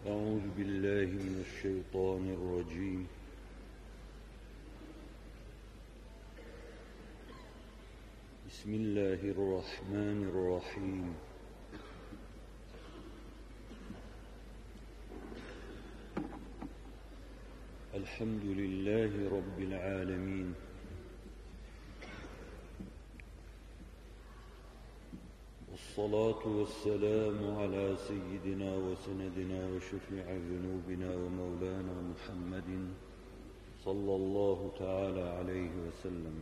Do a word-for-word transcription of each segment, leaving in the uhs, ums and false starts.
أعوذ بالله من الشيطان الرجيم. بسم الله الرحمن الرحيم. الحمد لله رب العالمين، والصلاة والسلام على سيدنا وسندنا وشفيع ذنوبنا ومولانا محمد صلى الله تعالى عليه وسلم،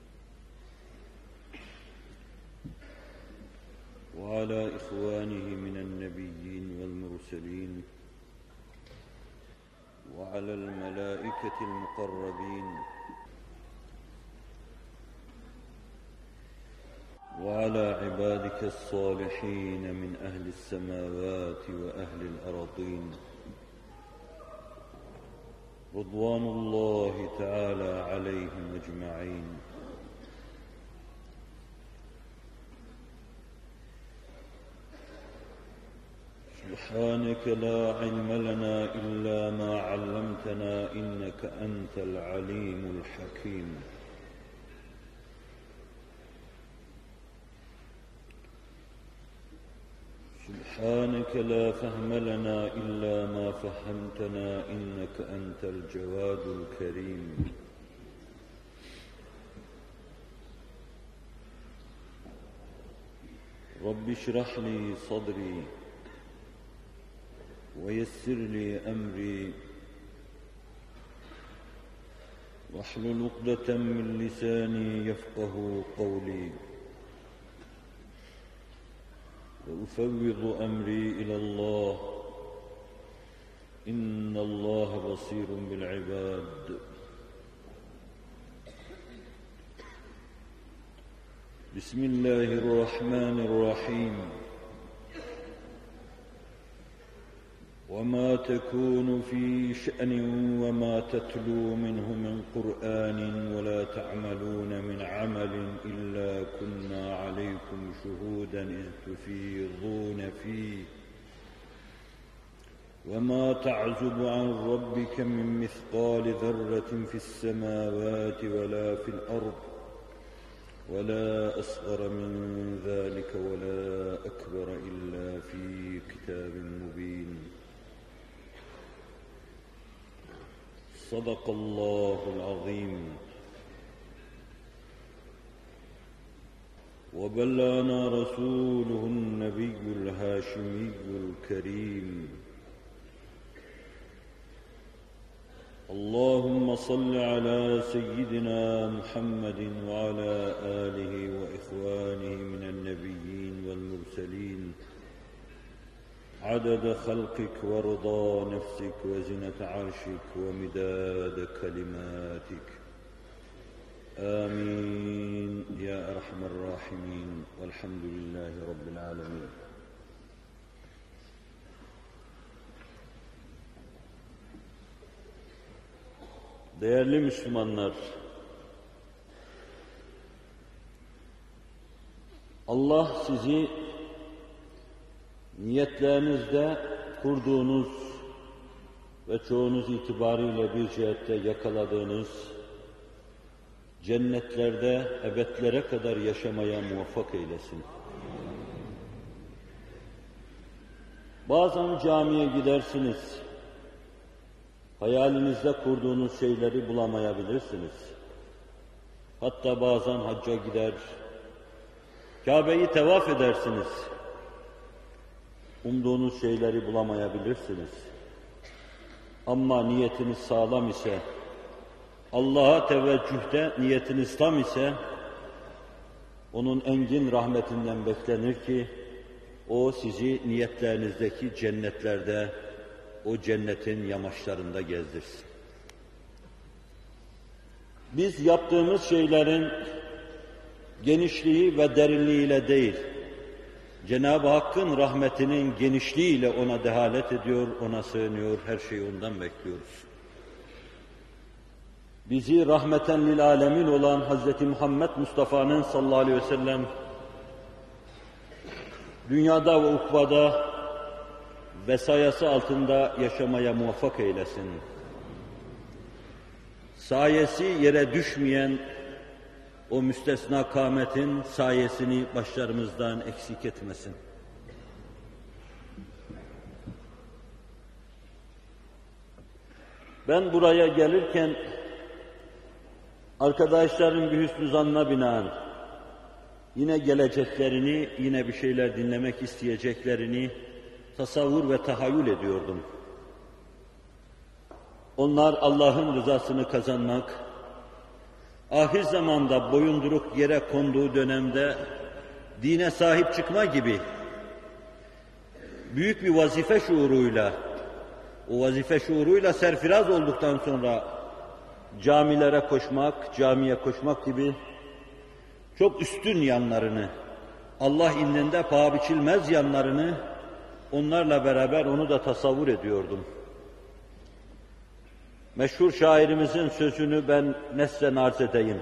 وعلى إخوانه من النبيين والمرسلين، وعلى الملائكة المقربين، وعلى عبادك الصالحين من أهل السماوات وأهل الأرضين، رضوان الله تعالى عليهم أجمعين. سبحانك لا علم لنا إلا ما علمتنا إنك أنت العليم الحكيم. سبحانك لا فهم لنا إلا ما فهمتنا إنك أنت الجواد الكريم. رب اشرح لي صدري ويسر لي أمري واحلل عقدة من لساني يفقه قولي، وأفوض أمري إلى الله إن الله بصير بالعباد. بسم الله الرحمن الرحيم. وما تكون في شأن وما تتلو منه من قرآن ولا تعملون من عمل إلا كنا عليكم شهودا إذ تفيضون فيه وما تعزب عن ربك من مثقال ذرة في السماوات ولا في الأرض ولا أصغر من ذلك ولا أكبر إلا في كتاب مبين. صدق الله العظيم. وبلغنا رسوله النبي الهاشمي الكريم. اللهم صل على سيدنا محمد وعلى آله وإخوانه من النبيين والمرسلين عدد خلقك ورضا نفسك وزنة عرشك ومداد كلماتك. آمين يا أرحم الراحمين، والحمد لله رب العالمين. Değerli Müslümanlar, Allah sizi niyetlerinizde kurduğunuz ve çoğunuz itibariyle bir cihette yakaladığınız cennetlerde ebedlere kadar yaşamaya muvaffak eylesin. Bazen camiye gidersiniz, hayalinizde kurduğunuz şeyleri bulamayabilirsiniz. Hatta bazen hacca gider, Kabe'yi tevaf edersiniz, umduğunuz şeyleri bulamayabilirsiniz. Ama niyetiniz sağlam ise, Allah'a teveccühte niyetiniz tam ise, onun engin rahmetinden beklenir ki, o sizi niyetlerinizdeki cennetlerde, o cennetin yamaçlarında gezdirsin. Biz yaptığımız şeylerin genişliği ve derinliğiyle değil, Cenab-ı Hakk'ın rahmetinin genişliğiyle ona dehalet ediyor, ona sığınıyor, her şeyi ondan bekliyoruz. Bizi rahmeten lil alemin olan Hazreti Muhammed Mustafa'nın sallallahu aleyhi ve sellem dünyada ve ukvada ve sayası altında yaşamaya muvaffak eylesin. Sayesi yere düşmeyen o müstesna kâmetin sayesini başlarımızdan eksik etmesin. Ben buraya gelirken arkadaşların bir hüsnü zannına binaen yine geleceklerini, yine bir şeyler dinlemek isteyeceklerini tasavvur ve tahayyül ediyordum. Onlar Allah'ın rızasını kazanmak, ahir zamanda boyunduruk yere konduğu dönemde dine sahip çıkma gibi büyük bir vazife şuuruyla, o vazife şuuruyla serfiraz olduktan sonra camilere koşmak, camiye koşmak gibi çok üstün yanlarını, Allah indinde paha biçilmez yanlarını onlarla beraber onu da tasavvur ediyordum. Meşhur şairimizin sözünü ben neslen arz edeyim.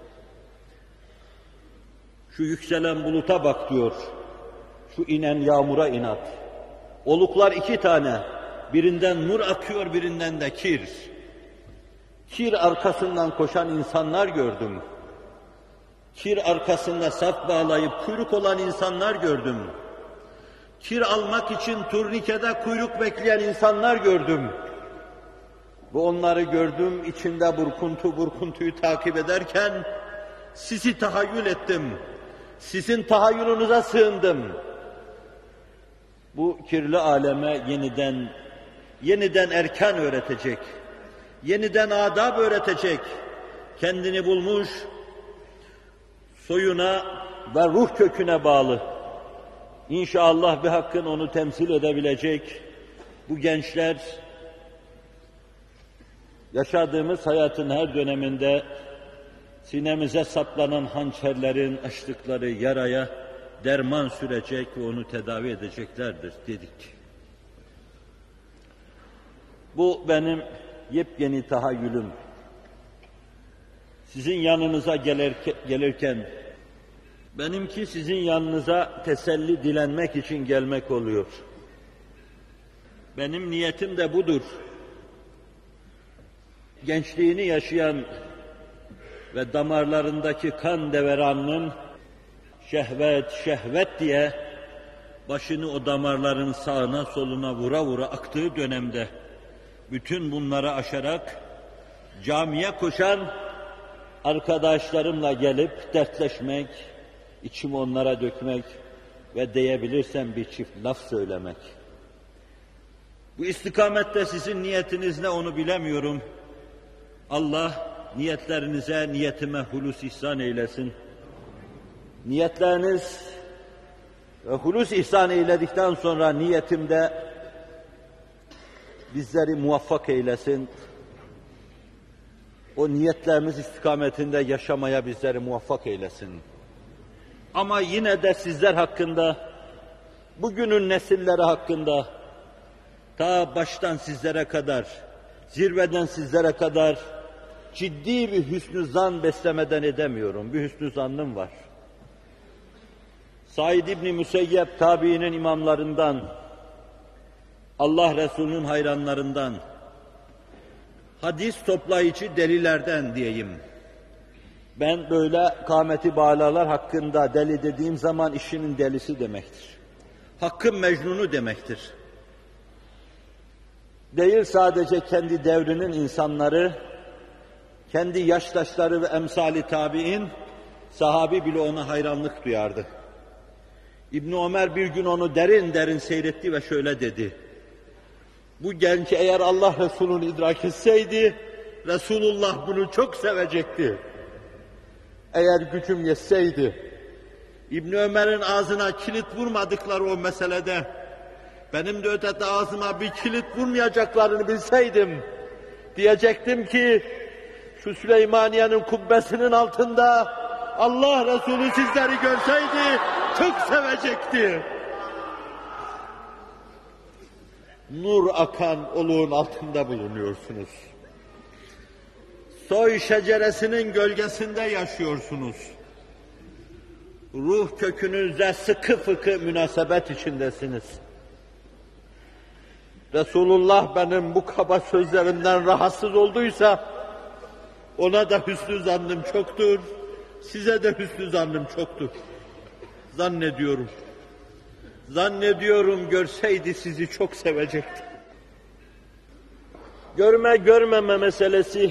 Şu yükselen buluta bak diyor, şu inen yağmura inat. Oluklar iki tane, birinden nur akıyor, birinden de kir. Kir arkasından koşan insanlar gördüm. Kir arkasında saf bağlayıp kuyruk olan insanlar gördüm. Kir almak için turnikede kuyruk bekleyen insanlar gördüm. Ve onları gördüm, içinde burkuntu burkuntuyu takip ederken sizi tahayyül ettim. Sizin tahayyülünüze sığındım. Bu kirli aleme yeniden, yeniden erkan öğretecek, yeniden adab öğretecek, kendini bulmuş, soyuna ve ruh köküne bağlı, İnşallah bir hakkın onu temsil edebilecek bu gençler, yaşadığımız hayatın her döneminde sinemize saplanan hançerlerin açtıkları yaraya derman sürecek ve onu tedavi edeceklerdir dedik. Bu benim yepyeni tahayyülüm. Sizin yanınıza gelirken, benimki sizin yanınıza teselli dilenmek için gelmek oluyor. Benim niyetim de budur. Gençliğini yaşayan ve damarlarındaki kan deveranının şehvet, şehvet diye başını o damarların sağına soluna vura vura aktığı dönemde bütün bunları aşarak camiye koşan arkadaşlarımla gelip dertleşmek, içimi onlara dökmek ve diyebilirsem bir çift laf söylemek. Bu istikamette sizin niyetiniz ne onu bilemiyorum. Allah niyetlerinize, niyetime hulus ihsan eylesin. Niyetleriniz ve hulus ihsan eyledikten sonra niyetimde bizleri muvaffak eylesin. O niyetlerimiz istikametinde yaşamaya bizleri muvaffak eylesin. Ama yine de sizler hakkında, bugünün nesilleri hakkında, ta baştan sizlere kadar, zirveden sizlere kadar ciddi bir hüsnü zan beslemeden edemiyorum. Bir hüsnü zannım var. Said İbni Müseyyep tabiinin imamlarından, Allah Resulü'nün hayranlarından, hadis toplayıcı delilerden diyeyim. Ben böyle kâmeti bağlarlar hakkında deli dediğim zaman işinin delisi demektir. Hakkın mecnunu demektir. Değil sadece kendi devrinin insanları, kendi yaştaşları ve emsali tabi'in, sahabi bile ona hayranlık duyardı. İbn Ömer bir gün onu derin derin seyretti ve şöyle dedi: bu genç eğer Allah Resulü'nü idrak etseydi, Resulullah bunu çok sevecekti. Eğer gücüm yetseydi, İbn Ömer'in ağzına kilit vurmadıkları o meselede, benim de ötede ağzıma bir kilit vurmayacaklarını bilseydim, diyecektim ki, şu Süleymaniye'nin kubbesinin altında Allah Resulü sizleri görseydi, çok sevecekti. Nur akan oluğun altında bulunuyorsunuz. Soy şeceresinin gölgesinde yaşıyorsunuz. Ruh kökünüzde sıkı fıkı münasebet içindesiniz. Resulullah benim bu kaba sözlerimden rahatsız olduysa, ona da hüsnü zannım çoktur, size de hüsnü zannım çoktur. Zannediyorum, zannediyorum görseydi sizi çok sevecekti. Görme görmeme meselesi,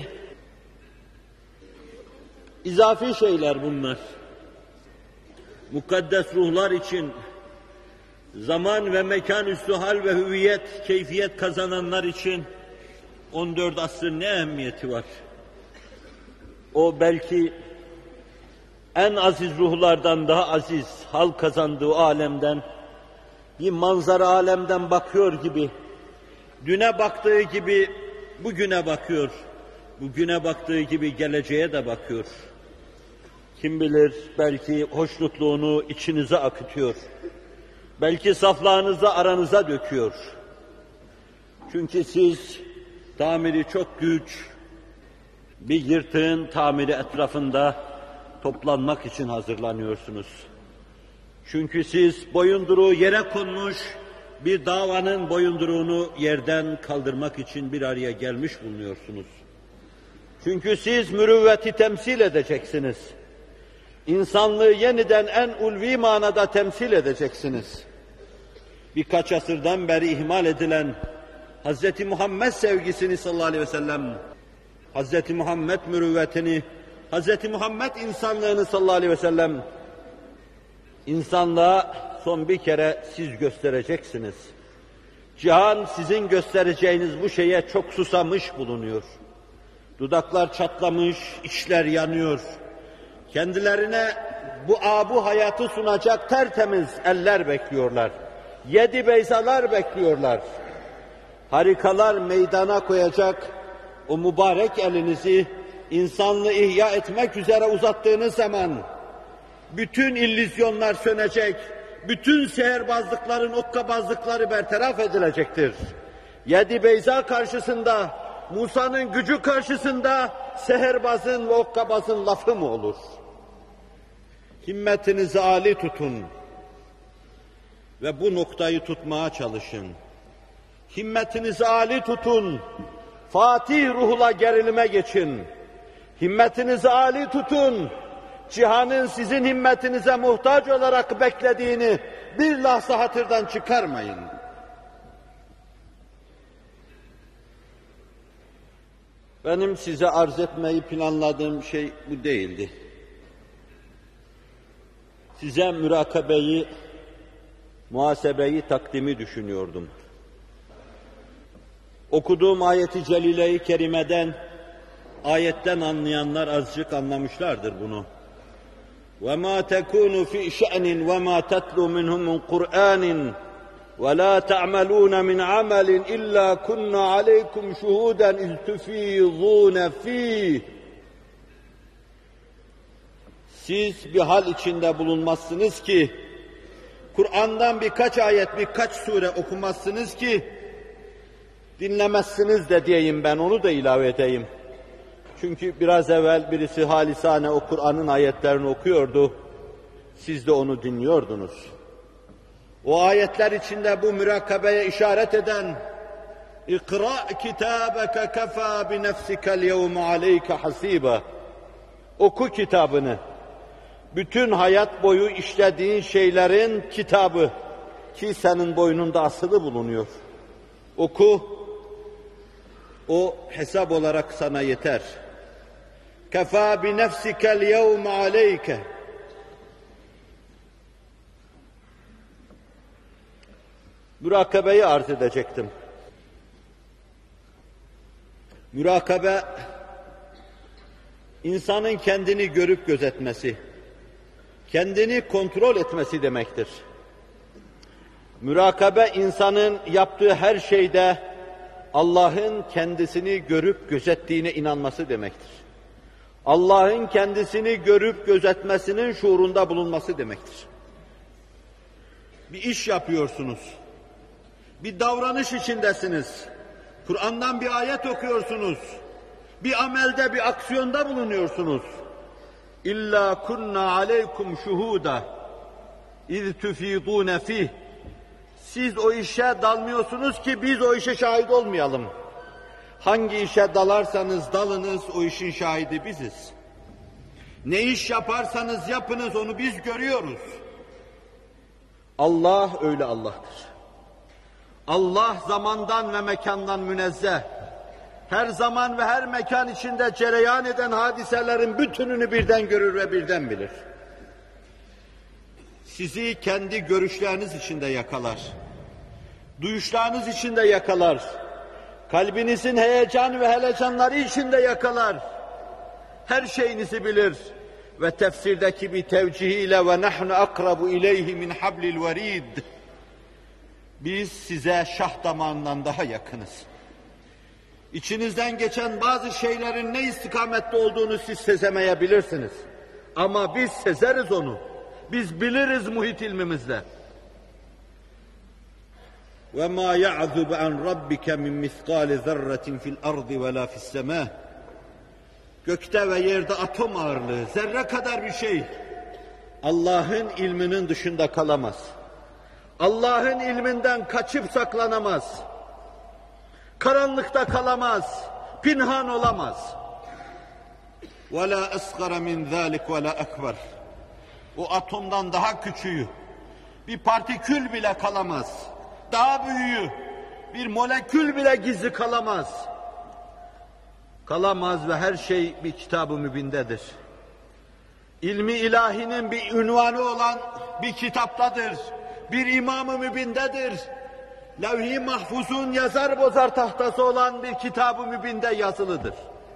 izafi şeyler bunlar. Mukaddes ruhlar için, zaman ve mekan üstü hal ve hüviyet, keyfiyet kazananlar için on dört asrın ne ehemmiyeti var? O belki en aziz ruhlardan daha aziz, hal kazandığı alemden, bir manzara alemden bakıyor gibi, düne baktığı gibi bugüne bakıyor, bugüne baktığı gibi geleceğe de bakıyor. Kim bilir, belki hoşnutluğunu içinize akıtıyor. Belki saflığınızı aranıza döküyor. Çünkü siz tamiri çok güç, bir yırtığın tamiri etrafında toplanmak için hazırlanıyorsunuz. Çünkü siz boyunduruğu yere konmuş, bir davanın boyunduruğunu yerden kaldırmak için bir araya gelmiş bulunuyorsunuz. Çünkü siz mürüvveti temsil edeceksiniz. İnsanlığı yeniden en ulvi manada temsil edeceksiniz. Birkaç asırdan beri ihmal edilen Hazreti Muhammed sevgisini sallallahu aleyhi ve sellem, Hazreti Muhammed mürüvvetini, Hazreti Muhammed insanlığını sallallahu aleyhi ve sellem, insanlığa son bir kere siz göstereceksiniz. Cihan sizin göstereceğiniz bu şeye çok susamış bulunuyor. Dudaklar çatlamış, içler yanıyor. Kendilerine bu abu hayatı sunacak tertemiz eller bekliyorlar. Yedi beyzalar bekliyorlar. Harikalar meydana koyacak o mübarek elinizi insanlığı ihya etmek üzere uzattığınız zaman bütün illüzyonlar sönecek, bütün seherbazlıkların, okkabazlıkları bertaraf edilecektir. Yedi beyza karşısında, Musa'nın gücü karşısında seherbazın ve okkabazın lafı mı olur? Himmetinizi âli tutun ve bu noktayı tutmaya çalışın. Himmetinizi âli tutun, Fatih ruhla gerilime geçin. Himmetinizi âli tutun, cihanın sizin himmetinize muhtaç olarak beklediğini bir lahza hatırdan çıkarmayın. Benim size arz etmeyi planladığım şey bu değildi. Size mürakabeyi, muhasebeyi, takdimi düşünüyordum. Okuduğum ayeti celile-i kerimeden, ayetten anlayanlar azıcık anlamışlardır bunu. وَمَا تَكُونُ فِي شَأْنٍ وَمَا تَتْلُو مِنْهُ مِنْ قُرْآنٍ وَلَا تَعْمَلُونَ مِنْ عَمَلٍ إِلَّا كُنَّا عَلَيْكُمْ شُهُودًا إِذْ تُفِيضُونَ فِيهِ. Siz bir hal içinde bulunmazsınız ki, Kur'an'dan birkaç ayet, birkaç sure okumazsınız ki, dinlemezsiniz de diyeyim, ben onu da ilave edeyim. Çünkü biraz evvel birisi halisane o Kur'an'ın ayetlerini okuyordu, siz de onu dinliyordunuz. O ayetler içinde bu mürakabeye işaret eden İkra kitabeke kefa bi nefsikel yevme aleyke hasiba. Oku kitabını. Bütün hayat boyu işlediğin şeylerin kitabı ki senin boynunda asılı bulunuyor. Oku. O hesap olarak sana yeter. Kefa bi nefsikel yevme aleyke. Mürakabeyi arz edecektim. Mürakabe, insanın kendini görüp gözetmesi, kendini kontrol etmesi demektir. Mürakabe, insanın yaptığı her şeyde Allah'ın kendisini görüp gözettiğine inanması demektir. Allah'ın kendisini görüp gözetmesinin şuurunda bulunması demektir. Bir iş yapıyorsunuz, bir davranış içindesiniz, Kur'an'dan bir ayet okuyorsunuz, bir amelde, bir aksiyonda bulunuyorsunuz. İlla kunna aleykum şuhuda iz tufidun fih. Siz o işe dalmıyorsunuz ki biz o işe şahit olmayalım. Hangi işe dalarsanız dalınız, o işin şahidi biziz. Ne iş yaparsanız yapınız, onu biz görüyoruz. Allah öyle Allah'tır. Allah zamandan ve mekandan münezzeh. Her zaman ve her mekan içinde cereyan eden hadiselerin bütününü birden görür ve birden bilir. Sizi kendi görüşleriniz içinde yakalar. Duyuşlarınız içinde yakalar. Kalbinizin heyecan ve helecanları içinde yakalar. Her şeyinizi bilir. Ve tefsirdeki bir tevcihiyle ve nahnu akrabu ileyhi min hablil verid. Biz size şah damarından daha yakınız. İçinizden geçen bazı şeylerin ne istikamette olduğunu siz sezemeyebilirsiniz. Ama biz sezeriz onu. Biz biliriz muhit ilmimizle. وَمَا يَعْذُبَ عَنْ رَبِّكَ مِنْ مِثْقَالِ ذَرَّةٍ فِي الْأَرْضِ وَلَا فِي السَّمَاءِ. Gökte ve yerde atom ağırlığı, zerre kadar bir şey Allah'ın ilminin dışında kalamaz. Allah'ın ilminden kaçıp saklanamaz. Karanlıkta kalamaz, pinhan olamaz. وَلَا أَصْغَرَ مِنْ ذَٰلِكَ وَلَا أَكْبَرَ. O atomdan daha küçüğü, bir partikül bile kalamaz. Daha büyüğü, bir molekül bile gizli kalamaz. Kalamaz ve her şey bir kitab-ı mübindedir. İlmi ilahinin bir ünvanı olan bir kitaptadır. Bir imam-ı mübindedir. Levh-i mahfuzun yazar bozar tahtası olan bir kitab-ı mübinde yazılıdır.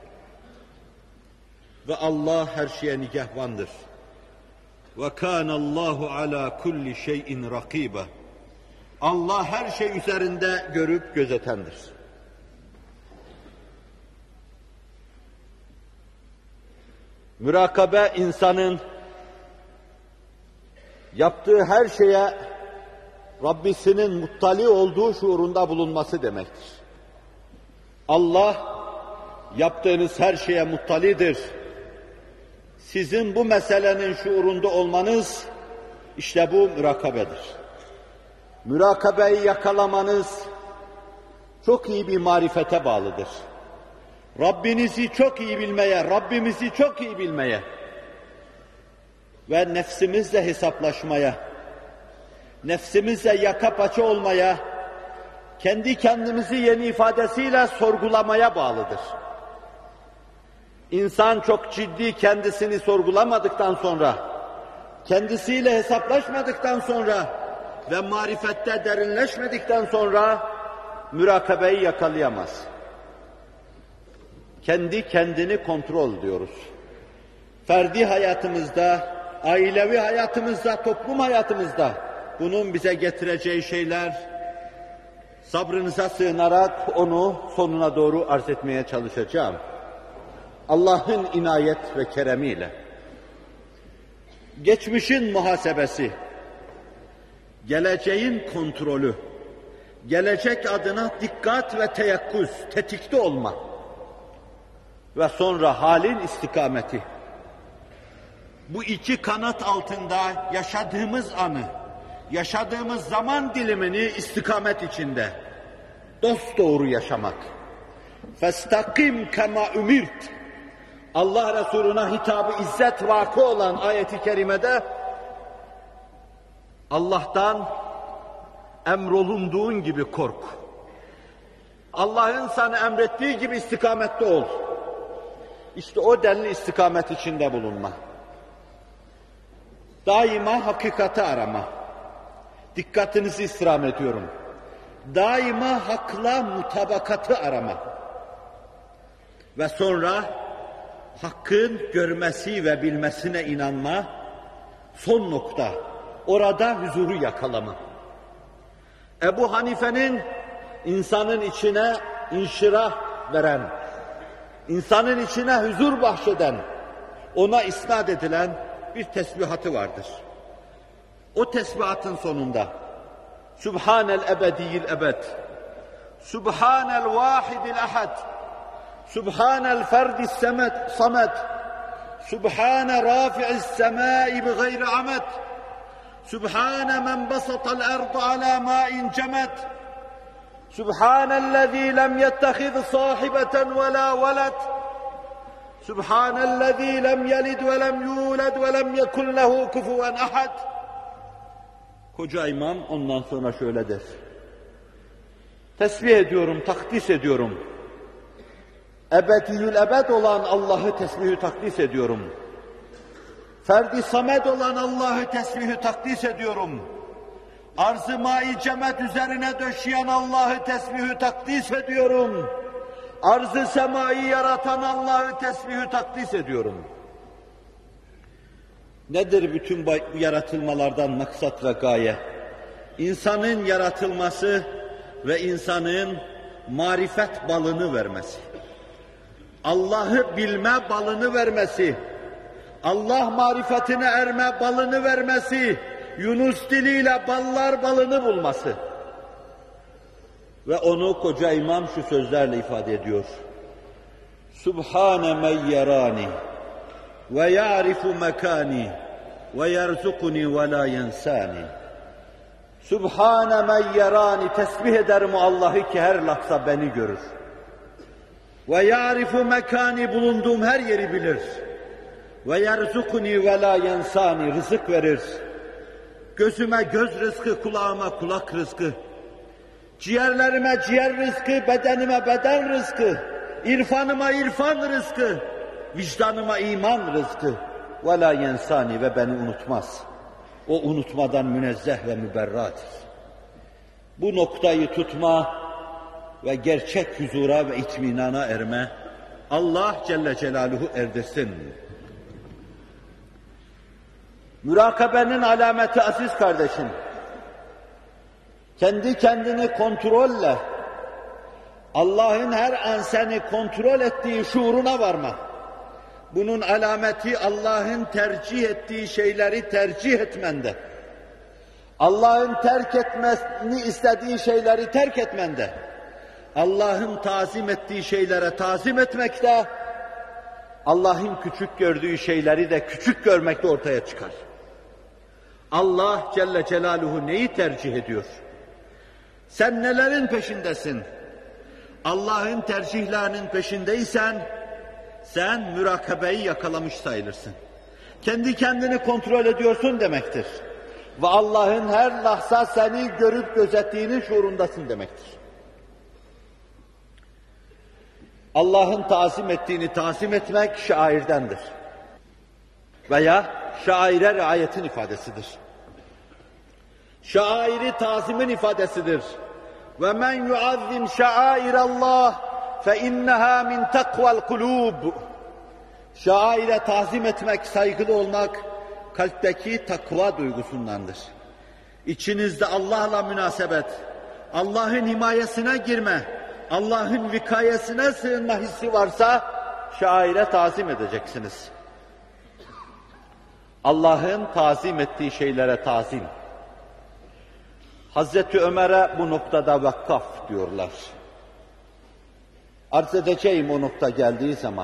Ve Allah her şeye nigahvandır. وَكَانَ اللّٰهُ عَلَى كُلِّ شَيْءٍ رَقِيبًا. Allah her şey üzerinde görüp gözetendir. Mürakabe insanın yaptığı her şeye Rabbisinin muttali olduğu şuurunda bulunması demektir. Allah yaptığınız her şeye muttalidir. Sizin bu meselenin şuurunda olmanız işte bu mürakabedir. Mürakabeyi yakalamanız çok iyi bir marifete bağlıdır. Rabbinizi çok iyi bilmeye, Rabbimizi çok iyi bilmeye ve nefsimizle hesaplaşmaya, nefsimizle yaka paça olmaya, kendi kendimizi yeni ifadesiyle sorgulamaya bağlıdır. İnsan çok ciddi kendisini sorgulamadıktan sonra, kendisiyle hesaplaşmadıktan sonra ve marifette derinleşmedikten sonra mürakabeyi yakalayamaz. Kendi kendini kontrol diyoruz. Ferdi hayatımızda, ailevi hayatımızda, toplum hayatımızda bunun bize getireceği şeyler, sabrınıza sığınarak onu sonuna doğru arz etmeye çalışacağım. Allah'ın inayet ve keremiyle. Geçmişin muhasebesi, geleceğin kontrolü, gelecek adına dikkat ve teyakkuz, tetikte olma ve sonra halin istikameti. Bu iki kanat altında yaşadığımız anı, yaşadığımız zaman dilimini istikamet içinde dosdoğru yaşamak. فَاسْتَقِمْ كَمَا اُمِرْتِ. Allah Resulü'ne hitabı izzet vakı olan ayeti kerimede Allah'tan emrolunduğun gibi kork. Allah'ın sana emrettiği gibi istikamette ol. İşte o denli istikamet içinde bulunma. Daima hakikati arama. Dikkatinizi istirham ediyorum. Daima hakla mutabakatı arama. Ve sonra hakkın görmesi ve bilmesine inanma. Son nokta. Orada huzuru yakalama. Ebu Hanife'nin insanın içine inşirah veren, insanın içine huzur bahşeden, ona isnat edilen bir tesbihatı vardır. O tesbihatın sonunda Subhanel ebediyil ebed, Subhanel vahidil ahad, Subhanel ferdis semed, samed, Subhane rafi'is semai bi gayri amed, Sübhane men basatal erdu ala ma'in cemet. Sübhanellezî lem yettehiz sahibeten ve la veled. Sübhanellezî lem yelid ve lem yulad ve lem yekun lehu kufuven ahad. Koca imam ondan sonra şöyle der. Tesbih ediyorum, takdis ediyorum. Ebediyül ebed olan Allah'ı tesbihü takdis ediyorum. Ferdi samed olan Allah'ı tesbihü takdis ediyorum. Arz-ı mai cemet üzerine döşeyen Allah'ı tesbihü takdis ediyorum. Arz-ı semayı yaratan Allah'ı tesbihü takdis ediyorum. Nedir bütün bu yaratılmalardan maksat ve gaye? İnsanın yaratılması ve insanın marifet balını vermesi. Allah'ı bilme balını vermesi. Allah marifetine erme balını vermesi. Yunus diliyle ballar balını bulması. Ve onu koca imam şu sözlerle ifade ediyor. Subhane men yerani ve ya'rifu mekani ve yerzukuni ve la yensani. Subhane men yerani, tesbih ederim o Allah'ı ki her lahza beni görür. Ve ya'rifu mekani, bulunduğum her yeri bilir. Ve yerzukuni ve la yensani, rızık verir. Gözüme göz rızkı, kulağıma kulak rızkı. Ciğerlerime ciğer rızkı, bedenime beden rızkı. İrfanıma irfan rızkı. Vicdanıma iman rızkı. Ve la yensani, ve beni unutmaz. O unutmadan münezzeh ve müberradır. Bu noktayı tutma ve gerçek huzura ve itminana erme, Allah Celle Celaluhu erdirsin. Mürakabenin alameti aziz kardeşim, kendi kendini kontrolle, Allah'ın her an seni kontrol ettiği şuuruna varma. Bunun alameti Allah'ın tercih ettiği şeyleri tercih etmende. Allah'ın terk etmesini istediği şeyleri terk etmende. Allah'ın tazim ettiği şeylere tazim etmekte, Allah'ın küçük gördüğü şeyleri de küçük görmekte ortaya çıkar. Allah Celle Celaluhu neyi tercih ediyor? Sen nelerin peşindesin? Allah'ın tercihlerinin peşindeysen, sen mürakabeyi yakalamış sayılırsın. Kendi kendini kontrol ediyorsun demektir. Ve Allah'ın her lahza seni görüp gözettiğinin şuurundasın demektir. Allah'ın tazim ettiğini tazim etmek şairdendir. Veya şaire riayetin ifadesidir. Şairi tazimin ifadesidir. Ve men yuazzim şairallah fe inneha min takval kulub. Şaire tazim etmek, saygılı olmak kalpteki takva duygusundandır. İçinizde Allah'la münasebet, Allah'ın himayesine girme, Allah'ın vikayesine sığınma hissi varsa şaire tazim edeceksiniz. Allah'ın tazim ettiği şeylere tazim. Hazreti Ömer'e bu noktada vakkaf diyorlar. Arz edeceğim o nokta geldiği zaman.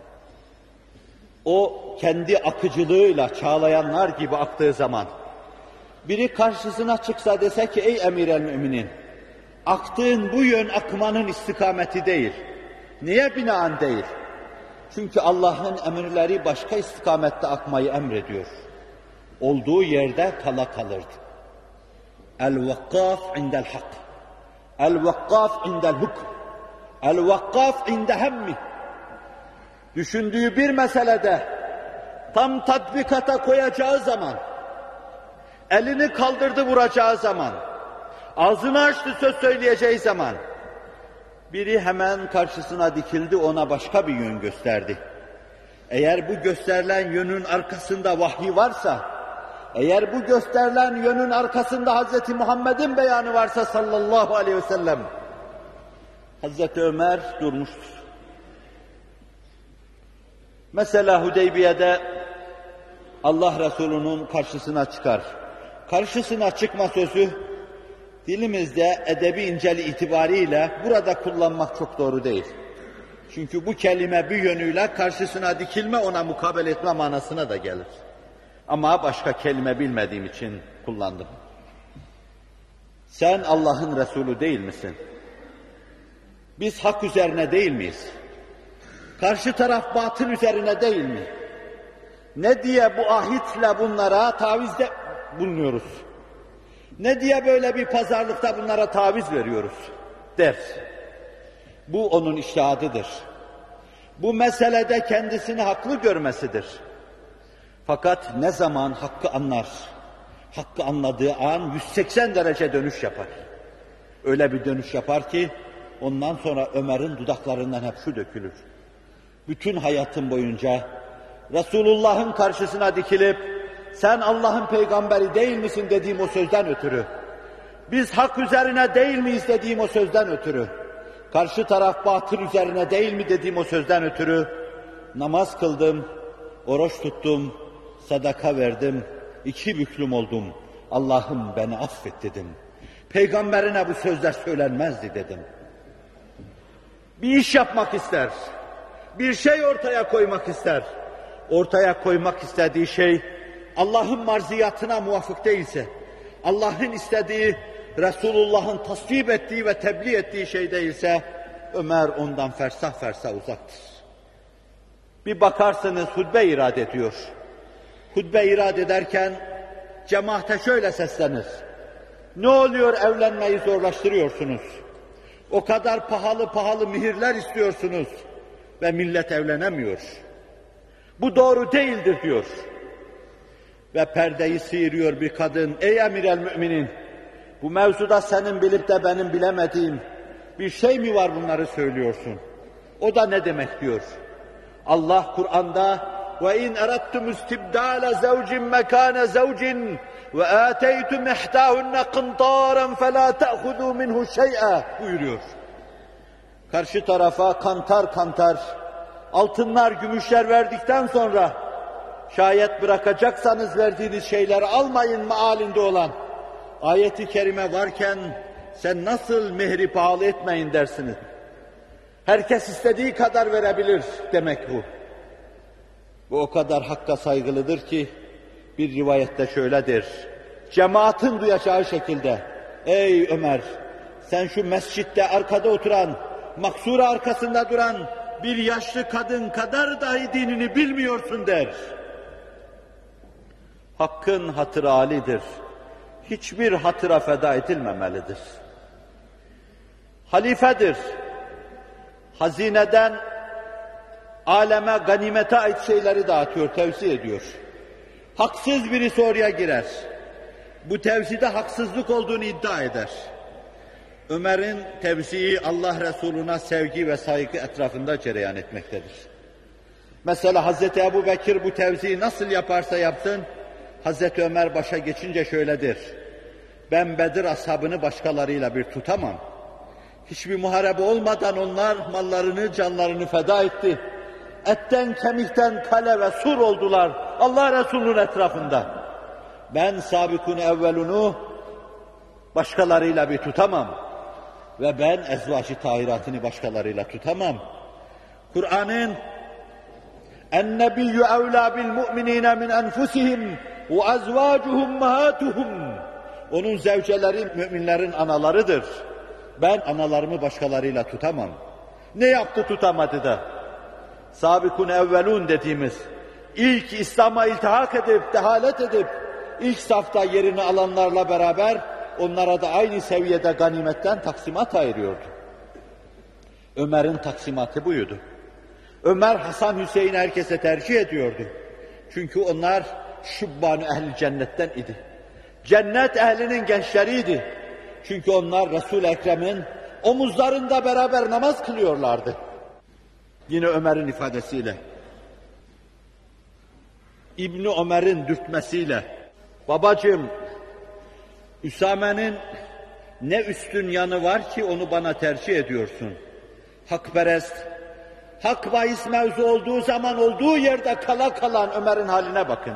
O kendi akıcılığıyla çağlayanlar gibi aktığı zaman biri karşısına çıksa dese ki ey emir el müminin, aktığın bu yön akmanın istikameti değil. Niye binaen değil? Çünkü Allah'ın emirleri başka istikamette akmayı emrediyor. Olduğu yerde kala kalırdı. El-vakkaf indel hak. El-vakkaf indel hukm. El-vakkaf inde hemmi. Düşündüğü bir meselede tam tatbikata koyacağı zaman, elini kaldırdı vuracağı zaman, ağzını açtı söz söyleyeceği zaman, biri hemen karşısına dikildi, ona başka bir yön gösterdi. Eğer bu gösterilen yönün arkasında vahiy varsa, eğer bu gösterilen yönün arkasında Hazreti Muhammed'in beyanı varsa sallallahu aleyhi ve sellem, Hazreti Ömer durmuştur. Mesela Hudeybiye'de Allah Resulü'nün karşısına çıkar. Karşısına çıkma sözü dilimizde edebi inceli itibariyle burada kullanmak çok doğru değil. Çünkü bu kelime bir yönüyle karşısına dikilme, ona mukabele etme manasına da gelir. Ama başka kelime bilmediğim için kullandım. Sen Allah'ın Resulü değil misin? Biz hak üzerine değil miyiz? Karşı taraf batıl üzerine değil mi? Ne diye bu ahitle bunlara tavizde bulunuyoruz? Ne diye böyle bir pazarlıkta bunlara taviz veriyoruz? Der. Bu onun içtihadıdır. Bu meselede kendisini haklı görmesidir. Fakat ne zaman hakkı anlar, hakkı anladığı an yüz seksen derece dönüş yapar. Öyle bir dönüş yapar ki ondan sonra Ömer'in dudaklarından hep şu dökülür. Bütün hayatım boyunca Resulullah'ın karşısına dikilip sen Allah'ın peygamberi değil misin dediğim o sözden ötürü, biz hak üzerine değil miyiz dediğim o sözden ötürü, karşı taraf batıl üzerine değil mi dediğim o sözden ötürü namaz kıldım, oruç tuttum, sadaka verdim, iki büklüm oldum. Allah'ım beni affet dedim. Peygamberine bu sözler söylenmezdi dedim. Bir iş yapmak ister, bir şey ortaya koymak ister. Ortaya koymak istediği şey Allah'ın marziyatına muvafık değilse, Allah'ın istediği, Resulullah'ın tasvip ettiği ve tebliğ ettiği şey değilse, Ömer ondan fersah fersah uzaktır. Bir bakarsınız hutbe irade ediyor. Hutbe irade ederken cemaate şöyle seslenir. Ne oluyor evlenmeyi zorlaştırıyorsunuz? O kadar pahalı pahalı mihirler istiyorsunuz ve millet evlenemiyor. Bu doğru değildir diyor. Ve perdeyi sıyırıyor bir kadın. Ey emir-el müminin, bu mevzuda senin bilip de benim bilemediğim bir şey mi var bunları söylüyorsun? O da ne demek diyor. Allah Kur'an'da وَاِنْ اَرَدْتُمُ اسْتِبْدَالَ زَوْجٍ مَكَانَ زَوْجٍ وَآتَيْتُمْ اِحْدَاهُنَّ قِنْطَارًا فَلَا تَأْخُذُوا مِنْهُ شَيْئًا buyuruyor. Karşı tarafa kantar kantar, altınlar, gümüşler verdikten sonra şayet bırakacaksanız verdiğiniz şeyleri almayın mealinde olan ayet-i kerime varken sen nasıl mehri pahalı etmeyin dersiniz? Herkes istediği kadar verebilir demek bu. Bu o kadar hakka saygılıdır ki bir rivayette şöyledir. Cemaatin duyacağı şekilde, ey Ömer, sen şu mescitte arkada oturan, maksura arkasında duran bir yaşlı kadın kadar dahi dinini bilmiyorsun der. Hakkın hatırı âlidir. Hiçbir hatıra feda edilmemelidir. Halifedir. Hazineden aleme, ganimete ait şeyleri dağıtıyor, tevzi ediyor. Haksız birisi oraya girer. Bu tevzide haksızlık olduğunu iddia eder. Ömer'in tevziyi Allah Resulü'ne sevgi ve saygı etrafında cereyan etmektedir. Mesela Hazreti Ebu Bekir bu tevziyi nasıl yaparsa yapsın, Hazreti Ömer başa geçince şöyledir. Ben Bedir ashabını başkalarıyla bir tutamam. Hiçbir muharebe olmadan onlar mallarını, canlarını feda etti. Etten, kemikten kale ve sur oldular Allah Resulü'nün etrafında. Ben sabikun evvelunu başkalarıyla bir tutamam. Ve ben ezvacı tahiratını başkalarıyla tutamam. Kur'an'ın "En-nebiyyü evlâ bil-mu'minîne min enfusihim ve ezvâcuhum ummahâtuhum." Onun zevceleri müminlerin analarıdır. Ben analarımı başkalarıyla tutamam. Ne yaptı tutamadı da? Sabikun evvelun dediğimiz, ilk İslam'a iltihak edip, dehalet edip, ilk safta yerini alanlarla beraber onlara da aynı seviyede ganimetten taksimat ayırıyordu. Ömer'in taksimatı buydu. Ömer Hasan Hüseyin herkese tercih ediyordu. Çünkü onlar şubban-ı ehl-i cennetten idi. Cennet ehlinin gençleriydi. Çünkü onlar Resul-i Ekrem'in omuzlarında beraber namaz kılıyorlardı. Yine Ömer'in ifadesiyle, İbni Ömer'in dürtmesiyle, babacığım, Üsame'nin ne üstün yanı var ki onu bana tercih ediyorsun? Hakperest, hak bahis mevzu olduğu zaman olduğu yerde kala kalan Ömer'in haline bakın.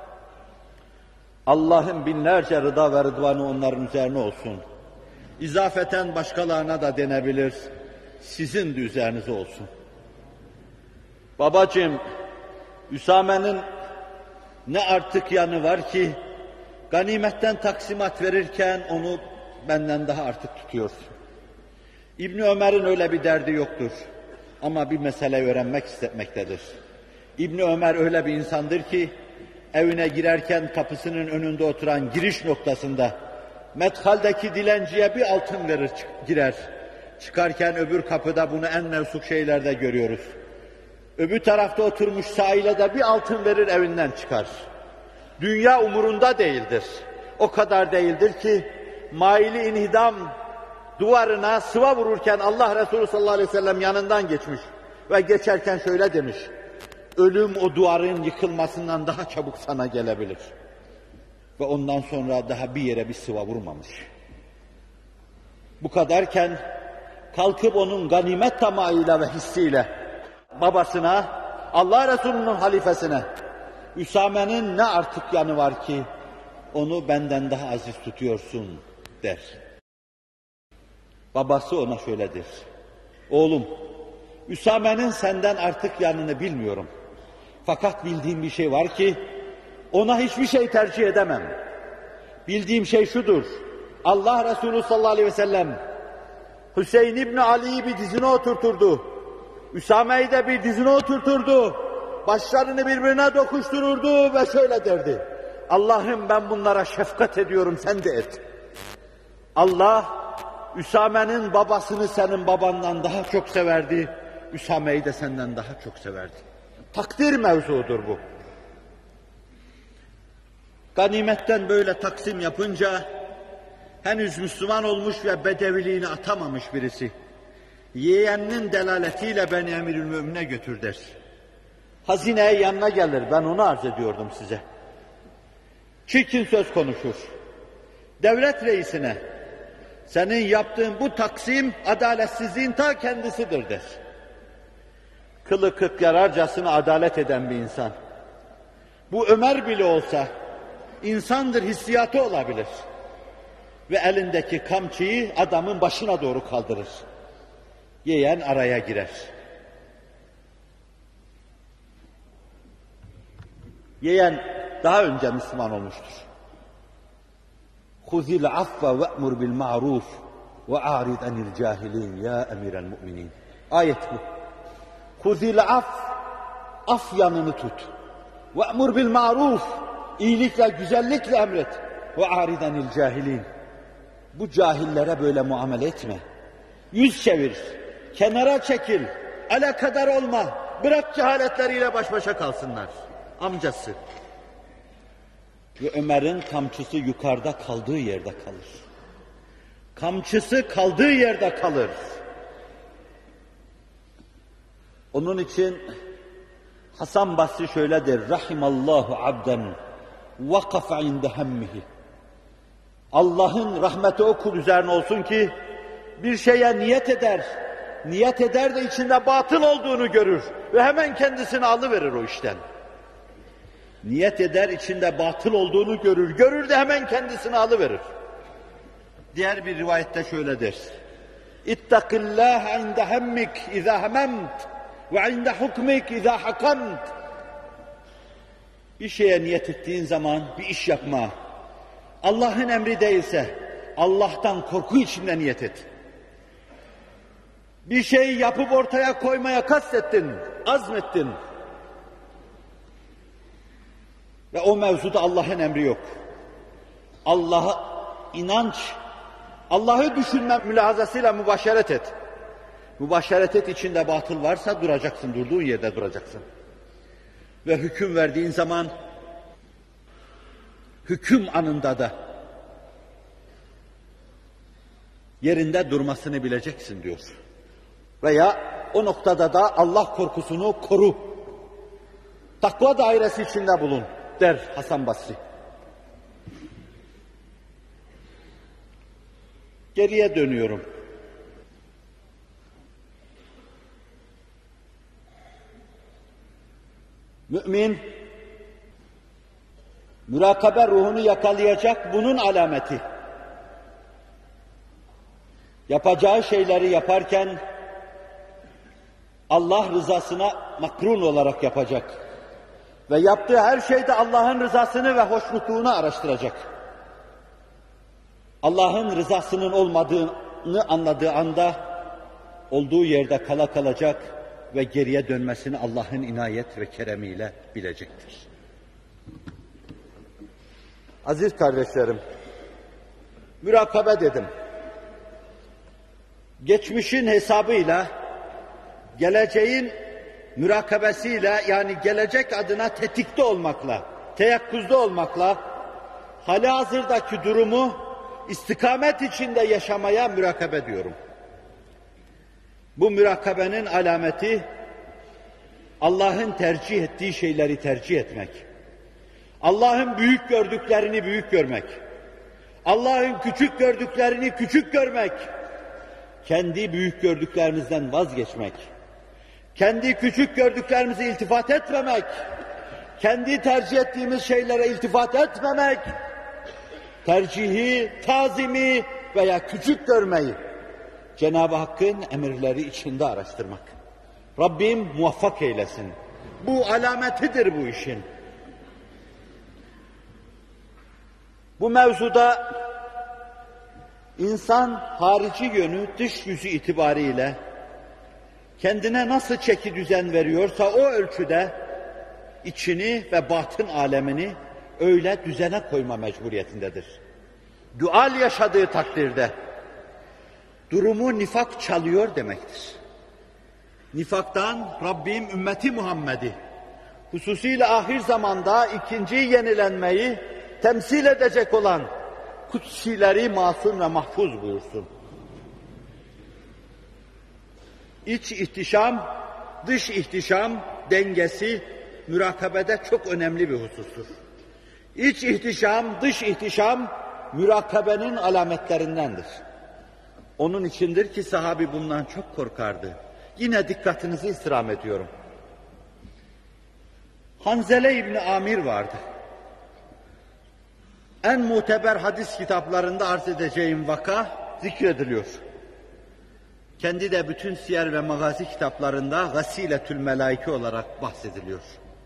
Allah'ın binlerce rıda ve rıdvanı onların üzerine olsun. İzafeten başkalarına da denebilir, sizin de üzerinize olsun. Babacığım, Üsame'nin ne artık yanı var ki ganimetten taksimat verirken onu benden daha artık tutuyorsun. İbni Ömer'in öyle bir derdi yoktur. Ama bir mesele öğrenmek istemektedir. İbni Ömer öyle bir insandır ki evine girerken kapısının önünde oturan giriş noktasında medhaldeki dilenciye bir altın verir girer. Çıkarken öbür kapıda bunu en mevsuk şeylerde görüyoruz. Öbür tarafta oturmuş sahile de bir altın verir evinden çıkar. Dünya umurunda değildir. O kadar değildir ki maili inhidam duvarına sıva vururken Allah Resulü sallallahu aleyhi ve sellem yanından geçmiş ve geçerken şöyle demiş: ölüm o duvarın yıkılmasından daha çabuk sana gelebilir. Ve ondan sonra daha bir yere bir sıva vurmamış. Bu kadarken kalkıp onun ganimet tamahıyla ve hissiyle babasına, Allah Resulü'nün halifesine, Üsame'nin ne artık yanı var ki onu benden daha aziz tutuyorsun der. Babası ona şöyle der: oğlum, Üsame'nin senden artık yanını bilmiyorum. Fakat bildiğim bir şey var ki ona hiçbir şey tercih edemem. Bildiğim şey şudur: Allah Resulü sallallahu aleyhi ve sellem Hüseyin İbni Ali'yi bir dizine oturturdu. Üsame'yi de bir dizine oturturdu. Başlarını birbirine dokuştururdu ve şöyle derdi: Allah'ım ben bunlara şefkat ediyorum, sen de et. Allah Üsame'nin babasını senin babandan daha çok severdi. Üsame'yi de senden daha çok severdi. Takdir mevzudur bu. Ganimetten böyle taksim yapınca henüz Müslüman olmuş ve bedeviliğini atamamış birisi yeğeninin delaletiyle beni Emirülmü'min'e götür der. Hazineye yanına gelir, ben onu arz ediyordum size. Çirkin söz konuşur. Devlet reisine senin yaptığın bu taksim adaletsizliğin ta kendisidir der. Kılı kırk yararcasına adalet eden bir insan. Bu Ömer bile olsa insandır hissiyatı olabilir. Ve elindeki kamçıyı adamın başına doğru kaldırır. Yeğen araya girer. Yeğen daha önce Müslüman olmuştur. خُذِ الْعَفَّ وَأْمُرْ بِالْمَعْرُوفِ وَاَعْرِضْ عَنِ الْجَاهِلِينَ يَا اَمِيرَ الْمُؤْمِنِينَ Ayet bu. خُذِ الْعَفَّ Af yanını tut. وَأْمُرْ بِالْمَعْرُوفِ İyilikle, güzellikle emret. وَاَعْرِضْ عَنِ الْجَاهِلِينَ Bu cahillere böyle muamele etme. Yüz çevir, kenara çekil, alakadar olma, bırak cehaletleriyle baş başa kalsınlar. Amcası. Ve Ömer'in kamçısı yukarıda kaldığı yerde kalır. Kamçısı kaldığı yerde kalır. Onun için Hasan Basri şöyle der: Rahimallahu abden vakafa inde hemmihi. Allah'ın rahmeti o kul üzerine olsun ki bir şeye niyet eder, niyet eder de içinde batıl olduğunu görür ve hemen kendisini alıverir o işten. Niyet eder, içinde batıl olduğunu görür, görür de hemen kendisini alıverir. Diğer bir rivayette şöyle der: İttakillâhe inde hemmik izâ hememt ve inde hukmik izâ hakamt. Bir şeye niyet ettiğin zaman bir iş yapma, Allah'ın emri değilse Allah'tan korku içinde niyet et. Bir şeyi yapıp ortaya koymaya kastettin, azmettin. Ve o mevzuda Allah'ın emri yok. Allah'a inanç, Allah'ı düşünme mülahazasıyla mübaşeret et. Mübaşeret et, içinde batıl varsa duracaksın, durduğun yerde duracaksın. Ve hüküm verdiğin zaman hüküm anında da yerinde durmasını bileceksin diyor. Veya o noktada da Allah korkusunu koru. Takva dairesi içinde bulun der Hasan Basri. Geriye dönüyorum. Mümin mürakabe ruhunu yakalayacak, bunun alameti. Yapacağı şeyleri yaparken Allah rızasına makrun olarak yapacak. ve yaptığı her şeyde Allah'ın rızasını ve hoşnutluğunu araştıracak. Allah'ın rızasının olmadığını anladığı anda olduğu yerde kala kalacak ve geriye dönmesini Allah'ın inayet ve keremiyle bilecektir. Aziz kardeşlerim, mürakabe dedim. Geçmişin hesabıyla, geleceğin mürakabesiyle, yani gelecek adına tetikte olmakla, teyakkuzda olmakla, halihazırdaki durumu istikamet içinde yaşamaya mürakabe diyorum. Bu mürakabenin alameti, Allah'ın tercih ettiği şeyleri tercih etmek. Allah'ın büyük gördüklerini büyük görmek. Allah'ın küçük gördüklerini küçük görmek. Kendi büyük gördüklerimizden vazgeçmek. Kendi küçük gördüklerimize iltifat etmemek. Kendi tercih ettiğimiz şeylere iltifat etmemek. Tercihi, tazimi veya küçük görmeyi Cenab-ı Hakk'ın emirleri içinde araştırmak. Rabbim muvaffak eylesin. Bu alametidir bu işin. Bu mevzuda insan harici yönü, dış yüzü itibariyle kendine nasıl çeki düzen veriyorsa o ölçüde içini ve batın alemini öyle düzene koyma mecburiyetindedir. Dual yaşadığı takdirde durumu nifak çalıyor demektir. Nifaktan Rabbim ümmeti Muhammed'i, hususiyle ahir zamanda ikinci yenilenmeyi temsil edecek olan kutsileri masum ve mahfuz buyursun. İç ihtişam, dış ihtişam dengesi mürakabede çok önemli bir husustur. İç ihtişam, dış ihtişam mürakabenin alametlerindendir. Onun içindir ki sahabi bundan çok korkardı. Yine dikkatinizi istirham ediyorum. Hanzele İbni Amir vardı. En muteber hadis kitaplarında arz edeceğim vaka zikrediliyor. Kendi de bütün siyer ve magazi kitaplarında Gasiletül Melaike olarak bahsediliyor.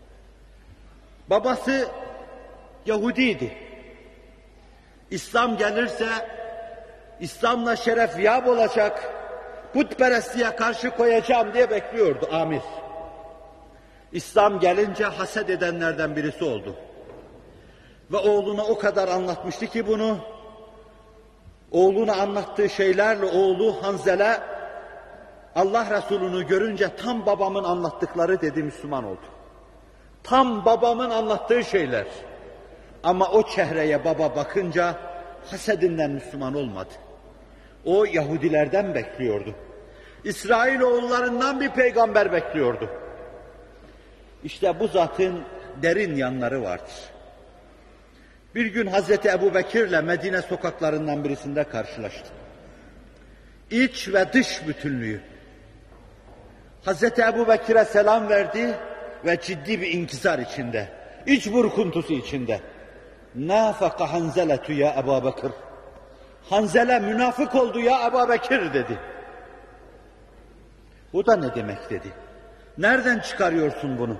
Babası Yahudiydi. İslam gelirse İslam'la şeref yâb olacak, putperestliğe karşı koyacağım diye bekliyordu Amir. İslam gelince haset edenlerden birisi oldu. Ve oğluna o kadar anlatmıştı ki bunu, oğluna anlattığı şeylerle oğlu Hanzele, Allah Resulü'nü görünce tam babamın anlattıkları dedi, Müslüman oldu. Tam babamın anlattığı şeyler. Ama o çehreye baba bakınca hasedinden Müslüman olmadı. O Yahudilerden bekliyordu. İsrailoğullarından bir peygamber bekliyordu. İşte bu zatın derin yanları vardır. Bir gün Hazreti Ebu Bekir'le Medine sokaklarından birisinde karşılaştı. İç ve dış bütünlüğü. Hazreti Ebu Bekir'e selam verdi ve ciddi bir inkisar içinde, iç burkuntusu içinde. Nâfaka Hanzeletu ya Ebu Bekir. Hanzele münafık oldu ya Ebu Bekir dedi. Bu da ne demek dedi. Nereden çıkarıyorsun bunu?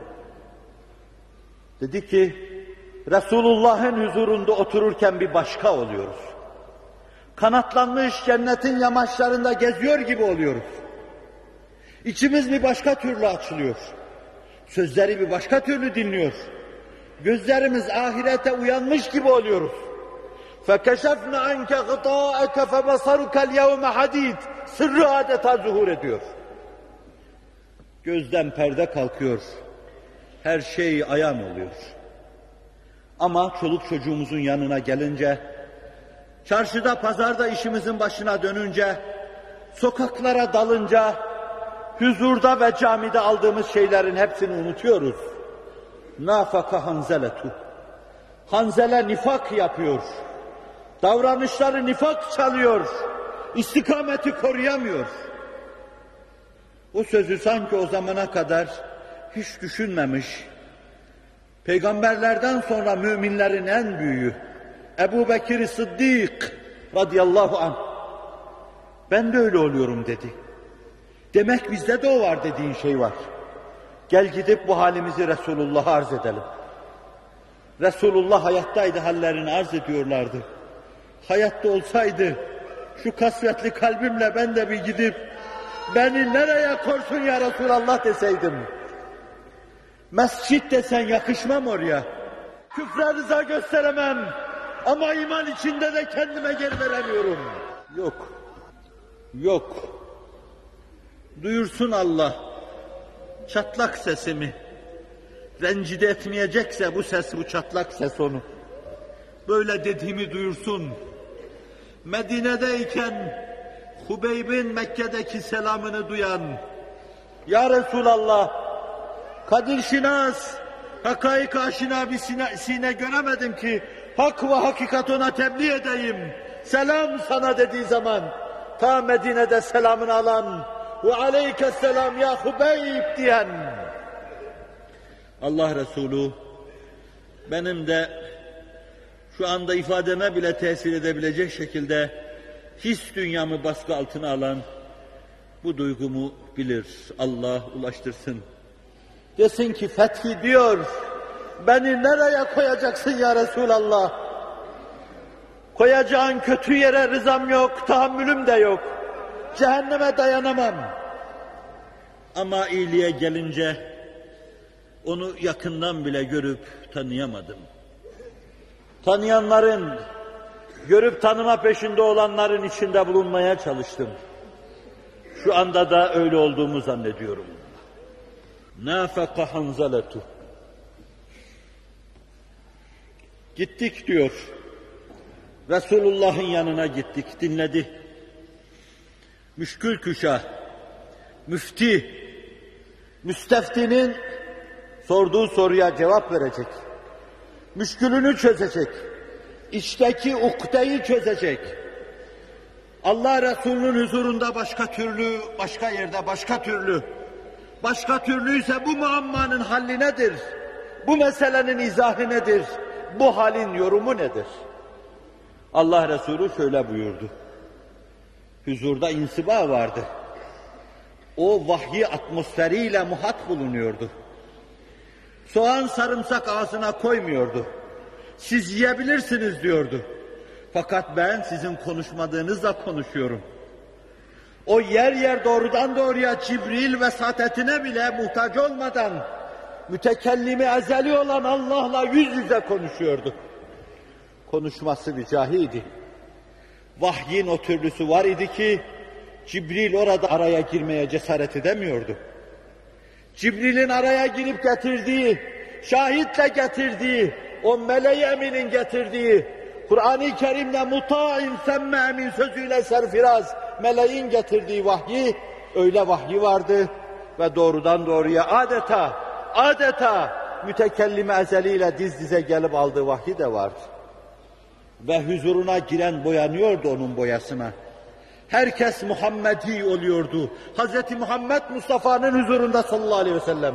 Dedi ki, Resulullah'ın huzurunda otururken bir başka oluyoruz. Kanatlanmış cennetin yamaçlarında geziyor gibi oluyoruz. İçimiz bir başka türlü açılıyor. Sözleri bir başka türlü dinliyor. Gözlerimiz ahirete uyanmış gibi oluyoruz. فَكَشَفْنَ عَنْكَ غِطَاءَكَ فَبَصَرُكَ الْيَوْمَ حَدِيدٍ Sırrı adeta zuhur ediyor. Gözden perde kalkıyor. Her şey ayan oluyor. Ama çoluk çocuğumuzun yanına gelince, çarşıda pazarda işimizin başına dönünce, sokaklara dalınca, huzurda ve camide aldığımız şeylerin hepsini unutuyoruz. Nâfaka Hanzeletu. Hanzele nifak yapıyor. Davranışları nifak çalıyor. İstikameti koruyamıyor. O sözü sanki o zamana kadar hiç düşünmemiş. Peygamberlerden sonra müminlerin en büyüğü Ebu Bekir Sıddık radıyallahu anh. Ben de öyle oluyorum dedi. Demek bizde de o var dediğin şey var. Gel gidip bu halimizi Resulullah'a arz edelim. Resulullah hayattaydı, hallerini arz ediyorlardı. Hayatta olsaydı, şu kasvetli kalbimle ben de bir gidip, beni nereye korsun ya Resulallah deseydim. Mescit desen yakışmam oraya. Küfre rıza gösteremem. Ama iman içinde de kendime geri veremiyorum. Yok. Yok. Duyursun Allah. Çatlak sesimi. Rencide etmeyecekse bu ses, bu çatlak ses onu. Böyle dediğimi duyursun. Medine'deyken Hubeyb'in Mekke'deki selamını duyan, ya Resulallah, Kadir Şinas, hakaik aşina bir sine, sine göremedim ki hak ve hakikat ona tebliğ edeyim. Selam sana dediği zaman ta Medine'de selamını alan ve aleykesselam ya Hubeyb diyen Allah Resulü benim de şu anda ifademe bile tesir edebilecek şekilde his dünyamı baskı altına alan bu duygumu bilir. Allah ulaştırsın. Desin ki fethi diyor, beni nereye koyacaksın ya Resulallah? Koyacağın kötü yere rızam yok, tahammülüm de yok. Cehenneme dayanamam. Ama iyiliğe gelince onu yakından bile görüp tanıyamadım. Tanıyanların, görüp tanıma peşinde olanların içinde bulunmaya çalıştım. Şu anda da öyle olduğumu zannediyorum. Nâfeka Hanzaletu. Gittik diyor. Resulullah'ın yanına gittik, dinledi. Müşkül küşa, müfti, müsteftinin sorduğu soruya cevap verecek. Müşkülünü çözecek. İçteki ukdeyi çözecek. Allah Resulü'nün huzurunda başka türlü, başka yerde başka türlü. Başka türlüyse bu muammanın halli nedir? Bu meselenin izahı nedir? Bu halin yorumu nedir? Allah Resulü şöyle buyurdu. Huzurda insiba vardı. O vahyi atmosferiyle muhat bulunuyordu. Soğan sarımsak ağzına koymuyordu. Siz yiyebilirsiniz diyordu. Fakat ben sizin konuşmadığınızla konuşuyorum. O yer yer doğrudan doğruya Cibril vesatetine bile muhtaç olmadan mütekellimi ezeli olan Allah'la yüz yüze konuşuyordu. Konuşması bir cahiydi. Vahyin o türlüsü var idi ki Cibril orada araya girmeye cesaret edemiyordu. Cibril'in araya girip getirdiği, şahitle getirdiği, o meleği eminin getirdiği, Kur'an-ı Kerim'de muta'in semme emin sözüyle serfiraz, meleğin getirdiği vahyi, öyle vahyi vardı ve doğrudan doğruya adeta, adeta mütekellime ezeliyle diz dize gelip aldığı vahyi de vardı. Ve huzuruna giren boyanıyordu onun boyasına. Herkes Muhammedi oluyordu. Hazreti Muhammed Mustafa'nın huzurunda sallallahu aleyhi ve sellem.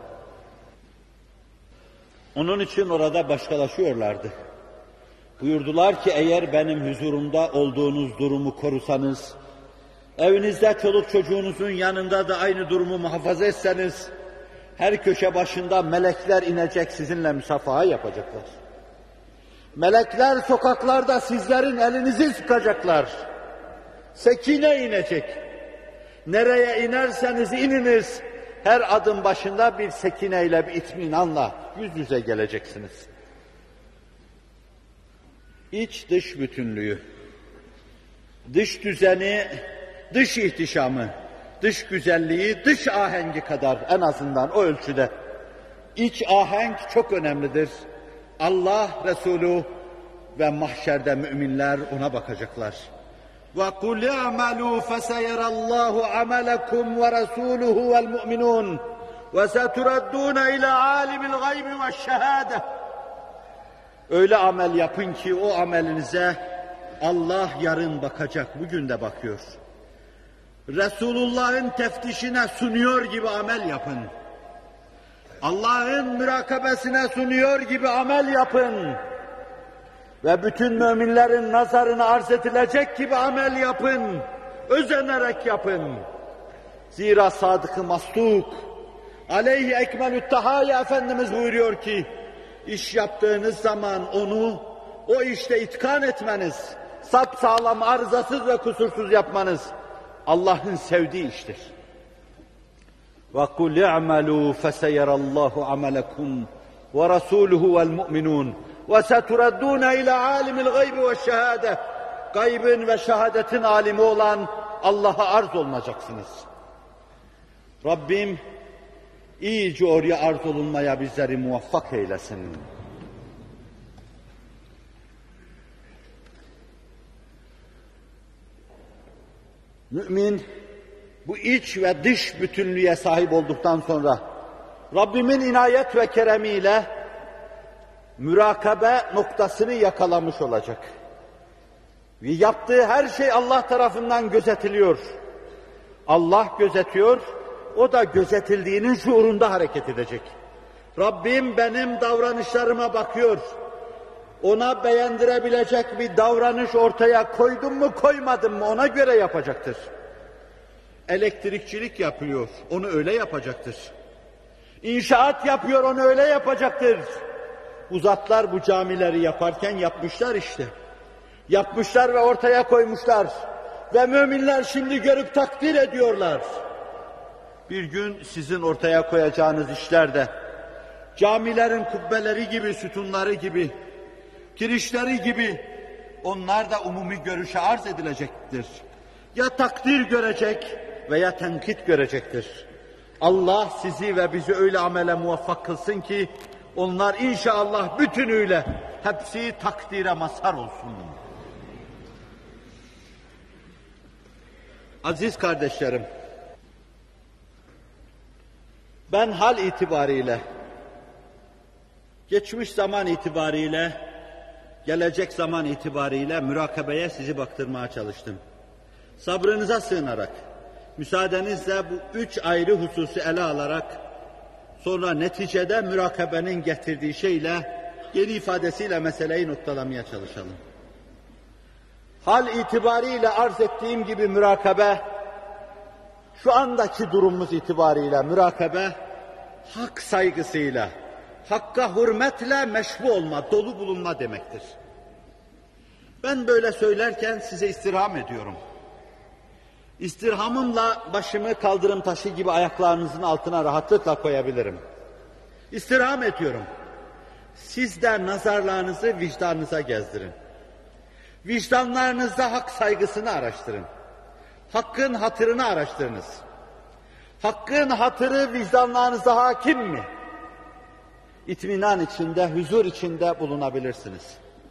Onun için orada başkalaşıyorlardı. Buyurdular ki eğer benim huzurumda olduğunuz durumu korusanız, evinizde çoluk çocuğunuzun yanında da aynı durumu muhafaza etseniz, her köşe başında melekler inecek sizinle müsafaha yapacaklar. Melekler sokaklarda sizlerin elinizi sıkacaklar. Sekine inecek. Nereye inerseniz ininiz, her adım başında bir sekineyle, bir itminanla yüz yüze geleceksiniz. İç dış bütünlüğü, dış düzeni, dış ihtişamı, dış güzelliği, dış ahengi kadar en azından o ölçüde. İç ahenk çok önemlidir. Allah Resulü ve mahşerde müminler ona bakacaklar. وَقُلْ اَعْمَلُوا فَسَيَرَ اللّٰهُ عَمَلَكُمْ وَرَسُولُهُ وَالْمُؤْمِنُونَ وَسَتُرَدُّونَ اِلَى عَالِمِ الْغَيْبِ وَالشَّهَادَةِ. Öyle amel yapın ki o amelinize Allah yarın bakacak, bugün de bakıyor. Resulullah'ın teftişine sunuyor gibi amel yapın. Allah'ın mürakabesine sunuyor gibi amel yapın. Ve bütün müminlerin nazarına arz edilecek gibi amel yapın. Özenerek yapın. Zira sadık-ı masluk, Aleyhi ekmelü tahayya Efendimiz buyuruyor ki, iş yaptığınız zaman onu, o işte itkan etmeniz, sapsağlam, arızasız ve kusursuz yapmanız, Allah'ın sevdiği iştir. وَقُلْ اِعْمَلُوا فَسَيَرَ اللّٰهُ عَمَلَكُمْ وَرَسُولُهُ وَالْمُؤْمِنُونَ وَسَتُرَدُّونَ اِلَى عَالِمِ الْغَيْبِ وَالشَّهَادَةِ Gaybın ve şehadetin alimi olan Allah'a arz olunacaksınız. Rabbim iyice oraya arz olunmaya bizleri muvaffak eylesin. Mümin bu iç ve dış bütünlüğe sahip olduktan sonra Rabbimin inayet ve keremiyle mürakabe noktasını yakalamış olacak. Ve yaptığı her şey Allah tarafından gözetiliyor. Allah gözetiyor, o da gözetildiğinin şuurunda hareket edecek. Rabbim benim davranışlarıma bakıyor. Ona beğendirebilecek bir davranış ortaya koydum mu koymadım mı ona göre yapacaktır. Elektrikçilik yapıyor, onu öyle yapacaktır. İnşaat yapıyor, onu öyle yapacaktır. Uzatlar bu camileri yaparken yapmışlar işte. Yapmışlar ve ortaya koymuşlar. Ve müminler şimdi görüp takdir ediyorlar. Bir gün sizin ortaya koyacağınız işler de camilerin kubbeleri gibi, sütunları gibi, kirişleri gibi onlar da umumi görüşe arz edilecektir. Ya takdir görecek veya tenkit görecektir. Allah sizi ve bizi öyle amele muvaffak kılsın ki onlar inşallah bütünüyle hepsi takdire mazhar olsun. Aziz kardeşlerim, ben hal itibariyle, geçmiş zaman itibariyle, gelecek zaman itibariyle mürakabeye sizi baktırmaya çalıştım. Sabrınıza sığınarak, müsaadenizle bu üç ayrı hususu ele alarak, sonra neticede mürakabenin getirdiği şeyle, yeni ifadesiyle meseleyi noktalamaya çalışalım. Hal itibariyle arz ettiğim gibi mürakabe, şu andaki durumumuz itibariyle mürakabe, hak saygısıyla, hakka hürmetle meşbu olma, dolu bulunma demektir. Ben böyle söylerken size istirham ediyorum. İstirhamımla başımı kaldırım taşı gibi ayaklarınızın altına rahatlıkla koyabilirim. İstirham ediyorum. Siz de nazarlarınızı vicdanınıza gezdirin. Vicdanlarınızda hak saygısını araştırın. Hakkın hatırını araştırınız. Hakkın hatırı vicdanlarınızda hakim mi? İtminan içinde, huzur içinde bulunabilirsiniz.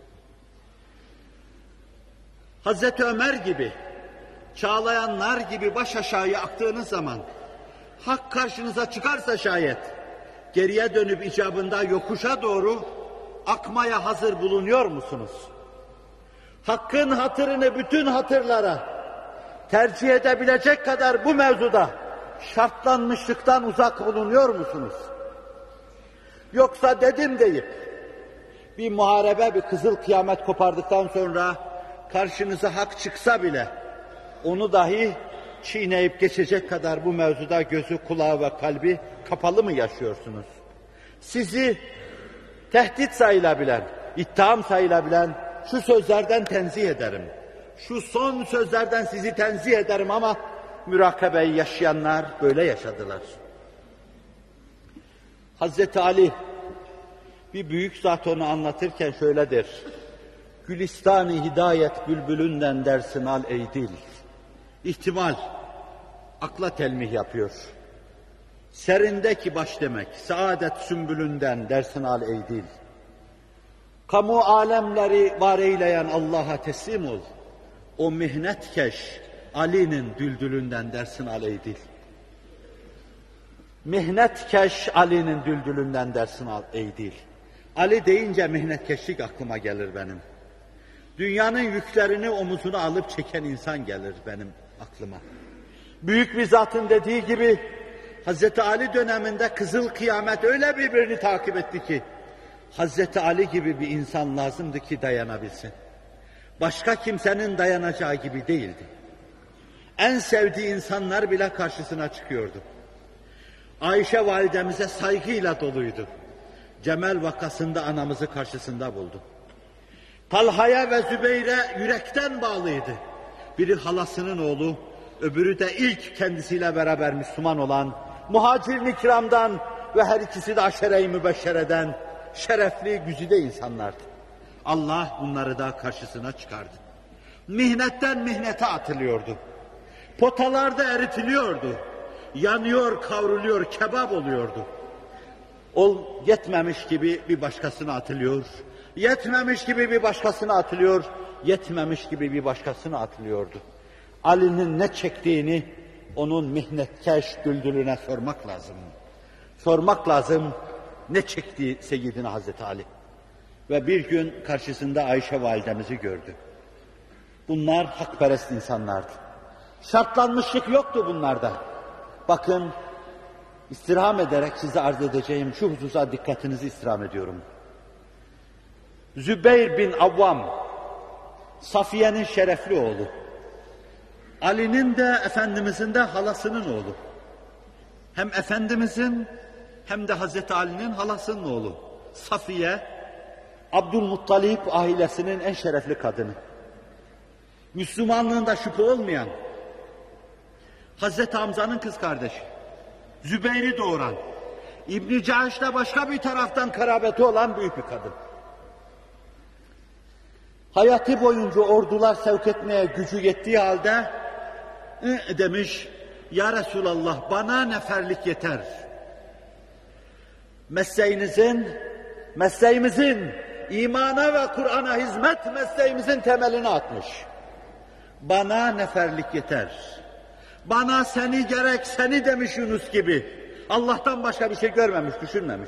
Hazreti Ömer gibi, çağlayanlar gibi baş aşağıya aktığınız zaman, hak karşınıza çıkarsa şayet, geriye dönüp icabında yokuşa doğru akmaya hazır bulunuyor musunuz? Hakkın hatırını bütün hatırlara tercih edebilecek kadar bu mevzuda şartlanmışlıktan uzak bulunuyor musunuz? Yoksa dedim deyip bir muharebe, bir kızıl kıyamet kopardıktan sonra karşınıza hak çıksa bile onu dahi çiğneyip geçecek kadar bu mevzuda gözü, kulağı ve kalbi kapalı mı yaşıyorsunuz? Sizi tehdit sayılabilen, ittiham sayılabilen şu sözlerden tenzih ederim. Şu son sözlerden sizi tenzih ederim ama mürakabeyi yaşayanlar böyle yaşadılar. Hazreti Ali bir büyük zat onu anlatırken şöyle der. Gülistan-ı hidayet bülbülünden dersin al ey dil. İhtimal, akla telmih yapıyor. Serindeki baş demek, saadet sümbülünden dersin al ey dil. Kamu alemleri var eyleyen Allah'a teslim ol. O mihnetkeş Ali'nin düldülünden dersin al ey dil. Mihnetkeş Ali'nin düldülünden dersin al ey dil. Ali deyince mihnetkeşlik aklıma gelir benim. Dünyanın yüklerini omuzuna alıp çeken insan gelir benim aklıma. Büyük bir zatın dediği gibi Hazreti Ali döneminde kızıl kıyamet öyle birbirini takip etti ki Hazreti Ali gibi bir insan lazımdı ki dayanabilsin. Başka kimsenin dayanacağı gibi değildi. En sevdiği insanlar bile karşısına çıkıyordu. Ayşe validemize saygıyla doluydu. Cemel vakasında anamızı karşısında buldu. Talha'ya ve Zübeyir'e yürekten bağlıydı. Biri halasının oğlu, öbürü de ilk kendisiyle beraber Müslüman olan muhacir-i kiramdan ve her ikisi de aşere-i mübeşşereden şerefli, güzide insanlardı. Allah bunları da karşısına çıkardı. Mihnetten mihnete atılıyordu. Potalarda eritiliyordu. Yanıyor, kavruluyor, kebap oluyordu. O yetmemiş gibi bir başkasına atılıyor. Yetmemiş gibi bir başkasına atılıyor. Yetmemiş gibi bir başkasına atılıyordu. Ali'nin ne çektiğini onun mihnetkeş düldülüne sormak lazım. Sormak lazım ne çekti Seyyidina Hazreti Ali. Ve bir gün karşısında Ayşe validemizi gördü. Bunlar hakperest insanlardı. Şartlanmışlık yoktu bunlarda. Bakın, istirham ederek size arz edeceğim şu hususa dikkatinizi istirham ediyorum. Zübeyir bin Avvam, Safiye'nin şerefli oğlu. Ali'nin de Efendimizin de halasının oğlu. Hem Efendimizin hem de Hazreti Ali'nin halasının oğlu. Safiye, Abdülmuttalip ailesinin en şerefli kadını. Müslümanlığında şüphe olmayan, Hazreti Hamza'nın kız kardeşi, Zübeyir'i doğuran, İbn-i Cahiş'le başka bir taraftan karabeti olan büyük bir kadın. Hayatı boyunca ordular sevk etmeye gücü yettiği halde e, demiş, ya Resulallah bana neferlik yeter. Mesleğinizin, mesleğimizin, imana ve Kur'an'a hizmet mesleğimizin temelini atmış. Bana neferlik yeter. Bana seni gerek seni demiş Yunus gibi. Allah'tan başka bir şey görmemiş, düşünmemiş.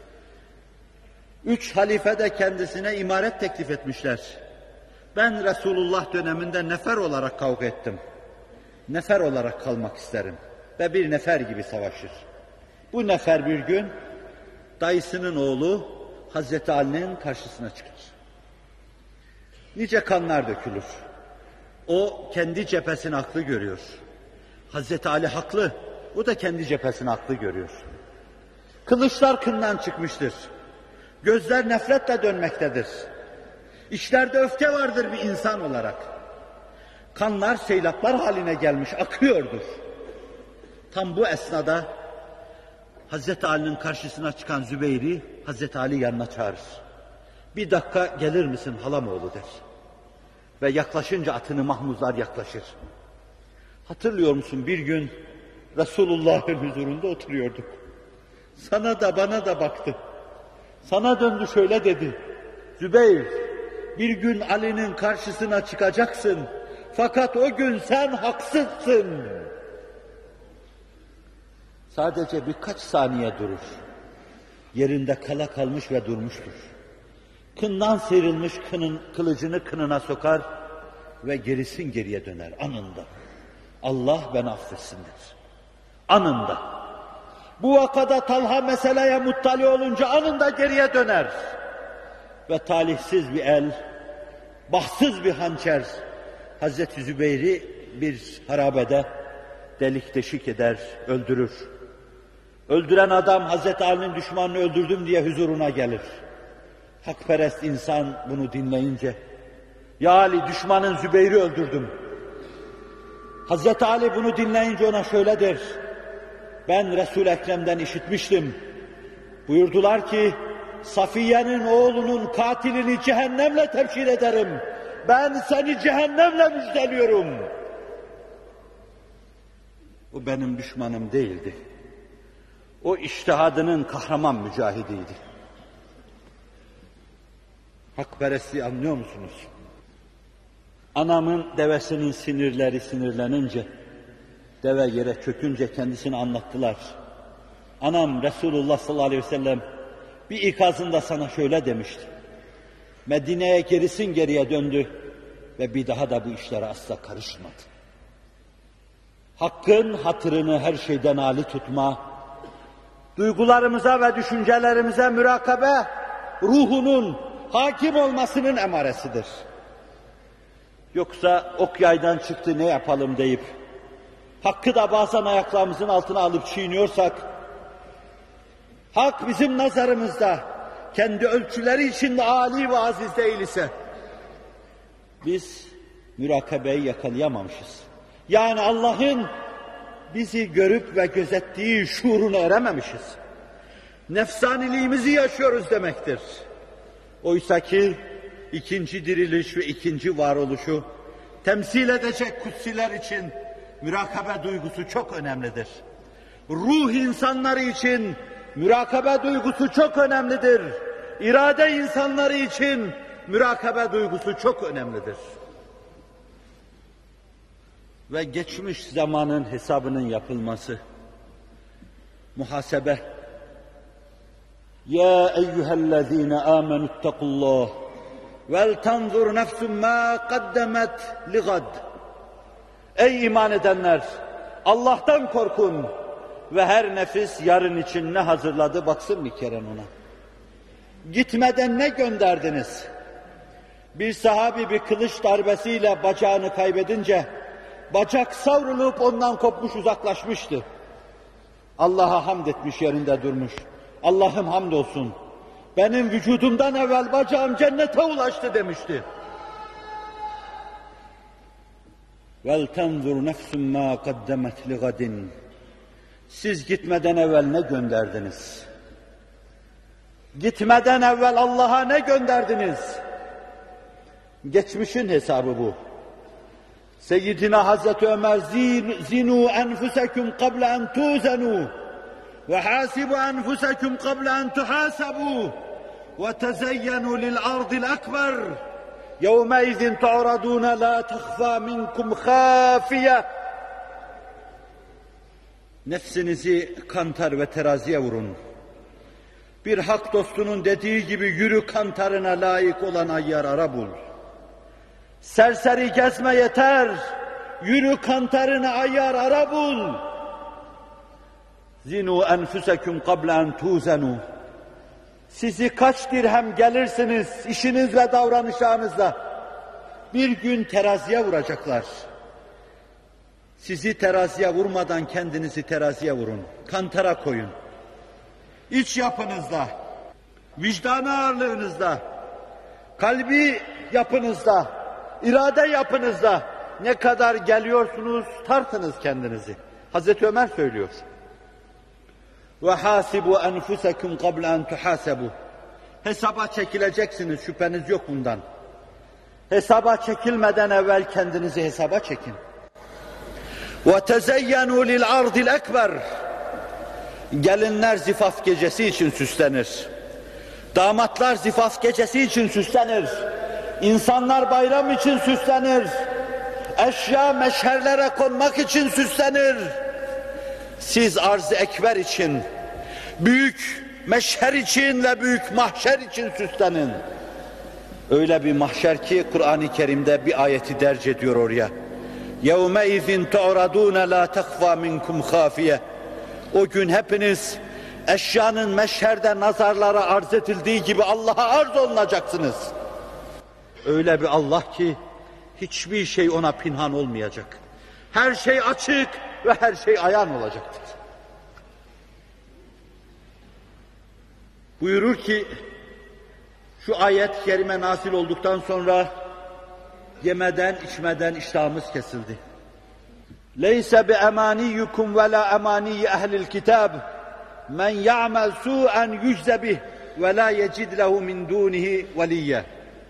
Üç halife de kendisine imaret teklif etmişler. Ben Resulullah döneminde nefer olarak kavga ettim. Nefer olarak kalmak isterim. Ve bir nefer gibi savaşır. Bu nefer bir gün dayısının oğlu Hazreti Ali'nin karşısına çıkar. Nice kanlar dökülür. O kendi cephesini haklı görüyor. Hazreti Ali haklı. O da kendi cephesini haklı görüyor. Kılıçlar kından çıkmıştır. Gözler nefretle dönmektedir. İçlerde öfke vardır bir insan olarak. Kanlar seylaplar haline gelmiş, akıyordur. Tam bu esnada Hazreti Ali'nin karşısına çıkan Zübeyir'i Hazreti Ali yanına çağırır. Bir dakika gelir misin halamoğlu der. Ve yaklaşınca atını mahmuzlar yaklaşır. Hatırlıyor musun bir gün Resulullah'ın huzurunda oturuyorduk. Sana da bana da baktı. Sana döndü şöyle dedi. Zübeyir, bir gün Ali'nin karşısına çıkacaksın. Fakat o gün sen haksızsın. Sadece birkaç saniye durur. Yerinde kala kalmış ve durmuştur. Kından sıyrılmış kının, kılıcını kınına sokar ve gerisin geriye döner anında. Allah beni affetsin der. Anında. Bu vakada Talha meseleye muttali olunca anında geriye döner. Ve talihsiz bir el, bahtsız bir hançer Hazreti Zübeyir'i bir harabede delik deşik eder, öldürür. Öldüren adam Hazreti Ali'nin düşmanını öldürdüm diye huzuruna gelir. Hakperest insan bunu dinleyince, ya Ali düşmanın Zübeyir'i öldürdüm. Hazreti Ali bunu dinleyince ona şöyle der, ben Resul-i Ekrem'den işitmiştim. Buyurdular ki, Safiye'nin oğlunun katilini cehennemle tebşir ederim. Ben seni cehennemle müjdeliyorum. O benim düşmanım değildi. O içtihadının kahraman mücahidiydi. Hakperestliği anlıyor musunuz? Anamın devesinin sinirleri sinirlenince, deve yere çökünce kendisini anlattılar. Anam Resulullah sallallahu aleyhi ve sellem bir ikazında sana şöyle demişti. Medine'ye gerisin geriye döndü ve bir daha da bu işlere asla karışmadı. Hakkın hatırını her şeyden âli tutma, duygularımıza ve düşüncelerimize mürakabe, ruhunun hakim olmasının emaresidir. Yoksa ok yaydan çıktı ne yapalım deyip, hakkı da bazen ayaklarımızın altına alıp çiğniyorsak, hak bizim nazarımızda kendi ölçüleri içinde âli ve aziz değil ise, biz mürakabeyi yakalayamamışız. Yani Allah'ın bizi görüp ve gözettiği şuuruna erememişiz. Nefsaniliğimizi yaşıyoruz demektir. Oysa ki ikinci diriliş ve ikinci varoluşu temsil edecek kutsiler için mürakabe duygusu çok önemlidir. Ruh insanları için mürakabe duygusu çok önemlidir. İrade insanları için mürakabe duygusu çok önemlidir. Ve geçmiş zamanın hesabının yapılması, muhasebe. Ya eyyühellezine âmenü ittakullah vel tanzur nefsum mâ kaddemet ligad. Ey iman edenler! Allah'tan korkun ve her nefis yarın için ne hazırladı baksın bir kere ona. Gitmeden ne gönderdiniz? Bir sahabi bir kılıç darbesiyle bacağını kaybedince bacak savrulup ondan kopmuş uzaklaşmıştı. Allah'a hamd etmiş, yerinde durmuş. Allah'ım hamdolsun, benim vücudumdan evvel bacağım cennete ulaştı demişti. وَلْتَنْظُرْ نَفْسٌ مَا قَدَّمَتْ لِغَدٍ. Siz gitmeden evvel ne gönderdiniz? Gitmeden evvel Allah'a ne gönderdiniz? Geçmişin hesabı bu. Seyyidina Hazreti Ömer, zinu enfusekum qabla en tuzenu ve hasibu enfusekum qabla en tuhasabu ve tezeyyenu lil ardil ekber yevmeizin tu'raduna la tehfa minkum khafiye. Nefsinizi kantar ve teraziye vurun. Bir hak dostunun dediği gibi yürü kantarına layık olan ayyar ara bul. Serseri gezme yeter, yürü kantarına ayyar ara bul. Zinu enfusekum qabla en tuzenu. Sizi kaç dirhem gelirsiniz işiniz ve davranışlarınızla. Bir gün teraziye vuracaklar. Sizi teraziye vurmadan kendinizi teraziye vurun. Kantara koyun. İç yapınızda, vicdan ağırlığınızda, kalbi yapınızda, irade yapınızda ne kadar geliyorsunuz tartınız kendinizi. Hazreti Ömer söylüyor. وَحَاسِبُوا أَنْفُسَكُمْ قَبْلَ أَنْ تُحَاسَبُوا. Hesaba çekileceksiniz, şüpheniz yok bundan. Hesaba çekilmeden evvel kendinizi hesaba çekin. وَتَزَيَّنُوا لِلْعَرْضِ الْاَكْبَرِ. Gelinler zifaf gecesi için süslenir. Damatlar zifaf gecesi için süslenir. İnsanlar bayram için süslenir. Eşya meşherlere konmak için süslenir. Siz arz-ı ekber için, büyük meşher için ve büyük mahşer için süslenin. Öyle bir mahşer ki Kur'an-ı Kerim'de bir ayeti derc ediyor oraya. يَوْمَئِذٍ تُعْرَضُونَ لَا تَخْفَى مِنْكُمْ خَافِيَةً. O gün hepiniz eşyanın meşherde nazarlara arz edildiği gibi Allah'a arz olunacaksınız. Öyle bir Allah ki hiçbir şey ona pinhan olmayacak. Her şey açık ve her şey ayan olacaktır. Buyurur ki şu ayet-i kerime nazil olduktan sonra yemeden içmeden iştahımız kesildi. Leyse bi emaniyukum ve la emaniyi ehlil kitab men ya'mel su'en yücze bih ve la yecid lehu min dunihi veliyye.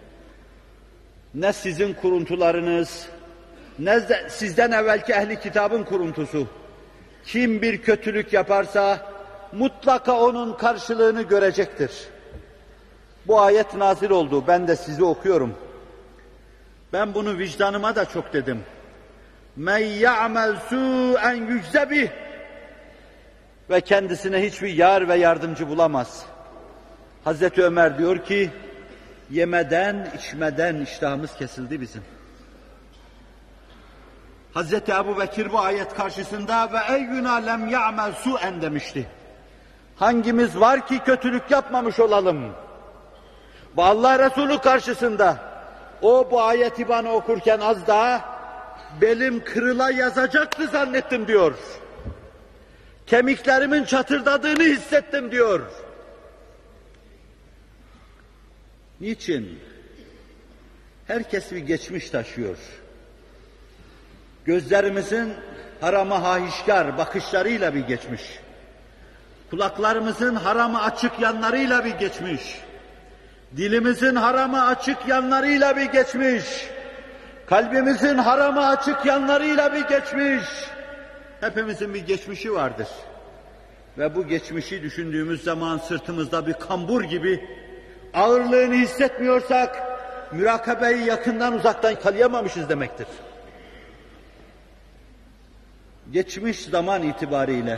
Ne sizin kuruntularınız, ne de sizden evvelki ehli kitabın kuruntusu. Kim bir kötülük yaparsa mutlaka onun karşılığını görecektir. Bu ayet nazil oldu. Ben de sizi okuyorum. Ben bunu vicdanıma da çok dedim. Men ya'mel su'en yücze bih. Ve kendisine hiçbir yar ve yardımcı bulamaz. Hazreti Ömer diyor ki, yemeden, içmeden iştahımız kesildi bizim. Hazreti Ebu Bekir bu ayet karşısında ve eyyuna lem ya'mel su'en demişti. Hangimiz var ki kötülük yapmamış olalım? Bu Allah Resulü karşısında o bu ayeti bana okurken az daha belim kırıla yazacaktı zannettim diyor. Kemiklerimin çatırdadığını hissettim diyor. Niçin? Herkes bir geçmiş taşıyor. Gözlerimizin harama hahişkar bakışlarıyla bir geçmiş. Kulaklarımızın harama açık yanlarıyla bir geçmiş. Dilimizin harama açık yanlarıyla bir geçmiş. Kalbimizin harama açık yanlarıyla bir geçmiş. Hepimizin bir geçmişi vardır. Ve bu geçmişi düşündüğümüz zaman sırtımızda bir kambur gibi ağırlığını hissetmiyorsak, mürakabeyi yakından uzaktan yakalayamamışız demektir. Geçmiş zaman itibariyle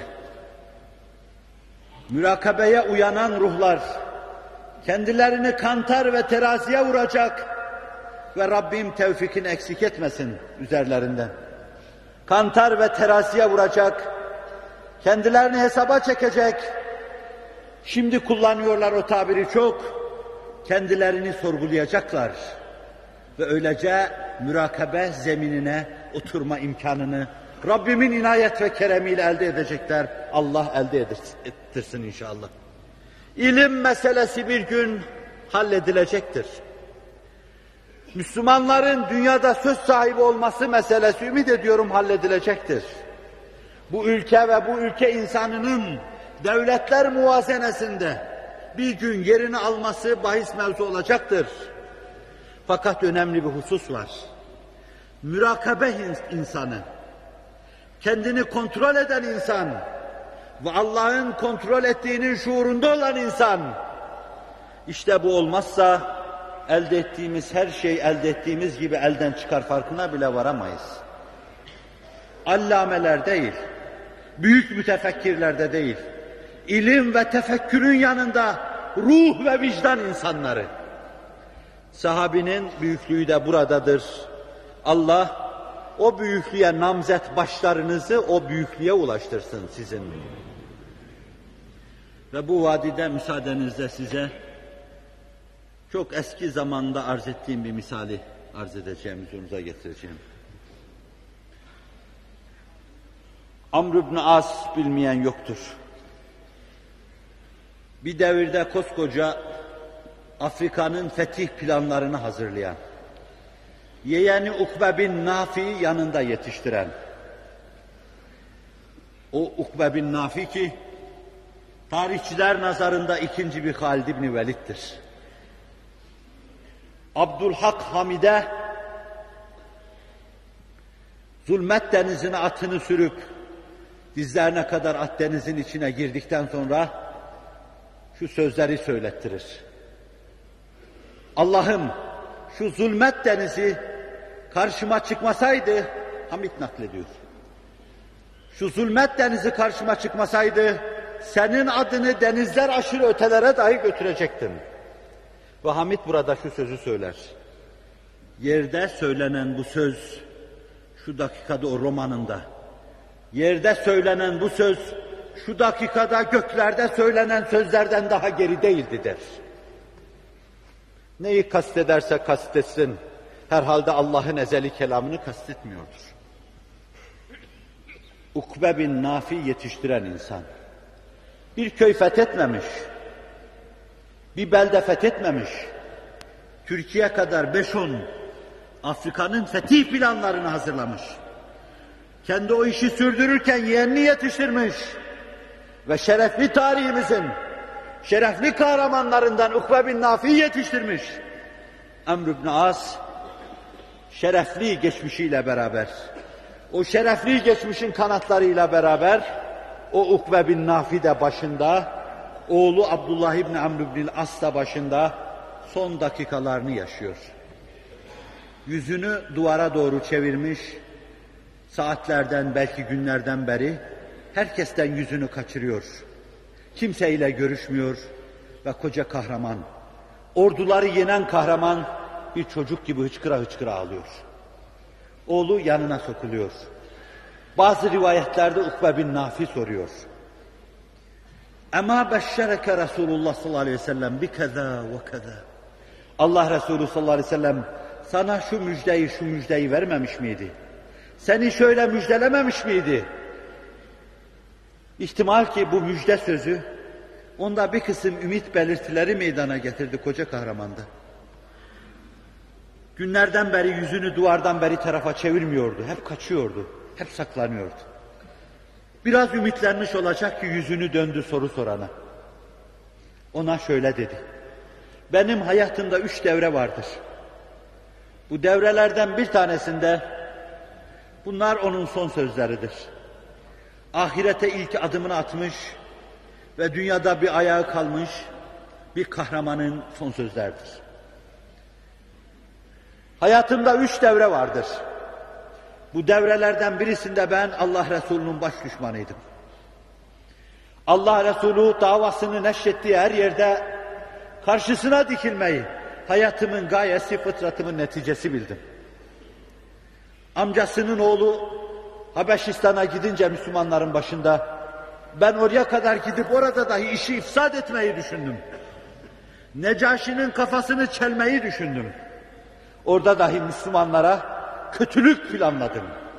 mürakabeye uyanan ruhlar kendilerini kantar ve teraziye vuracak ve Rabbim tevfikini eksik etmesin üzerlerinden. Kantar ve teraziye vuracak, kendilerini hesaba çekecek. Şimdi kullanıyorlar o tabiri çok. Kendilerini sorgulayacaklar ve öylece mürakabe zeminine oturma imkanını Rabbimin inayet ve keremiyle elde edecekler. Allah elde ettirsin inşallah. İlim meselesi bir gün halledilecektir. Müslümanların dünyada söz sahibi olması meselesi ümit ediyorum halledilecektir. Bu ülke ve bu ülke insanının devletler muvazenesinde bir gün yerini alması bahis mevzu olacaktır. Fakat önemli bir husus var. Mürakabe insanı, kendini kontrol eden insan ve Allah'ın kontrol ettiğinin şuurunda olan insan, işte bu olmazsa elde ettiğimiz her şey elde ettiğimiz gibi elden çıkar farkına bile varamayız. Allameler değil, büyük mütefekkirlerde değil, ilim ve tefekkürün yanında ruh ve vicdan insanları. Sahabinin büyüklüğü de buradadır. Allah o büyüklüğe namzet başlarınızı o büyüklüğe ulaştırsın sizin. Ve bu vadide müsaadenizle size çok eski zamanda arz ettiğim bir misali arz edeceğim, huzurunuza getireceğim. Amr ibn As bilmeyen yoktur. Bir devirde koskoca Afrika'nın fetih planlarını hazırlayan, yeğeni Ukbe bin Nafi'yi yanında yetiştiren, o Ukbe bin Nafi ki, tarihçiler nazarında ikinci bir Halid ibn Velid'dir. Abdülhak Hamide, zulmet denizine atını sürüp, dizlerine kadar at denizin içine girdikten sonra, şu sözleri söylettirir. Allah'ım şu zulmet denizi karşıma çıkmasaydı, Hamid naklediyor. Şu zulmet denizi karşıma çıkmasaydı, senin adını denizler aşırı ötelere dahi götürecektim. Ve Hamid burada şu sözü söyler. Yerde söylenen bu söz, şu dakikada o romanında, yerde söylenen bu söz, şu dakikada göklerde söylenen sözlerden daha geri değildi der. Neyi kastederse kastetsin, herhalde Allah'ın ezeli kelamını kastetmiyordur. Ukbe bin Nafi yetiştiren insan, bir köy fethetmemiş, bir belde fethetmemiş, Türkiye kadar beş on Afrika'nın fetih planlarını hazırlamış. Kendi o işi sürdürürken yeğenini yetiştirmiş ve şerefli tarihimizin şerefli kahramanlarından Ukbe bin Nafi'yi yetiştirmiş. Amr ibn As, şerefli geçmişiyle beraber, o şerefli geçmişin kanatlarıyla beraber, o Ukbe bin Nafi de başında, oğlu Abdullah ibn Amr ibn As da başında son dakikalarını yaşıyor. Yüzünü duvara doğru çevirmiş, saatlerden belki günlerden beri herkesten yüzünü kaçırıyor. Kimseyle görüşmüyor ve koca kahraman, orduları yenen kahraman bir çocuk gibi hıçkıra hıçkıra ağlıyor. Oğlu yanına sokuluyor. Bazı rivayetlerde Ukbe bin Nafi soruyor. Ama beşşereke Resulullah sallallahu aleyhi ve sellem bi keza ve keza. Allah Resulü sallallahu aleyhi ve sellem sana şu müjdeyi şu müjdeyi vermemiş miydi? Seni şöyle müjdelememiş miydi? İhtimal ki bu müjde sözü onda bir kısım ümit belirtileri meydana getirdi koca kahramanda. Günlerden beri yüzünü duvardan beri tarafa çevirmiyordu. Hep kaçıyordu. Hep saklanıyordu. Biraz ümitlenmiş olacak ki yüzünü döndü soru sorana. Ona şöyle dedi. Benim hayatımda üç devre vardır. Bu devrelerden bir tanesinde bunlar onun son sözleridir. Ahirete ilk adımını atmış ve dünyada bir ayağı kalmış bir kahramanın son sözleridir. Hayatımda üç devre vardır. Bu devrelerden birisinde ben Allah Resulü'nün baş düşmanıydım. Allah Resulü davasını neşrettiği her yerde karşısına dikilmeyi hayatımın gayesi, fıtratımın neticesi bildim. Amcasının oğlu Habeşistan'a gidince Müslümanların başında ben oraya kadar gidip orada dahi işi ifsad etmeyi düşündüm. Necaşi'nin kafasını çelmeyi düşündüm. Orada dahi Müslümanlara kötülük planladım.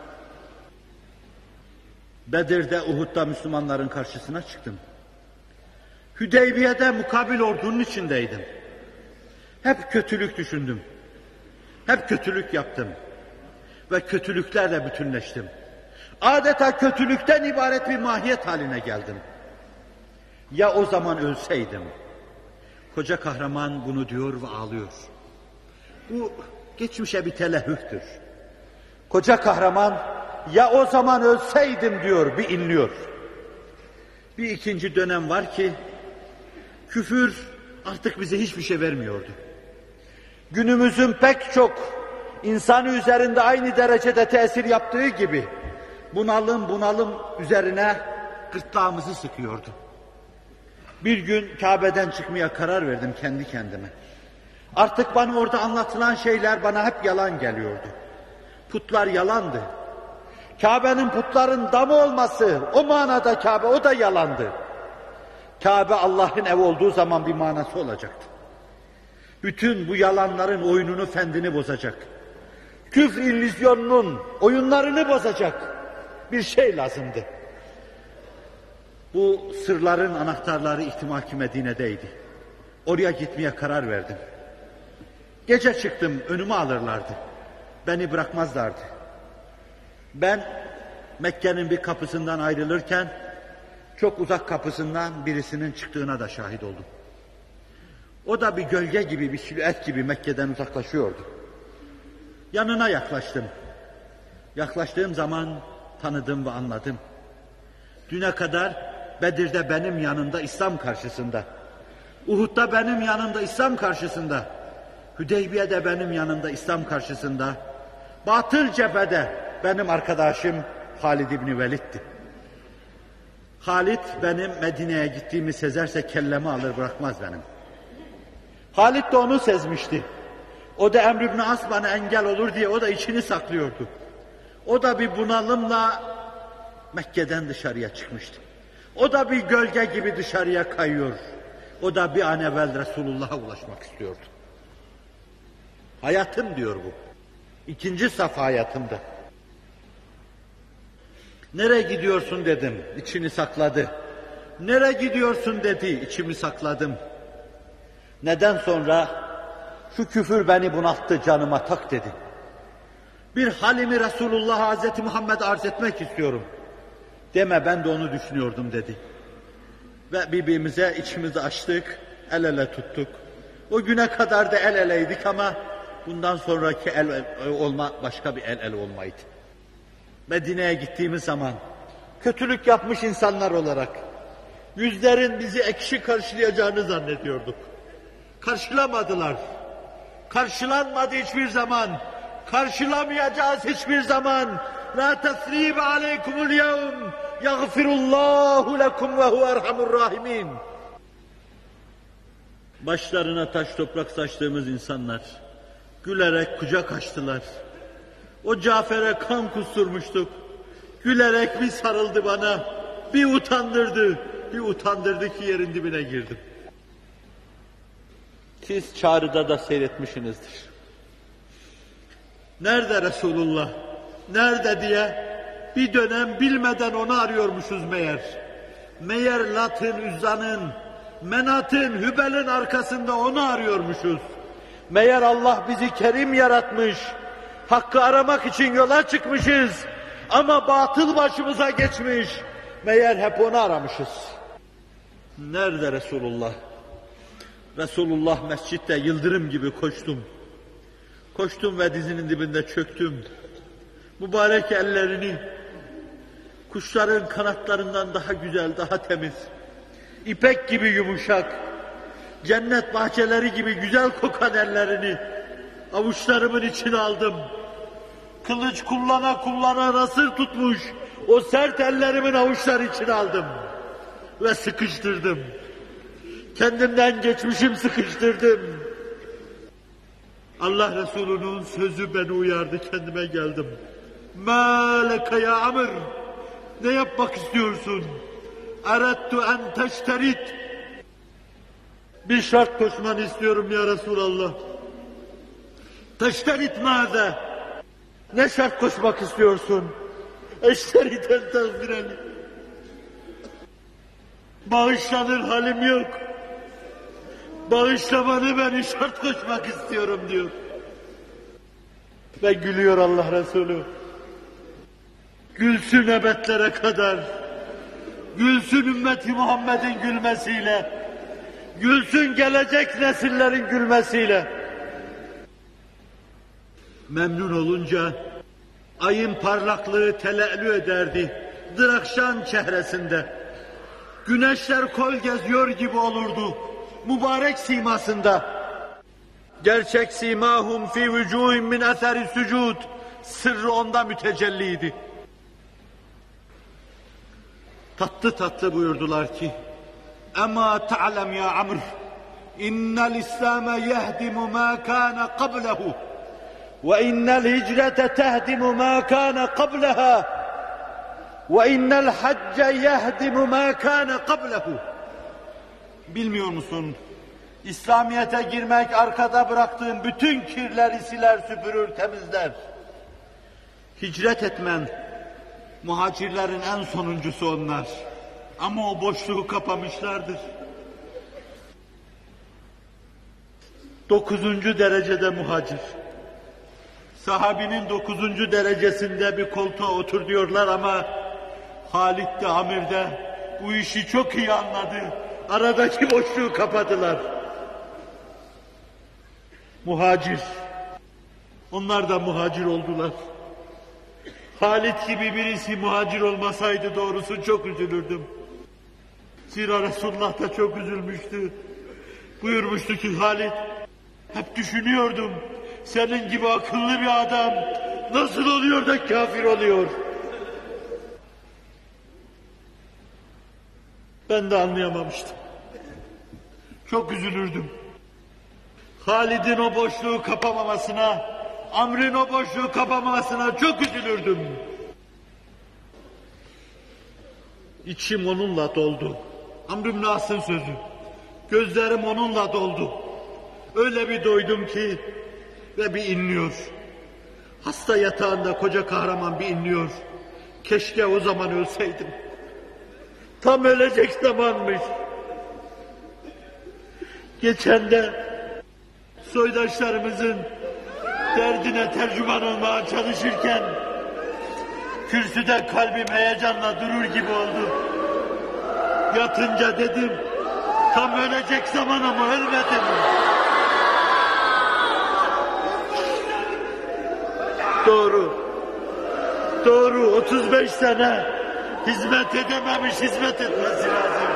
Bedir'de, Uhud'da Müslümanların karşısına çıktım. Hüdeybiye'de mukabil ordunun içindeydim. Hep kötülük düşündüm. Hep kötülük yaptım. Ve kötülüklerle bütünleştim. Adeta kötülükten ibaret bir mahiyet haline geldim. Ya o zaman ölseydim? Koca kahraman bunu diyor ve ağlıyor. Bu geçmişe bir telehüftür. Koca kahraman ya o zaman ölseydim diyor, bir inliyor. Bir ikinci dönem var ki küfür artık bize hiçbir şey vermiyordu. Günümüzün pek çok insanı üzerinde aynı derecede tesir yaptığı gibi bunalım bunalım üzerine gırtlağımızı sıkıyordu. Bir gün Kabe'den çıkmaya karar verdim kendi kendime. Artık bana orada anlatılan şeyler bana hep yalan geliyordu. Putlar yalandı. Kabe'nin putların damı olması, o manada Kabe, o da yalandı. Kabe Allah'ın evi olduğu zaman bir manası olacaktı. Bütün bu yalanların oyununu, fendini bozacak. Küfr illüzyonunun oyunlarını bozacak bir şey lazımdı. Bu sırların anahtarları İhtimaki Medine'deydi. Oraya gitmeye karar verdim. Gece çıktım, önüme alırlardı. Beni bırakmazlardı. Ben Mekke'nin bir kapısından ayrılırken çok uzak kapısından birisinin çıktığına da şahit oldum. O da bir gölge gibi, bir silüet gibi Mekke'den uzaklaşıyordu. Yanına yaklaştım. Yaklaştığım zaman tanıdım ve anladım. Düne kadar Bedir'de benim yanımda İslam karşısında, Uhud'da benim yanımda İslam karşısında, Hüdeybiye'de benim yanımda İslam karşısında, batıl cephede benim arkadaşım Halid İbni Velid'ti. Halid benim Medine'ye gittiğimi sezerse kellemi alır bırakmaz benim. Halid de onu sezmişti. O da Emr İbni As bana engel olur diye o da içini saklıyordu. O da bir bunalımla Mekke'den dışarıya çıkmıştı. O da bir gölge gibi dışarıya kayıyor. O da bir an evvel Resulullah'a ulaşmak istiyordu. Hayatım diyor bu. İkinci safha hayatımda. Nereye gidiyorsun dedim, içini sakladı. Nereye gidiyorsun dedi, içimi sakladım. Neden sonra şu küfür beni bunalttı, canıma tak dedi. Bir halimi Resulullah Hazreti Muhammed arz etmek istiyorum. Deme ben de onu düşünüyordum dedi. Ve birbirimize içimizi açtık, el ele tuttuk. O güne kadar da el eleydik ama bundan sonraki el el olma başka bir el el olmaydı. Medine'ye gittiğimiz zaman kötülük yapmış insanlar olarak yüzlerin bizi ekşi karşılayacağını zannediyorduk. Karşılamadılar. Karşılanmadı hiçbir zaman. Karşılamayacağız hiçbir zaman. La tesribe aleykumul yevm yagfirullahu lekum ve huve erhamur rahimin. Başlarına taş toprak saçtığımız insanlar gülerek kucak açtılar. O Cafer'e kan kusturmuştuk. Gülerek bir sarıldı bana, bir utandırdı, bir utandırdı ki yerin dibine girdim. Siz çağrıda da seyretmişsinizdir. Nerede Resulullah, nerede diye bir dönem bilmeden onu arıyormuşuz meğer. Meğer Lat'ın, Üzza'nın, Menat'ın, Hübel'in arkasında onu arıyormuşuz. Meğer Allah bizi kerim yaratmış, hakkı aramak için yola çıkmışız. Ama batıl başımıza geçmiş, meğer hep onu aramışız. Nerede Resulullah? Resulullah mescitte yıldırım gibi koştum. Koştum ve dizinin dibinde çöktüm. Mübarek ellerini, kuşların kanatlarından daha güzel, daha temiz, ipek gibi yumuşak, cennet bahçeleri gibi güzel kokan ellerini avuçlarımın içine aldım. Kılıç kullana kullana nasır tutmuş o sert ellerimin avuçları içine aldım ve sıkıştırdım. Kendimden geçmişim sıkıştırdım. Allah Resulü'nün sözü beni uyardı, kendime geldim. مَا لَكَ يَا Amr, ne yapmak istiyorsun? اَرَدْتُ اَنْ تَشْتَرِتْ, bir şart koşmanı istiyorum ya Resulallah. تَشْتَرِتْ مَاذَا, ne şart koşmak istiyorsun? اَشْتَرِتْ اَنْ تَغْفِرَنِ, bağışlanır halim yok. Bağışlamanı beni şart koşmak istiyorum diyor. Ve gülüyor Allah Resulü. Gülsün ebedlere kadar. Gülsün ümmeti Muhammed'in gülmesiyle. Gülsün gelecek nesillerin gülmesiyle. Memnun olunca ayın parlaklığı teleellü ederdi Dırakşan çehresinde. Güneşler kol geziyor gibi olurdu mübarek simasında. Gerçek simahum fi vücuhim min eseri sucud, sırrı onda mütecelliydi. Tatlı tatlı buyurdular ki, Ama ta'lem ya Amr, innel İslam'e yehdimu ma kana qablehu ve innel hicrete tehdimu ma kana qableha ve innel hacce yehdimu ma kana qablehu. Bilmiyor musun? İslamiyet'e girmek arkada bıraktığın bütün kirleri siler, süpürür, temizler. Hicret etmen, muhacirlerin en sonuncusu onlar. Ama o boşluğu kapamışlardır. Dokuzuncu derecede muhacir. Sahabinin dokuzuncu derecesinde bir koltuğa otur diyorlar ama Halid de Amir de bu işi çok iyi anladı. Aradaki boşluğu kapadılar. Muhacir. Onlar da muhacir oldular. Halid gibi birisi muhacir olmasaydı doğrusu çok üzülürdüm. Zira Resulullah da çok üzülmüştü. Buyurmuştu ki Halid, hep düşünüyordum. Senin gibi akıllı bir adam nasıl oluyor da kafir oluyor? Ben de anlayamamıştım. Çok üzülürdüm. Halid'in o boşluğu kapamamasına, Amr'in o boşluğu kapamamasına çok üzülürdüm. İçim onunla doldu. Amr ibn As'ın sözü. Gözlerim onunla doldu. Öyle bir doydum ki ve bir inliyor. Hasta yatağında koca kahraman bir inliyor. Keşke o zaman ölseydim. Tam ölecek zamanmış. Geçen de soydaşlarımızın derdine tercüman olmaya çalışırken kürsüde kalbim heyecanla durur gibi oldu. Yatınca dedim, tam ölecek zaman ama ölmedim. Doğru, doğru otuz beş sene hizmet edememiş, hizmet etmesi lazım.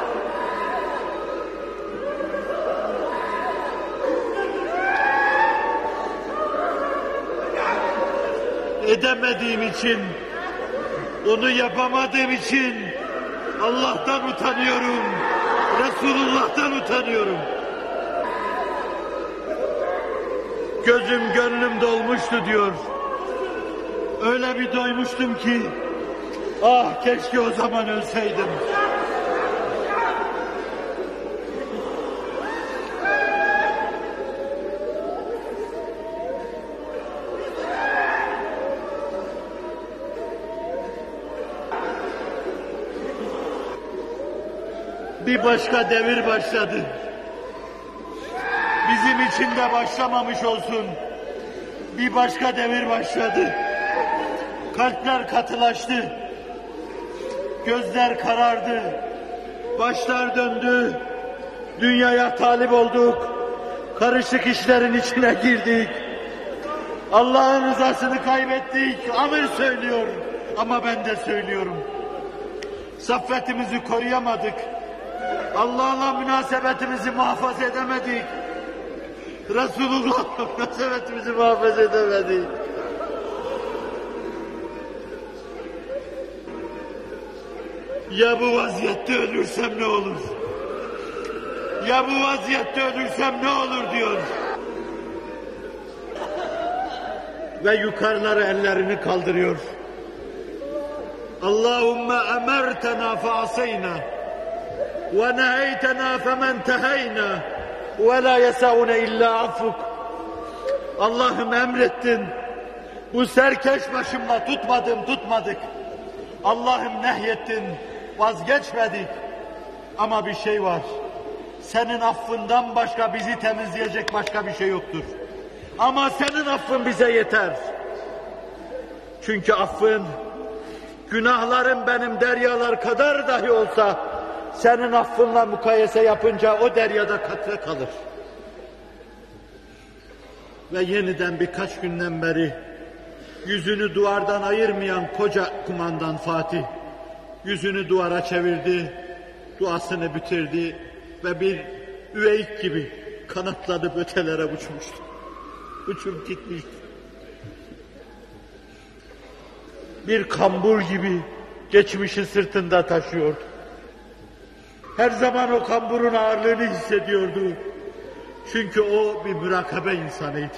Edemediğim için, onu yapamadığım için Allah'tan utanıyorum, Resulullah'tan utanıyorum. Gözüm gönlüm dolmuştu diyor. Öyle bir doymuştum ki, ah keşke o zaman ölseydim. Bir başka devir başladı. Bizim için de başlamamış olsun. Bir başka devir başladı. Kalpler katılaştı. Gözler karardı. Başlar döndü. Dünyaya talip olduk. Karışık işlerin içine girdik. Allah'ın rızasını kaybettik. Amin söylüyor. Ama ben de söylüyorum. Saffetimizi koruyamadık. Allah'la münasebetimizi muhafaza edemedik. Resulullah'la münasebetimizi muhafaza edemedik. Ya bu vaziyette ölürsem ne olur? Ya bu vaziyette ölürsem ne olur diyor. Ve yukarılara ellerini kaldırıyor. Allahümme emertena fe'aseyna ve neheytena femen teheyna ve la yesaune illa affuk. Allah'ım emrettin. Bu serkeş başımla tutmadım, tutmadık. Allah'ım nehyettin, vazgeçmedik. Ama bir şey var. Senin affından başka bizi temizleyecek başka bir şey yoktur. Ama senin affın bize yeter. Çünkü affın, günahlarım benim deryalar kadar dahi olsa, senin affınla mukayese yapınca o deryada katre kalır. Ve yeniden birkaç günden beri yüzünü duvardan ayırmayan koca kumandan Fatih, yüzünü duvara çevirdi, duasını bitirdi ve bir üveyik gibi kanatlanıp ötelere uçmuştu. Uçup gitmişti. Bir kambur gibi geçmişi sırtında taşıyordu. Her zaman o kamburun ağırlığını hissediyordu. Çünkü o bir mürakabe insanıydı.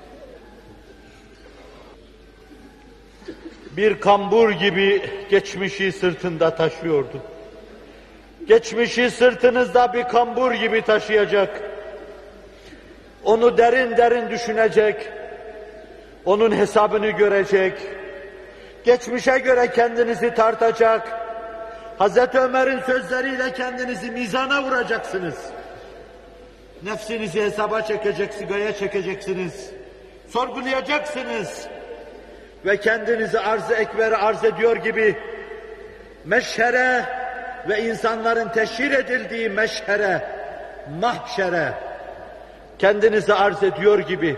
Bir kambur gibi geçmişi sırtında taşıyordu. Geçmişi sırtınızda bir kambur gibi taşıyacak. Onu derin derin düşünecek. Onun hesabını görecek. Geçmişe göre kendinizi tartacak. Hazreti Ömer'in sözleriyle kendinizi mizana vuracaksınız. Nefsinizi hesaba çekecek, sigaya çekeceksiniz. Sorgulayacaksınız. Ve kendinizi arz-ı ekber'e arz ediyor gibi meşhere ve insanların teşhir edildiği meşhere, mahşere kendinizi arz ediyor gibi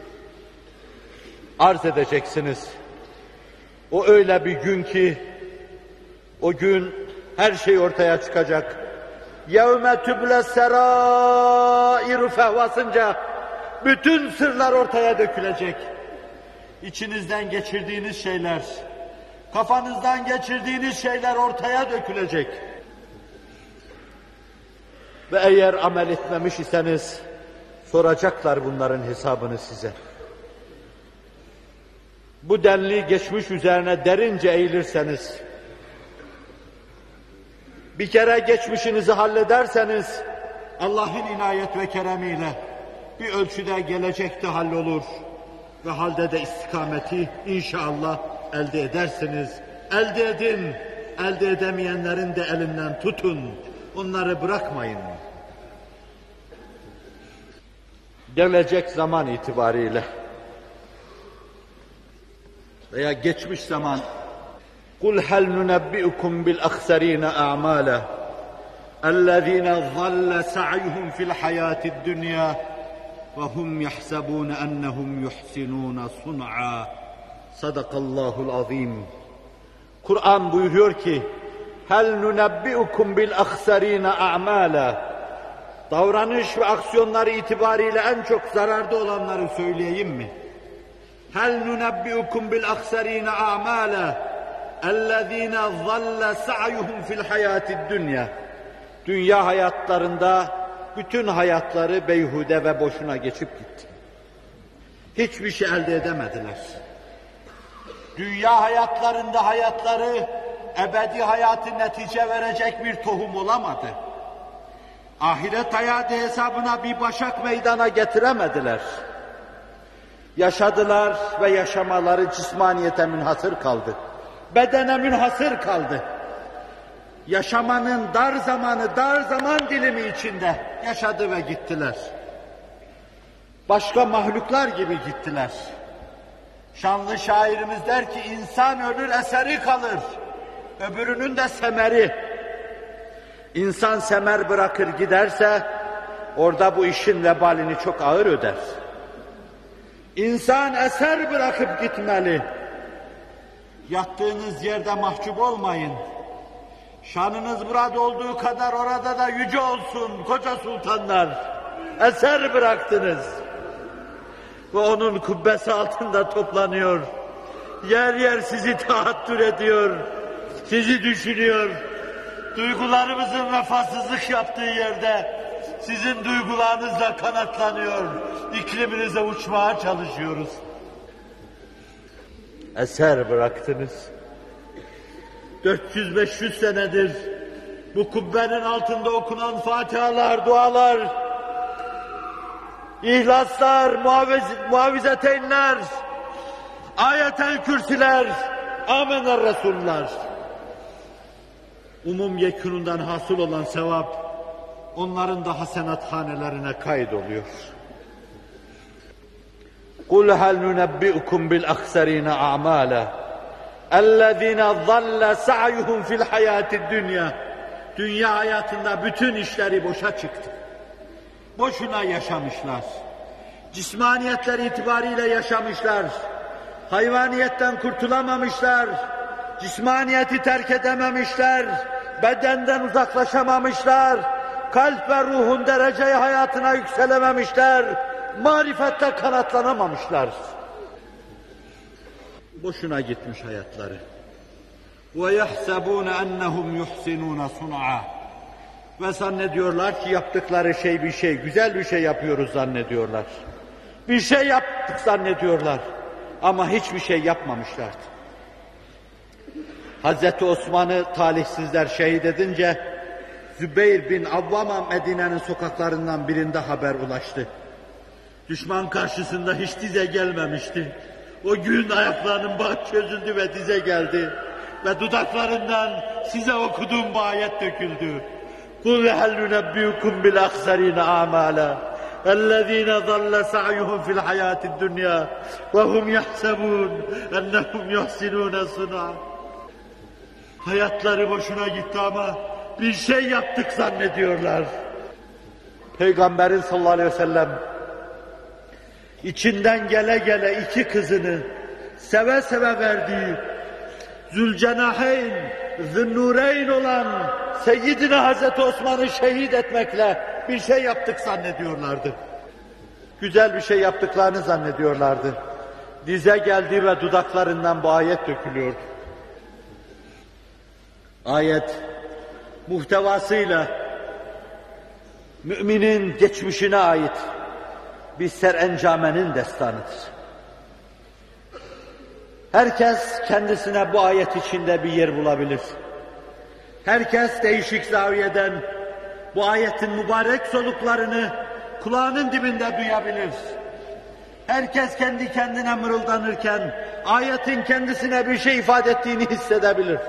arz edeceksiniz. O öyle bir gün ki o gün her şey ortaya çıkacak. يَوْمَ تُبْلَ السَّرَائِرُ fehvasınca bütün sırlar ortaya dökülecek. İçinizden geçirdiğiniz şeyler, kafanızdan geçirdiğiniz şeyler ortaya dökülecek. Ve eğer amel etmemiş iseniz soracaklar bunların hesabını size. Bu denli geçmiş üzerine derince eğilirseniz, bir kere geçmişinizi hallederseniz, Allah'ın inayet ve keremiyle bir ölçüde gelecekte hallolur ve halde de istikameti inşallah elde edersiniz. Elde edin, elde edemeyenlerin de elinden tutun, onları bırakmayın. Gelecek zaman itibariyle veya geçmiş zaman قُلْ هَلْ نُنَبِّئُكُمْ بِالْأَخْسَرِينَ أَعْمَالًا الَّذِينَ ضَلَّ سَعْيُهُمْ فِي الْحَيَاةِ الدُّنْيَا وَهُمْ يَحْسَبُونَ أَنَّهُمْ يُحْسِنُونَ صُنْعًا Sadakallahul azim. Kur'an buyuruyor ki هَلْ نُنَبِّئُكُمْ بِالْأَخْسَرِينَ أَعْمَالًا Davranış ve aksiyonları itibariyle en çok zararda olanları söyleyeyim mi? هَلْ نُنَبِّئُكُمْ بِالْأَخْسَرِينَ أَعْمَالًا اَلَّذ۪ينَ ظَلَّ سَعْيُهُمْ فِي الْحَيَاةِ الدُّنْيَا Dünya hayatlarında bütün hayatları beyhude ve boşuna geçip gitti. Hiçbir şey elde edemediler. Dünya hayatlarında hayatları ebedi hayatı netice verecek bir tohum olamadı. Ahiret hayatı hesabına bir başak meydana getiremediler. Yaşadılar ve yaşamaları cismaniyete münhasır kaldı. Bedene münhasır kaldı. yaşamanın dar zamanı, dar zaman dilimi içinde yaşadı ve gittiler. Başka mahluklar gibi gittiler. Şanlı şairimiz der ki, insan ölür eseri kalır, öbürünün de semeri. İnsan semer bırakır giderse, orada bu işin vebalini çok ağır öder. İnsan eser bırakıp gitmeli. Yattığınız yerde mahcup olmayın. Şanınız burada olduğu kadar orada da yüce olsun koca sultanlar. Eser bıraktınız. Ve onun kubbesi altında toplanıyor. Yer yer sizi tahattür ediyor. Sizi düşünüyor. Duygularımızın vefasızlık yaptığı yerde sizin duygularınızla kanatlanıyor. İkliminize uçmaya çalışıyoruz. Eser bıraktınız. dört yüz beş yüz senedir bu kubbenin altında okunan fatihalar, dualar, ihlaslar, muaviz, muavizeteynler, ayetel kürsiler, amener resuller. Umum yekunundan hasıl olan sevap, onların da hasenathanelerine kaydoluyor. قُلْ هَلْ نُنَبِّئُكُمْ بِالْأَخْسَرِينَ أَعْمَالًا اَلَّذ۪ينَ ظَلَّ سَعْيُهُمْ فِي الْحَيَاةِ الدُّنْيَا. Dünya hayatında bütün işleri boşa çıktı. Boşuna yaşamışlar. Cismaniyetler itibariyle yaşamışlar. Hayvaniyetten kurtulamamışlar. Cismaniyeti terk edememişler. Bedenden uzaklaşamamışlar. Kalp ve ruhun derece hayatına yükselememişler. Marifette kanatlanamamışlar. Boşuna gitmiş hayatları. وَيَحْسَبُونَ أَنَّهُمْ يُحْسِنُونَ صُنْعًا. Ve zannediyorlar ki yaptıkları şey bir şey, güzel bir şey yapıyoruz zannediyorlar. Bir şey yaptık zannediyorlar. Ama hiçbir şey yapmamışlardı. Hazreti Osman'ı talihsizler şehit edince, Zübeyir bin Avvam'a Medine'nin sokaklarından birinde haber ulaştı. Düşman karşısında hiç dize gelmemişti. O gün ayaklarının bağı çözüldü ve dize geldi. Ve dudaklarından size okuduğum bu ayet döküldü. قُلْ هَلْ نُنَبِّئُكُمْ بِالْأَخْسَرِينَ أَعْمَالًا الَّذ۪ينَ ضَلَّ سَعْيُهُمْ فِي الْحَيَاةِ الدُّنْيَا وَهُمْ يَحْسَبُونَ أَنَّهُمْ يُحْسِنُونَ صُنْعًا. Hayatları boşuna gitti ama bir şey yaptık zannediyorlar. Peygamberin sallallahu aleyhi ve sellem içinden gele gele iki kızını seve seve verdiği Zülcenaheyn, Zünnureyn olan Seyyidina Hazreti Osman'ı şehit etmekle bir şey yaptık zannediyorlardı. Güzel bir şey yaptıklarını zannediyorlardı. Dize geldi ve dudaklarından bu ayet dökülüyordu. Ayet muhtevasıyla müminin geçmişine ait bir serencamenin destanıdır. Herkes kendisine bu ayet içinde bir yer bulabilir. Herkes değişik zaviyeden bu ayetin mübarek soluklarını kulağının dibinde duyabilir. Herkes kendi kendine mırıldanırken ayetin kendisine bir şey ifade ettiğini hissedebilir.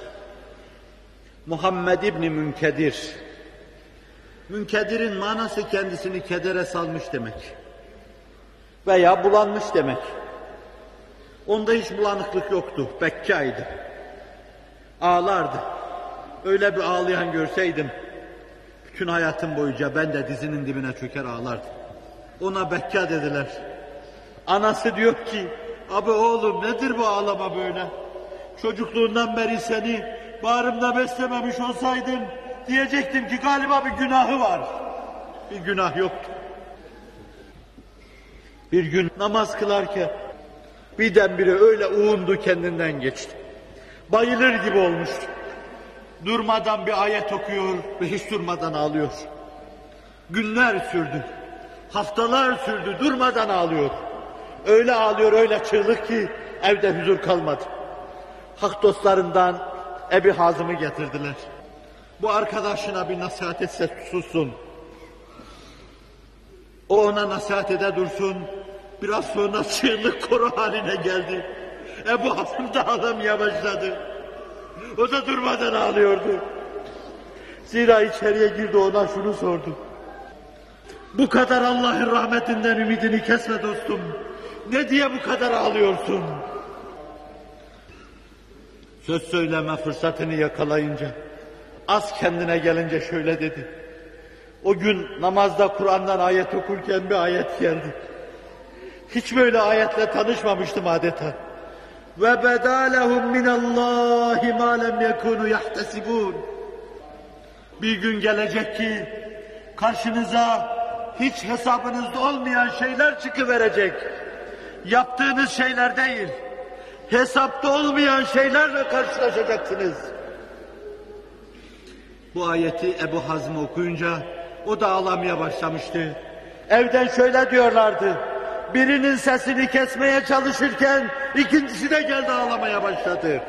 Muhammed İbni Münkedir. Münkedir'in manası kendisini kedere salmış demek. Veya bulanmış demek. Onda hiç bulanıklık yoktu, bekkâydı. Ağlardı. Öyle bir ağlayan görseydim, bütün hayatım boyunca ben de dizinin dibine çöker ağlardım. Ona bekka dediler. Anası diyor ki, abi oğlum nedir bu ağlama böyle? Çocukluğundan beri seni bağrımda beslememiş olsaydım, diyecektim ki galiba bir günahı var. Bir günah yoktu. Bir gün namaz kılarken birdenbire öyle uğundu, kendinden geçti. Bayılır gibi olmuştu. Durmadan bir ayet okuyor ve hiç durmadan ağlıyor. Günler sürdü, haftalar sürdü, durmadan ağlıyor. Öyle ağlıyor, öyle çığlık ki evde huzur kalmadı. Hak dostlarından Ebi Hazım'ı getirdiler. Bu arkadaşına bir nasihat etse sussun. O ona nasihat ede dursun. Biraz sonra çığlık koru haline geldi. Ebu Hazım da ağlamaya başladı. O da durmadan ağlıyordu. Zira içeriye girdi, ona şunu sordu. Bu kadar Allah'ın rahmetinden ümidini kesme dostum. Ne diye bu kadar ağlıyorsun? Söz söyleme fırsatını yakalayınca, az kendine gelince şöyle dedi. O gün namazda Kur'an'dan ayet okurken bir ayet geldi. Hiç böyle ayetle tanışmamıştım adeta. Ve bedalehum minallahi ma lem yekunu yahtesibun. Bir gün gelecek ki karşınıza hiç hesabınızda olmayan şeyler çıkıverecek. Yaptığınız şeyler değil, hesapta olmayan şeylerle karşılaşacaksınız. Bu ayeti Ebu Hazm okuyunca o da ağlamaya başlamıştı. Evden şöyle diyorlardı. Birinin sesini kesmeye çalışırken ikincisi de geldi ağlamaya başladı.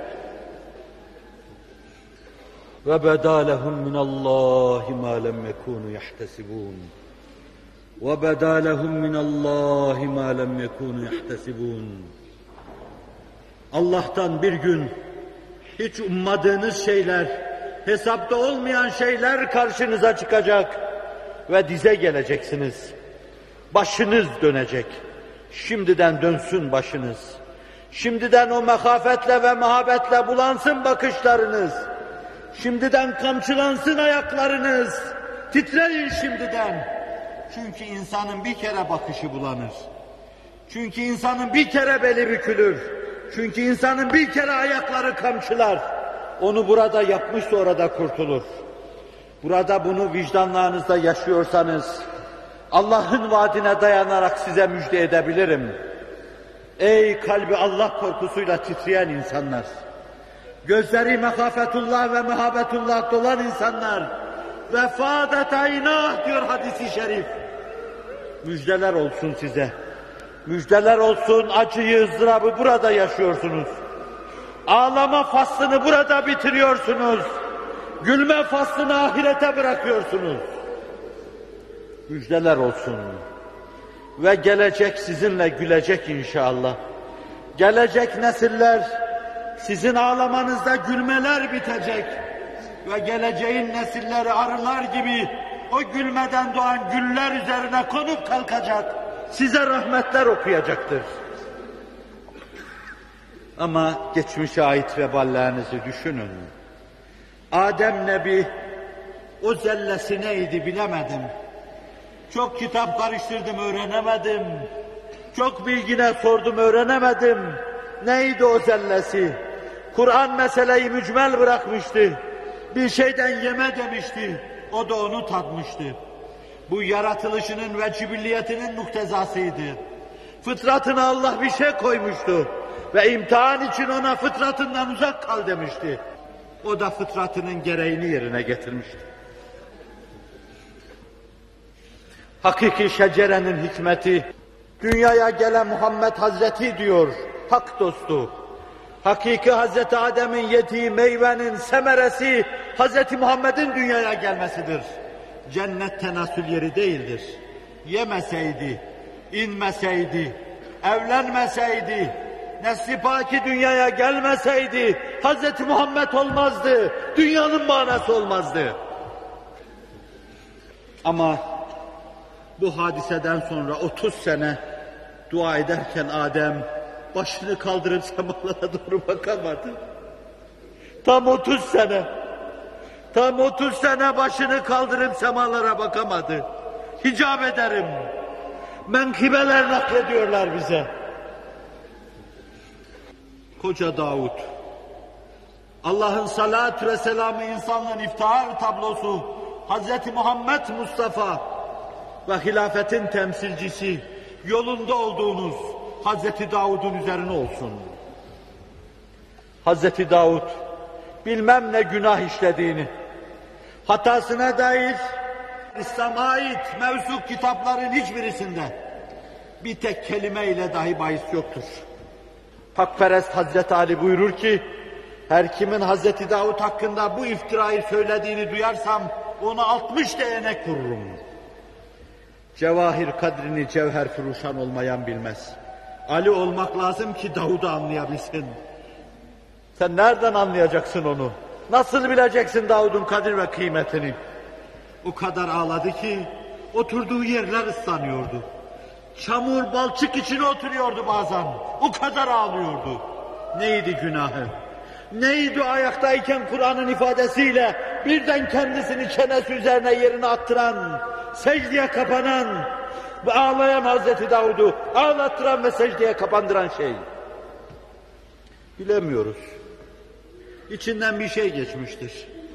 Ve bedalehum minallahi ma lem yekunu yahtesibun. Ve bedalehum minallahi ma lem yekunu yahtesibun. Allah'tan bir gün hiç ummadığınız şeyler, hesapta olmayan şeyler karşınıza çıkacak ve dize geleceksiniz. Başınız dönecek. Şimdiden dönsün başınız. Şimdiden o mehafetle ve muhabbetle bulansın bakışlarınız. Şimdiden kamçılansın ayaklarınız. Titreyin şimdiden. Çünkü insanın bir kere bakışı bulanır. Çünkü insanın bir kere beli bükülür. Çünkü insanın bir kere ayakları kamçılar. Onu burada yapmışsa orada kurtulur. Burada bunu vicdanlarınızda yaşıyorsanız, Allah'ın vaadine dayanarak size müjde edebilirim. Ey kalbi Allah korkusuyla titreyen insanlar, gözleri mehafetullah ve muhabbetullah dolan insanlar, vefadet aynah diyor hadis-i şerif. Müjdeler olsun size. Müjdeler olsun, acıyı, ızdırabı burada yaşıyorsunuz. Ağlama faslını burada bitiriyorsunuz. Gülme faslını ahirete bırakıyorsunuz. Müjdeler olsun. Ve gelecek sizinle gülecek inşallah. Gelecek nesiller sizin ağlamanızda gülmeler bitecek. Ve geleceğin nesilleri arılar gibi o gülmeden doğan güller üzerine konup kalkacak. Size rahmetler okuyacaktır. Ama geçmişe ait veballerinizi düşünün. Adem Nebi, o zellesi neydi bilemedim. Çok kitap karıştırdım, öğrenemedim. Çok bilgine sordum, öğrenemedim. Neydi o zellesi? Kur'an meseleyi mücmel bırakmıştı. Bir şeyden yeme demişti. O da onu tatmıştı. Bu yaratılışının ve cibilliyetinin muktezasıydı. Fıtratına Allah bir şey koymuştu. Ve imtihan için ona fıtratından uzak kal demişti. O da fıtratının gereğini yerine getirmişti. Hakiki şecerenin hikmeti, dünyaya gelen Muhammed Hazreti diyor, hak dostu. Hakiki Hazreti Adem'in yediği meyvenin semeresi, Hazreti Muhammed'in dünyaya gelmesidir. Cennet tenasül yeri değildir. Yemeseydi, inmeseydi, evlenmeseydi, nesli paki dünyaya gelmeseydi, Hazreti Muhammed olmazdı, dünyanın manası olmazdı. Ama bu hadiseden sonra otuz sene dua ederken Adem başını kaldırıp semalara doğru bakamadı. Tam otuz sene, tam otuz sene başını kaldırıp semalara bakamadı. Hicap ederim. Menkıbeler naklediyorlar bize. Koca Davud, Allah'ın salat ve selamı insanlığın iftihar tablosu, Hazreti Muhammed Mustafa ve hilafetin temsilcisi, yolunda olduğunuz Hazreti Davud'un üzerine olsun. Hazreti Davud, bilmem ne günah işlediğini, hatasına dair İslam'a ait mevzu kitapların hiçbirisinde bir tek kelime ile dahi bahis yoktur. Hakperest Hazreti Ali buyurur ki, her kimin Hazreti Davud hakkında bu iftirayı söylediğini duyarsam, ona altmış değnek vururum. Cevahir kadrini cevher furuşan olmayan bilmez. Ali olmak lazım ki Davud'u anlayabilsin. Sen nereden anlayacaksın onu? Nasıl bileceksin Davud'un kadir ve kıymetini? O kadar ağladı ki oturduğu yerler ıslanıyordu. Çamur, balçık içine oturuyordu bazen. O kadar ağlıyordu. Neydi günahı? Neydi ayaktayken Kur'an'ın ifadesiyle birden kendisini çenesi üzerine yerine attıran, secdeye kapanan ve ağlayan Hazreti Davud'u ağlattıran ve secdeye kapandıran şey? Bilemiyoruz. İçinden bir şey geçmiştir.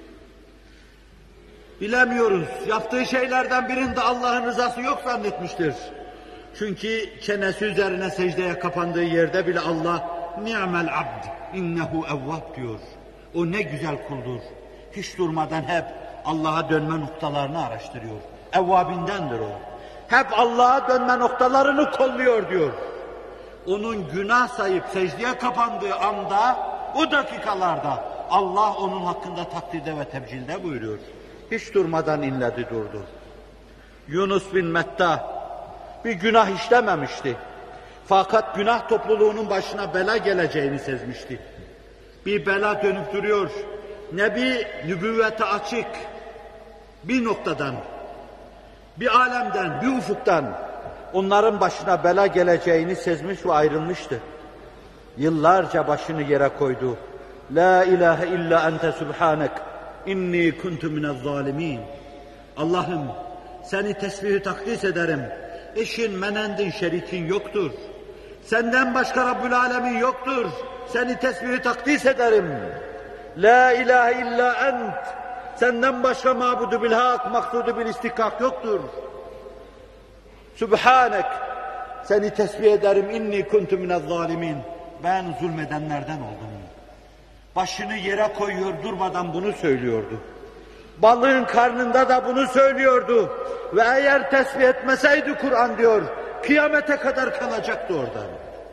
Bilemiyoruz. Yaptığı şeylerden birinde Allah'ın rızası yok zannetmiştir. Çünkü çenesi üzerine secdeye kapandığı yerde bile Allah ni'mel abd innehu evvab diyor. O ne güzel kuldur. Hiç durmadan hep Allah'a dönme noktalarını araştırıyor. Evvabindendir o. Hep Allah'a dönme noktalarını kolluyor diyor. Onun günah sayıp secdeye kapandığı anda, o dakikalarda Allah onun hakkında takdirde ve tebcilde buyuruyor. Hiç durmadan inledi durdu. Yunus bin Metta bir günah işlememişti. Fakat günah topluluğunun başına bela geleceğini sezmişti. Bir bela dönüp duruyor. Nebi nübüvvete açık bir noktadan, bir alemden, bir ufuktan onların başına bela geleceğini sezmiş ve ayrılmıştı. Yıllarca başını yere koydu. La ilahe illa ente subhanek inni kuntu minez zalimin. Allah'ım seni tesbih-i takdis ederim. Eşin, menendin, şerikin yoktur. Senden başka Rabbül Alemin yoktur. Seni tesbih-i takdis ederim. La ilahe illa ent. Senden başka mabudu bil hak, maksudu bil istikak yoktur. Subhanek. Seni tesbih ederim. İnni kuntu minez zalimin. Ben zulmedenlerden oldum. Başını yere koyuyor, durmadan bunu söylüyordu. Balığın karnında da bunu söylüyordu. Ve eğer tesbih etmeseydi Kur'an diyor, kıyamete kadar kalacaktı oradan.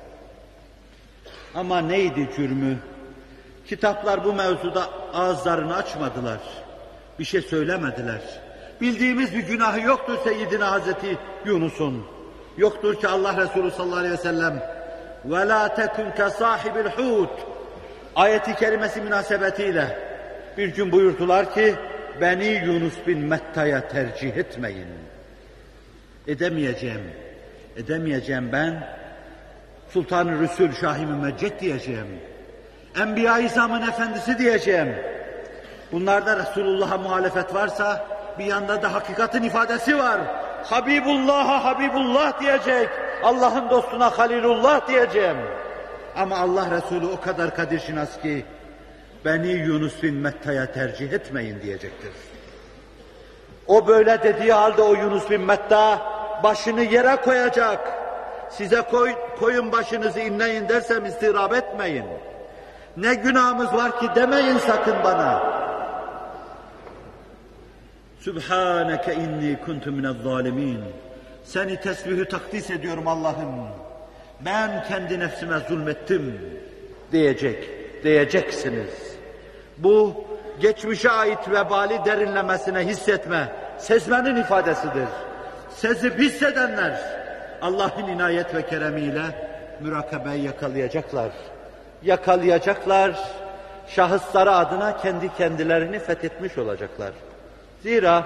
Ama neydi cürmü? Kitaplar bu mevzuda ağızlarını açmadılar. Bir şey söylemediler. Bildiğimiz bir günahı yoktur Seyyidina Hazreti Yunus'un. Yoktur ki Allah Resulü sallallahu aleyhi ve sellem وَلَا تَكُنْ كَصَاحِبِ الْحُوتِ ayeti kerimesi münasebetiyle bir gün buyurdular ki beni Yunus bin Metta'ya tercih etmeyin. Edemeyeceğim. Edemeyeceğim ben. Sultan-ı Rüsül Şah-ı Mümecced diyeceğim. Enbiya-i İzam'ın efendisi diyeceğim. Bunlarda Resulullah'a muhalefet varsa bir yanda da hakikatin ifadesi var. Habibullah'a Habibullah diyecek. Allah'ın dostuna Halilullah diyeceğim. Ama Allah Resulü o kadar kadirşinas ki beni Yunus bin Metta'ya tercih etmeyin diyecektir. O böyle dediği halde o Yunus bin Metta başını yere koyacak. Size koy, koyun başınızı inleyin dersem istirab etmeyin. Ne günahımız var ki demeyin sakın bana. Sübhaneke inni kuntu minez zalimin. Seni tesbihü takdis ediyorum Allah'ım. Ben kendi nefsime zulmettim diyecek, diyeceksiniz. Bu geçmişe ait vebali derinlemesine hissetme, sezmenin ifadesidir. Sezip hissedenler Allah'ın inayet ve keremiyle mürakabeyi yakalayacaklar. Yakalayacaklar, şahısları adına kendi kendilerini fethetmiş olacaklar. Zira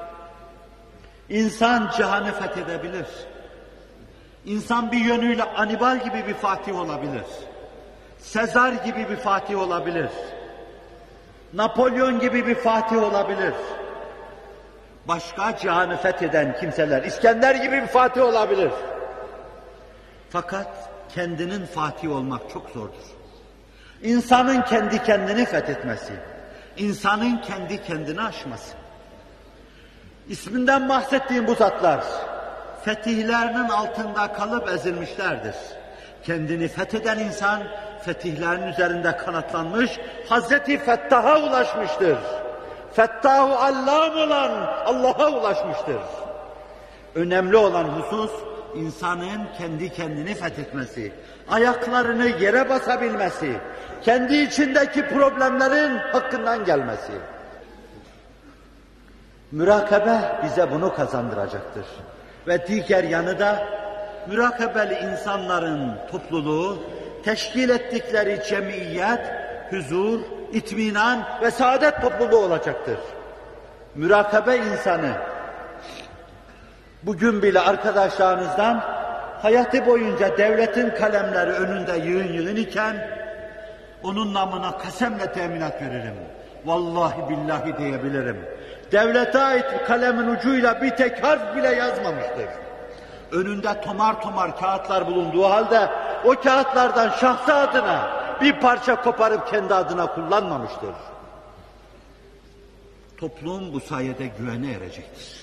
insan cihanı fethedebilir. İnsan bir yönüyle Anibal gibi bir fatih olabilir. Sezar gibi bir fatih olabilir. Napolyon gibi bir fatih olabilir. Başka cihanı fetheden kimseler, İskender gibi bir fatih olabilir. Fakat kendinin fatih olmak çok zordur. İnsanın kendi kendini fethetmesi, insanın kendi kendini aşması. İsminden bahsettiğim bu zatlar, fetihlerinin altında kalıp ezilmişlerdir. Kendini fetheden insan, fetihlerin üzerinde kanatlanmış, Hazreti Fettah'a ulaşmıştır. Fettah-ı Allam olan Allah'a ulaşmıştır. Önemli olan husus, insanın kendi kendini fethetmesi, ayaklarını yere basabilmesi, kendi içindeki problemlerin hakkından gelmesi. Mürakabe bize bunu kazandıracaktır. Ve diğer yanı da mürakabeli insanların topluluğu, teşkil ettikleri cemiyet, huzur, itminan ve saadet topluluğu olacaktır. Mürakabe insanı, bugün bile arkadaşlarınızdan hayatı boyunca devletin kalemleri önünde yığın yığın iken, onun namına kasemle teminat veririm. Vallahi billahi diyebilirim. Devlete ait kalemin ucuyla bir tek harf bile yazmamıştır. Önünde tomar tomar kağıtlar bulunduğu halde, o kağıtlardan şahsı adına bir parça koparıp kendi adına kullanmamıştır. Toplum bu sayede güvene erecektir.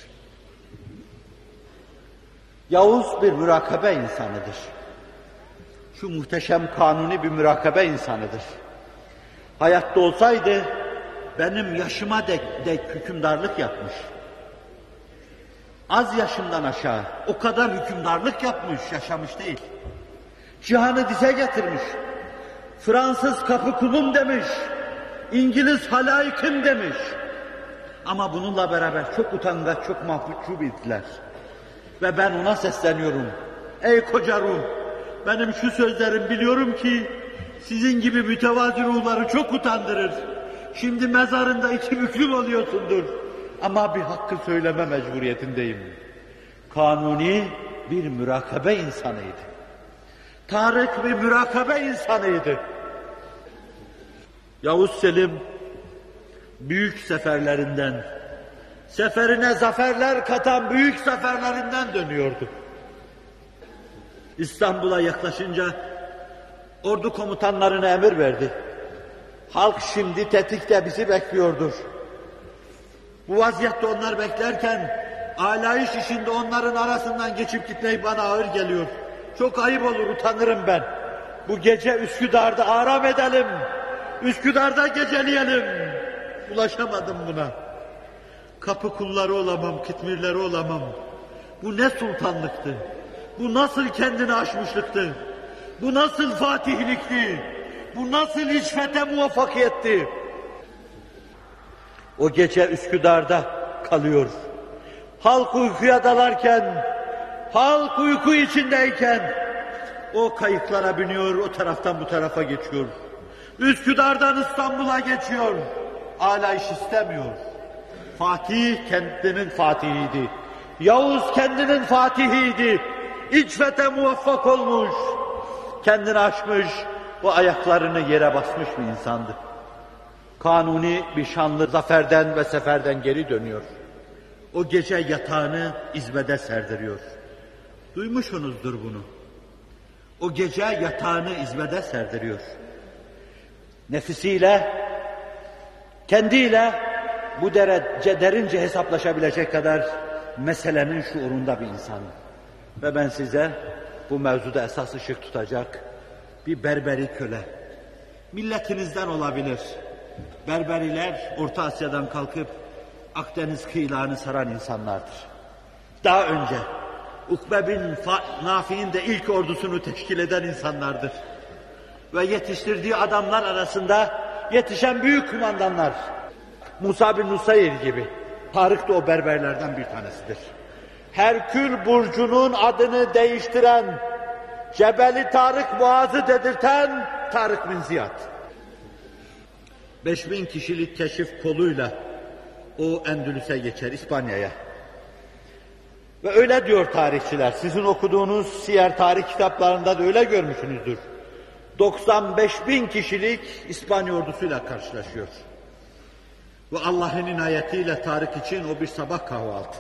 Yavuz bir mürakabe insanıdır. Şu muhteşem Kanuni bir mürakabe insanıdır. Hayatta olsaydı benim yaşıma dek, dek hükümdarlık yapmış. Az yaşımdan aşağı o kadar hükümdarlık yapmış, yaşamış değil. Cihanı dize getirmiş. Fransız kapı kulum demiş. İngiliz halayıkım demiş. Ama bununla beraber çok utangaç, çok mahcup idiler. Ve ben ona sesleniyorum. Ey koca ruh, benim şu sözlerim biliyorum ki sizin gibi mütevazi ruhları çok utandırır. Şimdi mezarında iki büklüm oluyorsundur. Ama bir hakkı söyleme mecburiyetindeyim. Kanuni bir mürakabe insanıydı. Tarık bir mürakabe insanıydı. Yavuz Selim büyük seferlerinden, seferine zaferler katan büyük seferlerinden dönüyordu. İstanbul'a yaklaşınca ordu komutanlarına emir verdi. Halk şimdi tetikte bizi bekliyordur. Bu vaziyette onlar beklerken alayış işinde onların arasından geçip gitmek bana ağır geliyor. Çok ayıp olur, utanırım ben. Bu gece Üsküdar'da aram edelim. Üsküdar'da geceleyelim. Ulaşamadım buna. Kapı kulları olamam, kitmirleri olamam. Bu ne sultanlıktı? Bu nasıl kendini aşmışlıktı? Bu nasıl fatihlikti? Bu nasıl işfete muvaffakiyetti? O gece Üsküdar'da kalıyor. Halk uykuya dalarken, halk uyku içindeyken o kayıklara biniyor, o taraftan bu tarafa geçiyor. Üsküdar'dan İstanbul'a geçiyor. Âlâ iş istemiyor. Fatih kendinin fatihiydi. Yavuz kendinin fatihiydi. İçfete muvaffak olmuş. Kendini aşmış, o ayaklarını yere basmış bir insandı. Kanuni bir şanlı zaferden ve seferden geri dönüyor. O gece yatağını izbede serdiriyor. Duymuşsunuzdur bunu. O gece yatağını izbede serdiriyor. Nefisiyle, kendiyle bu derece derince hesaplaşabilecek kadar meselenin şuurunda bir insan. Ve ben size bu mevzuda esas ışık tutacak bir berberi köle. Milletinizden olabilir. Berberiler Orta Asya'dan kalkıp Akdeniz kıyılarını saran insanlardır. Daha önce Ukbe bin Nafi'nin de ilk ordusunu teşkil eden insanlardır. Ve yetiştirdiği adamlar arasında yetişen büyük kumandanlar. Musa bin Nusayr gibi. Tarık da o berberlerden bir tanesidir. Herkül burcunun adını değiştiren, Cebeli Tarık Boğazı dedirten Tarık bin Ziyad. Beş bin kişilik keşif koluyla o Endülüs'e geçer, İspanya'ya. Ve öyle diyor tarihçiler, sizin okuduğunuz siyer tarih kitaplarında da öyle görmüşsünüzdür. doksan beş bin kişilik İspanya ordusuyla karşılaşıyor. Ve Allah'ın inayetiyle Tarık için o bir sabah kahvaltı.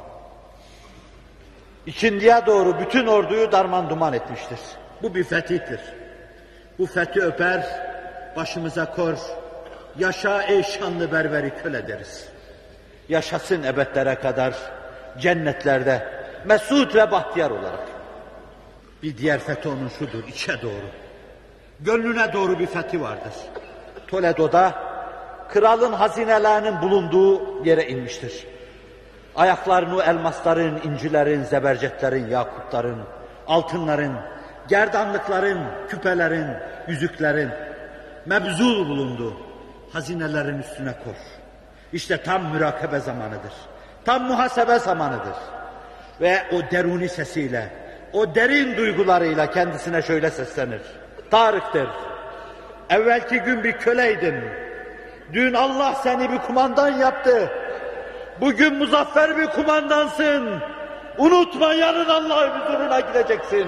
İkindiye doğru bütün orduyu darman duman etmiştir. Bu bir fetihtir. Bu fethi öper, başımıza kor, yaşa ey şanlı berberi köle deriz. Yaşasın ebedlere kadar cennetlerde mesut ve bahtiyar olarak. Bir diğer fethi onun şudur, içe doğru. Gönlüne doğru bir fethi vardır. Toledo'da kralın hazinelerinin bulunduğu yere inmiştir. Ayaklarını elmasların, incilerin, zebercetlerin, yakutların, altınların, gerdanlıkların, küpelerin, yüzüklerin mebzul bulunduğu hazinelerin üstüne koş. İşte tam mürakabe zamanıdır. Tam muhasebe zamanıdır. Ve o deruni sesiyle, o derin duygularıyla kendisine şöyle seslenir. Tarık der, evvelki gün bir köleydin. Dün Allah seni bir kumandan yaptı. Bugün muzaffer bir kumandansın. Unutma, yarın Allah'ın huzuruna gideceksin.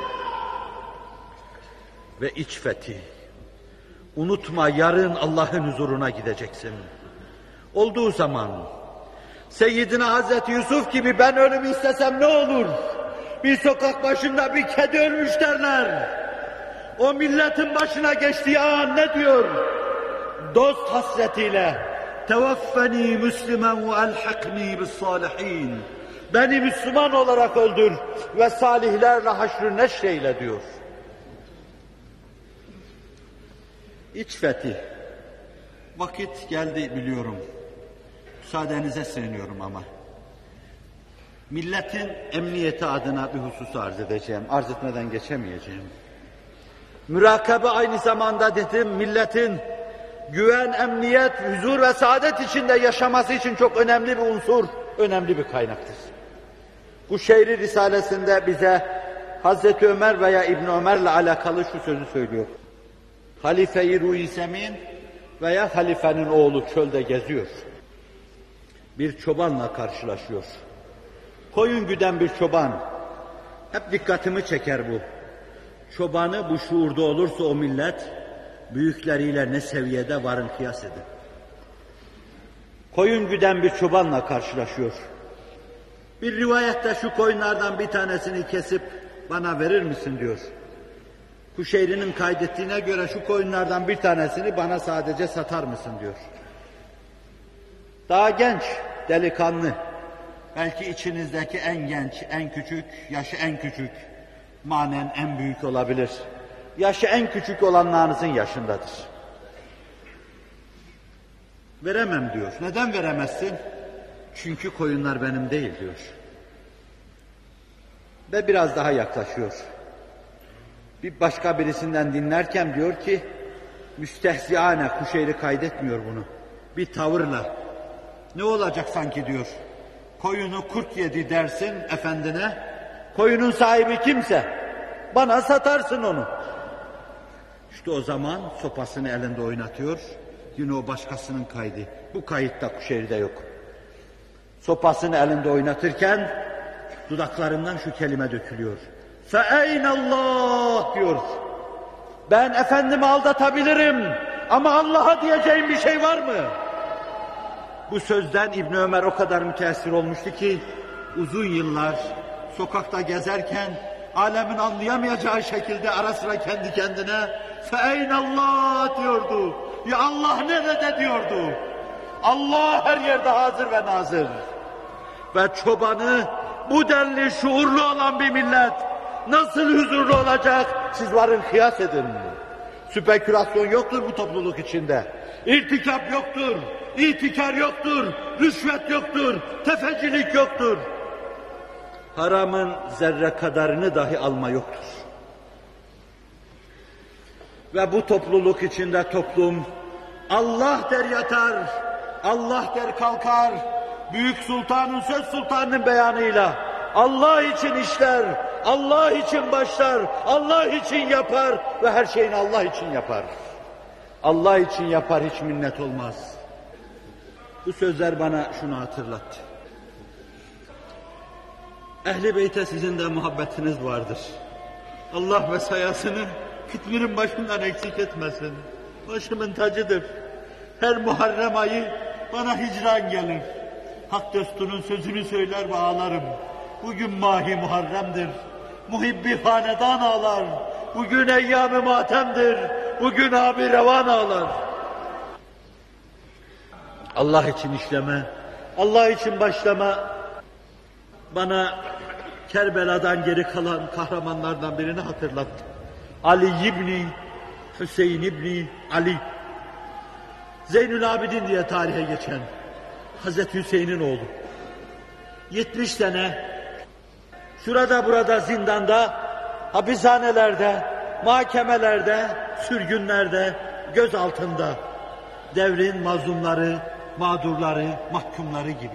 Ve iç fethi. Unutma, yarın Allah'ın huzuruna gideceksin. Olduğu zaman Seyyidina Hazreti Yusuf gibi ben ölümü istesem ne olur? Bir sokak başında bir kedi ölmüş derler. O milletin başına geçtiği an ne diyor? Dost hasretiyle tevaffeni müslimen ve elhakni bis salihin. Beni Müslüman olarak öldür ve salihlerle haşr-ı neşreyle diyor. İç fethi. Vakit geldi biliyorum. Müsaadenize sığınıyorum ama. Milletin emniyeti adına bir hususu arz edeceğim. Arz etmeden geçemeyeceğim. Mürakabe aynı zamanda dedim, milletin güven, emniyet, huzur ve saadet içinde yaşaması için çok önemli bir unsur, önemli bir kaynaktır. Bu Şehri Risalesinde bize Hazreti Ömer veya İbn Ömer'le alakalı şu sözü söylüyor. Halife-i Ruh-i Zemin veya halifenin oğlu çölde geziyor. Bir çobanla karşılaşıyor. Koyun güden bir çoban. Hep dikkatimi çeker bu. Çobanı bu şuurda olursa o millet, büyükleriyle ne seviyede varın kıyas edin. Koyun güden bir çobanla karşılaşıyor. Bir rivayette şu koyunlardan bir tanesini kesip bana verir misin diyor. Kuşeyri'nin kaydettiğine göre şu koyunlardan bir tanesini bana sadece satar mısın diyor. Daha genç, delikanlı, belki içinizdeki en genç, en küçük, yaşı en küçük, manen en büyük olabilir. Yaşı en küçük olanlarınızın yaşındadır. Veremem diyor. Neden veremezsin? Çünkü koyunlar benim değil diyor. Ve biraz daha yaklaşıyor. Bir başka birisinden dinlerken diyor ki, müstehziane, Kuşeyri kaydetmiyor bunu. Bir tavırla, ne olacak sanki diyor. Koyunu kurt yedi dersin efendine, koyunun sahibi kimse, bana satarsın onu. İşte o zaman sopasını elinde oynatıyor, yine o başkasının kaydı. Bu kayıtta Kuşeyri'de yok. Sopasını elinde oynatırken dudaklarından şu kelime dökülüyor. فَاَيْنَ اللّٰهِ diyor. Ben efendimi aldatabilirim ama Allah'a diyeceğim bir şey var mı? Bu sözden İbn Ömer o kadar müteessir olmuştu ki uzun yıllar sokakta gezerken alemin anlayamayacağı şekilde ara sıra kendi kendine فَاَيْنَ اللّٰهِ diyordu. Ya Allah nerede diyordu. Allah her yerde hazır ve nazır. Ve çobanı bu denli şuurlu olan bir millet nasıl huzurlu olacak? Siz varın kıyas edin. Spekülasyon yoktur bu topluluk içinde. İrtikap yoktur, itikar yoktur, rüşvet yoktur, tefecilik yoktur. Haramın zerre kadarını dahi alma yoktur. Ve bu topluluk içinde toplum Allah der yatar, Allah der kalkar, Büyük Sultanın söz sultanının beyanıyla Allah için işler, Allah için başlar, Allah için yapar ve her şeyini Allah için yapar. Allah için yapar, hiç minnet olmaz. Bu sözler bana şunu hatırlattı. Ehl-i Beyt'e sizin de muhabbetiniz vardır. Allah ve sayasını kıtmirin başından eksik etmesin. Başımın tacıdır. Her Muharrem ayı bana hicran gelir. Hak dostunun sözünü söyler ve ağlarım. Bugün Mahi Muharrem'dir. Muhibbi hanedan ağlar. Bugün eyyam-ı matemdir. Bugün abi revan ağlar. Allah için işleme, Allah için başlama. Bana Kerbela'dan geri kalan kahramanlardan birini hatırlattı. Ali İbni, Hüseyin İbni Ali. Zeynül Abidin diye tarihe geçen Hazreti Hüseyin'in oğlu. yetmiş sene şurada burada zindanda, hapishanelerde, mahkemelerde, sürgünlerde, göz altında devrin mazlumları, mağdurları, mahkumları gibi.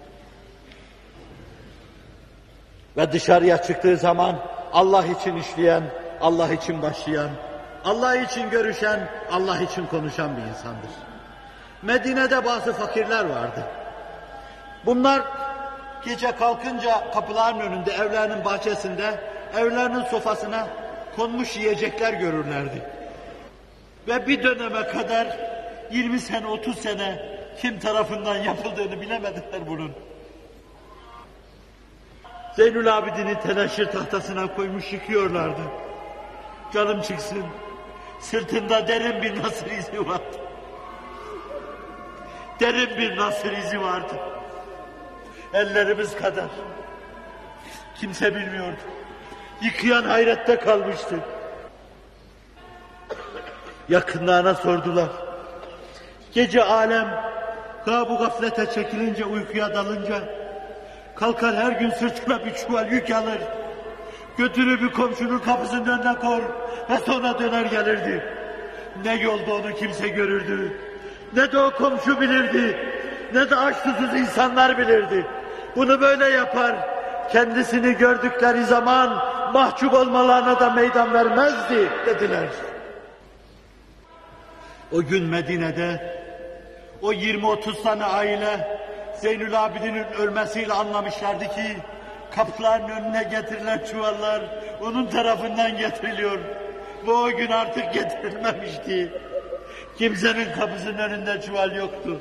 Ve dışarıya çıktığı zaman Allah için işleyen, Allah için başlayan, Allah için görüşen, Allah için konuşan bir insandır. Medine'de bazı fakirler vardı. Bunlar gece kalkınca kapıların önünde, evlerinin bahçesinde, evlerinin sofasına konmuş yiyecekler görürlerdi. Ve bir döneme kadar yirmi sene, otuz sene kim tarafından yapıldığını bilemediler bunun. Zeynül Abidin'i teneşir tahtasına koymuş yıkıyorlardı. Canım çıksın, sırtında derin bir nasır izi vardı. Derin bir nasır izi vardı. Ellerimiz kadar. Kimse bilmiyordu. Yıkayan hayrette kalmıştı. Yakınlarına sordular. Gece alem gâb-ı gaflete çekilince, uykuya dalınca kalkar her gün sırtına bir çuval yük alır. Götürür bir komşunun kapısının önüne koyar ve sonra döner gelirdi. Ne yolda onu kimse görürdü, ne de o komşu bilirdi, ne de aç susuz insanlar bilirdi. Bunu böyle yapar, kendisini gördükleri zaman mahcup olmalarına da meydan vermezdi dediler. O gün Medine'de o yirmi otuz tane aile Zeynül Abidin'in ölmesiyle anlamışlardı ki kapıların önüne getirilen çuvallar onun tarafından getiriliyor. Bu o gün artık getirilmemişti. Kimsenin kapısının önünde çuval yoktu.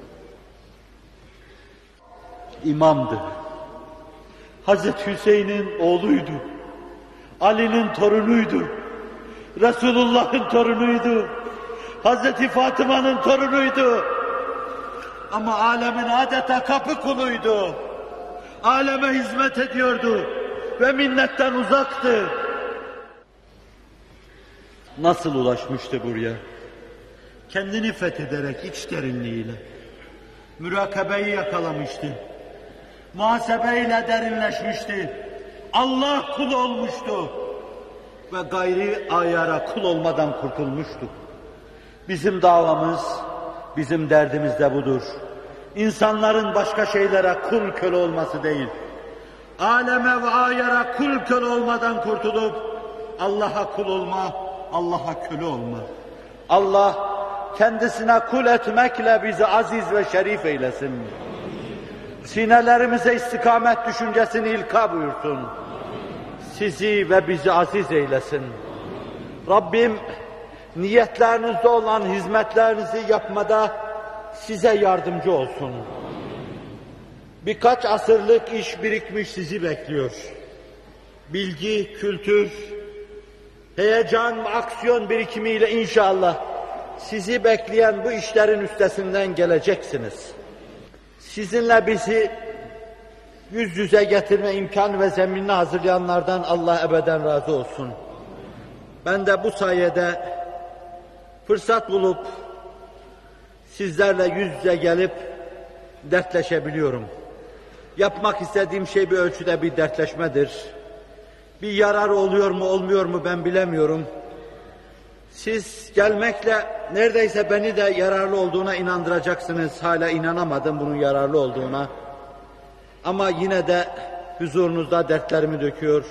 İmamdı. Hazreti Hüseyin'in oğluydu. Ali'nin torunuydu. Resulullah'ın torunuydu. Hazreti Fatıma'nın torunuydu. Ama alemin adeta kapı kuluydu. Aleme hizmet ediyordu ve minnetten uzaktı. Nasıl ulaşmıştı buraya? Kendini fethederek iç derinliğiyle. Mürakabeyi yakalamıştı. Muhasebeyle derinleşmişti. Allah kulu olmuştu. Ve gayri ayara kul olmadan kurtulmuştu. Bizim davamız, bizim derdimiz de budur. İnsanların başka şeylere kul köle olması değil. Aleme ve ayara kul köle olmadan kurtulup Allah'a kul olma, Allah'a köle olma. Allah kendisine kul etmekle bizi aziz ve şerif eylesin. Sinelerimize istikamet düşüncesini ilka buyursun. Sizi ve bizi aziz eylesin. Rabbim niyetlerinizde olan hizmetlerinizi yapmada size yardımcı olsun. Birkaç asırlık iş birikmiş sizi bekliyor. Bilgi, kültür, heyecan ve aksiyon birikimiyle inşallah sizi bekleyen bu işlerin üstesinden geleceksiniz. Sizinle bizi yüz yüze getirme imkan ve zeminini hazırlayanlardan Allah ebeden razı olsun. Ben de bu sayede fırsat bulup sizlerle yüz yüze gelip dertleşebiliyorum. Yapmak istediğim şey bir ölçüde bir dertleşmedir. Bir yarar oluyor mu olmuyor mu ben bilemiyorum. Siz gelmekle neredeyse beni de yararlı olduğuna inandıracaksınız. Hala inanamadım bunun yararlı olduğuna. Ama yine de huzurunuzda dertlerimi döküyor.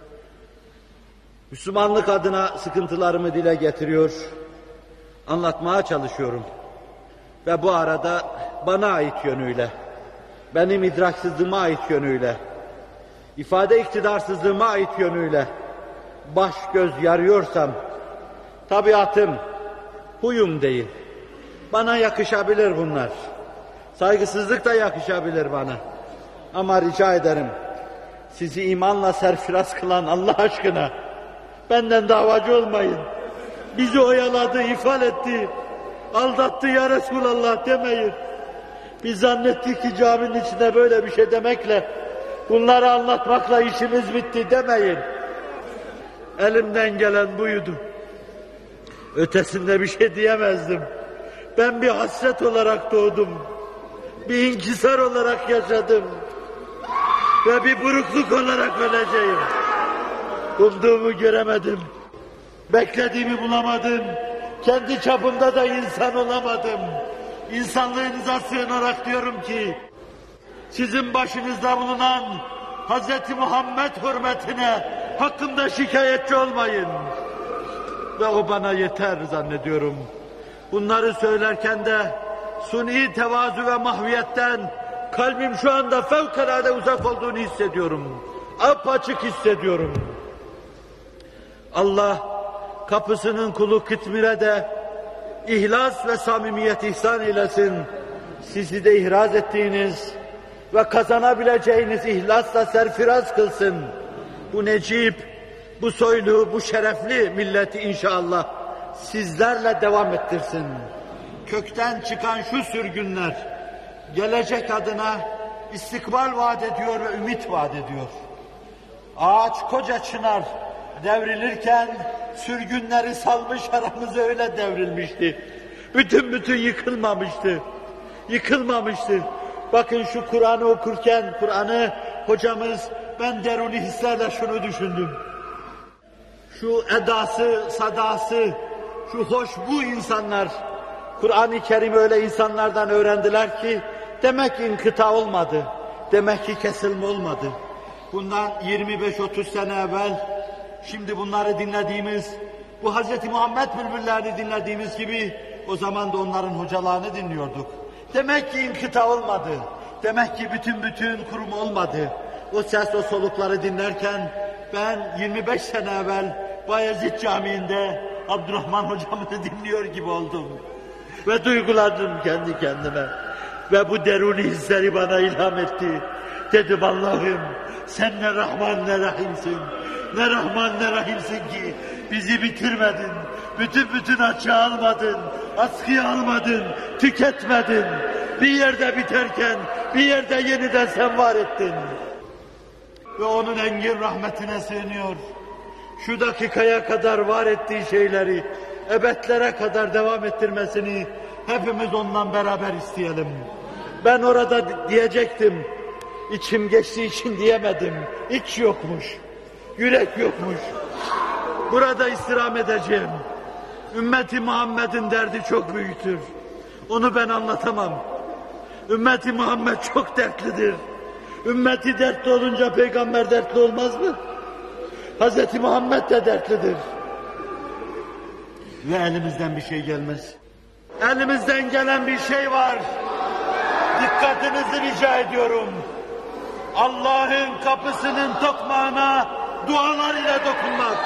Müslümanlık adına sıkıntılarımı dile getiriyor. Anlatmaya çalışıyorum. Ve bu arada bana ait yönüyle, benim idraksızlığıma ait yönüyle, ifade iktidarsızlığıma ait yönüyle baş göz yarıyorsam, tabiatım, huyum değil. Bana yakışabilir bunlar. Saygısızlık da yakışabilir bana. Ama rica ederim, sizi imanla serfiraz kılan Allah aşkına, benden davacı olmayın. Bizi oyaladı, ifade etti, aldattı ya Resulallah demeyin. Biz zannettik ki caminin içinde böyle bir şey demekle, bunları anlatmakla işimiz bitti demeyin. Elimden gelen buydu. Ötesinde bir şey diyemezdim. Ben bir hasret olarak doğdum. Bir inkisar olarak yaşadım. Ve bir burukluk olarak öleceğim. Umduğumu göremedim. Beklediğimi bulamadım. Kendi çapımda da insan olamadım. İnsanlığınıza sığınarak diyorum ki, sizin başınızda bulunan Hazreti Muhammed hürmetine hakkında şikayetçi olmayın. Ve o bana yeter zannediyorum. Bunları söylerken de suni tevazu ve mahviyetten kalbim şu anda fevkalade uzak olduğunu hissediyorum. Apaçık hissediyorum. Allah kapısının kulu Kıtmir'e de ihlas ve samimiyet ihsan eylesin. Sizi de ihraz ettiğiniz ve kazanabileceğiniz ihlasla serfiraz kılsın. Bu necip, bu soylu, bu şerefli milleti inşallah sizlerle devam ettirsin. Kökten çıkan şu sürgünler gelecek adına istikbal vaat ediyor ve ümit vaat ediyor. Ağaç koca çınar devrilirken sürgünleri salmış aramıza öyle devrilmişti. Bütün bütün yıkılmamıştı. Yıkılmamıştı. Bakın şu Kur'an'ı okurken, Kur'an'ı hocamız, ben deruni hislerle şunu düşündüm. Şu edası, sadası, şu hoşbu insanlar, Kur'an-ı Kerim öyle insanlardan öğrendiler ki, demek ki inkıta olmadı, demek ki kesilme olmadı. Bundan yirmi beş otuz sene evvel, şimdi bunları dinlediğimiz, bu Hz. Muhammed bülbüllerini dinlediğimiz gibi, o zaman da onların hocalarını dinliyorduk. Demek ki inkıta olmadı, demek ki bütün bütün kurum olmadı. O ses, o solukları dinlerken, ben yirmi beş sene evvel Bayezid Camii'nde Abdurrahman hocamı dinliyor gibi oldum. Ve duygulandım kendi kendime. Ve bu deruni hisleri bana ilham etti. Dedim Allah'ım sen ne Rahman ne Rahim'sin. Ne Rahman ne Rahim'sin ki bizi bitirmedin. Bütün bütün açığa almadın. Askıya almadın. Tüketmedin. Bir yerde biterken bir yerde yeniden sen var ettin. Ve onun engin rahmetine sığınıyor. Şu dakikaya kadar var ettiği şeyleri ebedlere kadar devam ettirmesini hepimiz ondan beraber isteyelim. Ben orada diyecektim, içim geçtiği için diyemedim. İç yokmuş, yürek yokmuş. Burada istirham edeceğim. Ümmeti Muhammed'in derdi çok büyüktür. Onu ben anlatamam. Ümmeti Muhammed çok dertlidir. Ümmeti dertli olunca peygamber dertli olmaz mı? Hz. Muhammed de dertlidir. Ve elimizden bir şey gelmez. Elimizden gelen bir şey var. Dikkatinizi rica ediyorum. Allah'ın kapısının tokmağına dualar ile dokunmak.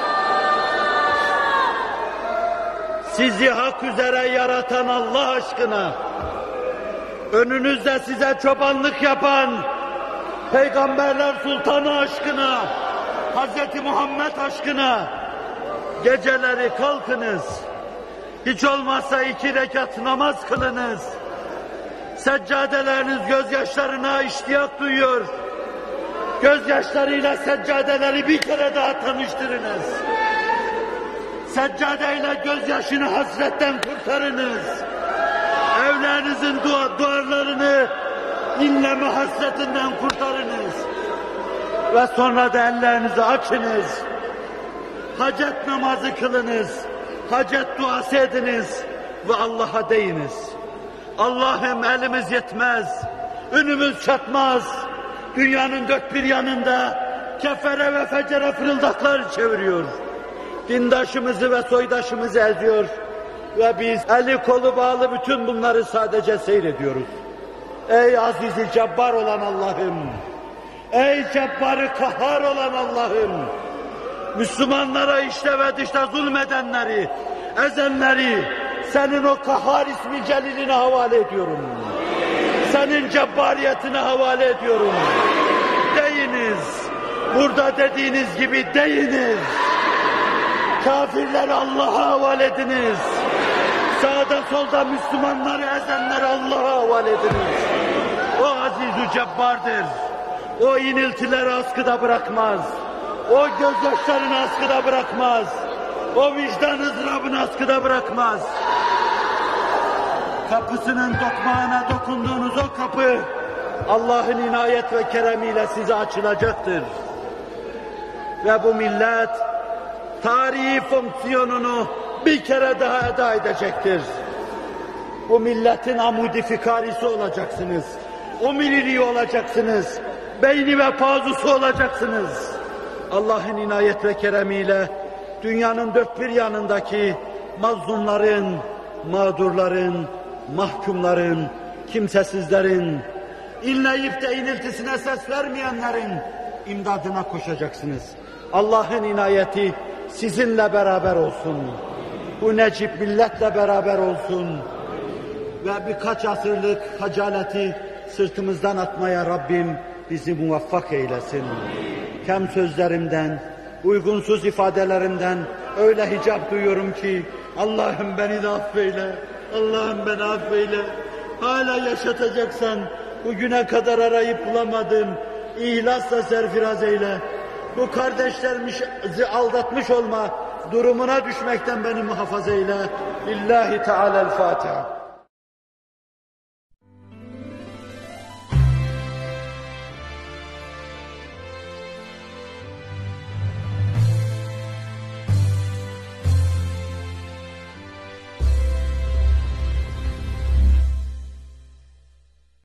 Sizi hak üzere yaratan Allah aşkına, önünüzde size çobanlık yapan Peygamberler Sultanı aşkına, Hz. Muhammed aşkına geceleri kalkınız. Hiç olmazsa iki rekat namaz kılınız. Seccadeleriniz gözyaşlarına iştiyak duyuyor. Gözyaşlarıyla seccadeleri bir kere daha tanıştırınız. Seccadeyle gözyaşını hasretten kurtarınız. Evlerinizin dua, duvarlarını inleme hasretinden kurtarınız. Ve sonra da ellerinizi açınız. Hacet namazı kılınız. Hacet duası ediniz. Ve Allah'a deyiniz. Allah'ım elimiz yetmez. Önümüz çatmaz. Dünyanın dört bir yanında kefere ve fecere fırıldaklar çeviriyor. Dindaşımızı ve soydaşımızı eziyor. Ve biz eli kolu bağlı bütün bunları sadece seyrediyoruz. Ey azizi cebbar olan Allah'ım! Ey cebbarı kahhar olan Allah'ım! Müslümanlara işte ve dışta zulmedenleri, ezenleri senin o kahhar ismi celiline havale ediyorum. Senin cebbariyetine havale ediyorum. Deyiniz, burada dediğiniz gibi deyiniz. Kafirleri Allah'a havale ediniz. Sağda solda Müslümanları ezenleri Allah'a havale ediniz. O aziz-ü cebbardır. O iniltileri askıda bırakmaz. O gözyaşlarını askıda bırakmaz. O vicdan ızdırabını askıda bırakmaz. Kapısının tokmağına dokunduğunuz o kapı Allah'ın inayet ve keremiyle size açılacaktır. Ve bu millet tarihi fonksiyonunu bir kere daha eda edecektir. Bu milletin amudi fikarisi olacaksınız. Omuriliği olacaksınız. Beyni ve pazusu olacaksınız. Allah'ın inayet ve keremiyle dünyanın dört bir yanındaki mazlumların, mağdurların, mahkumların, kimsesizlerin, inleyip de iniltisine ses vermeyenlerin imdadına koşacaksınız. Allah'ın inayeti sizinle beraber olsun. Bu necip milletle beraber olsun. Ve birkaç asırlık hacaleti sırtımızdan atmaya Rabbim bizi muvaffak eylesin. Kem sözlerimden, uygunsuz ifadelerimden öyle hicap duyuyorum ki Allah'ım beni de affeyle, Allah'ım beni affeyle. Hala yaşatacaksan bugüne kadar arayıp bulamadım. İhlasla serfiraz eyle. Bu kardeşlerimizi aldatmış olma durumuna düşmekten beni muhafaza eyle. Lillahi Teala'l-Fatiha.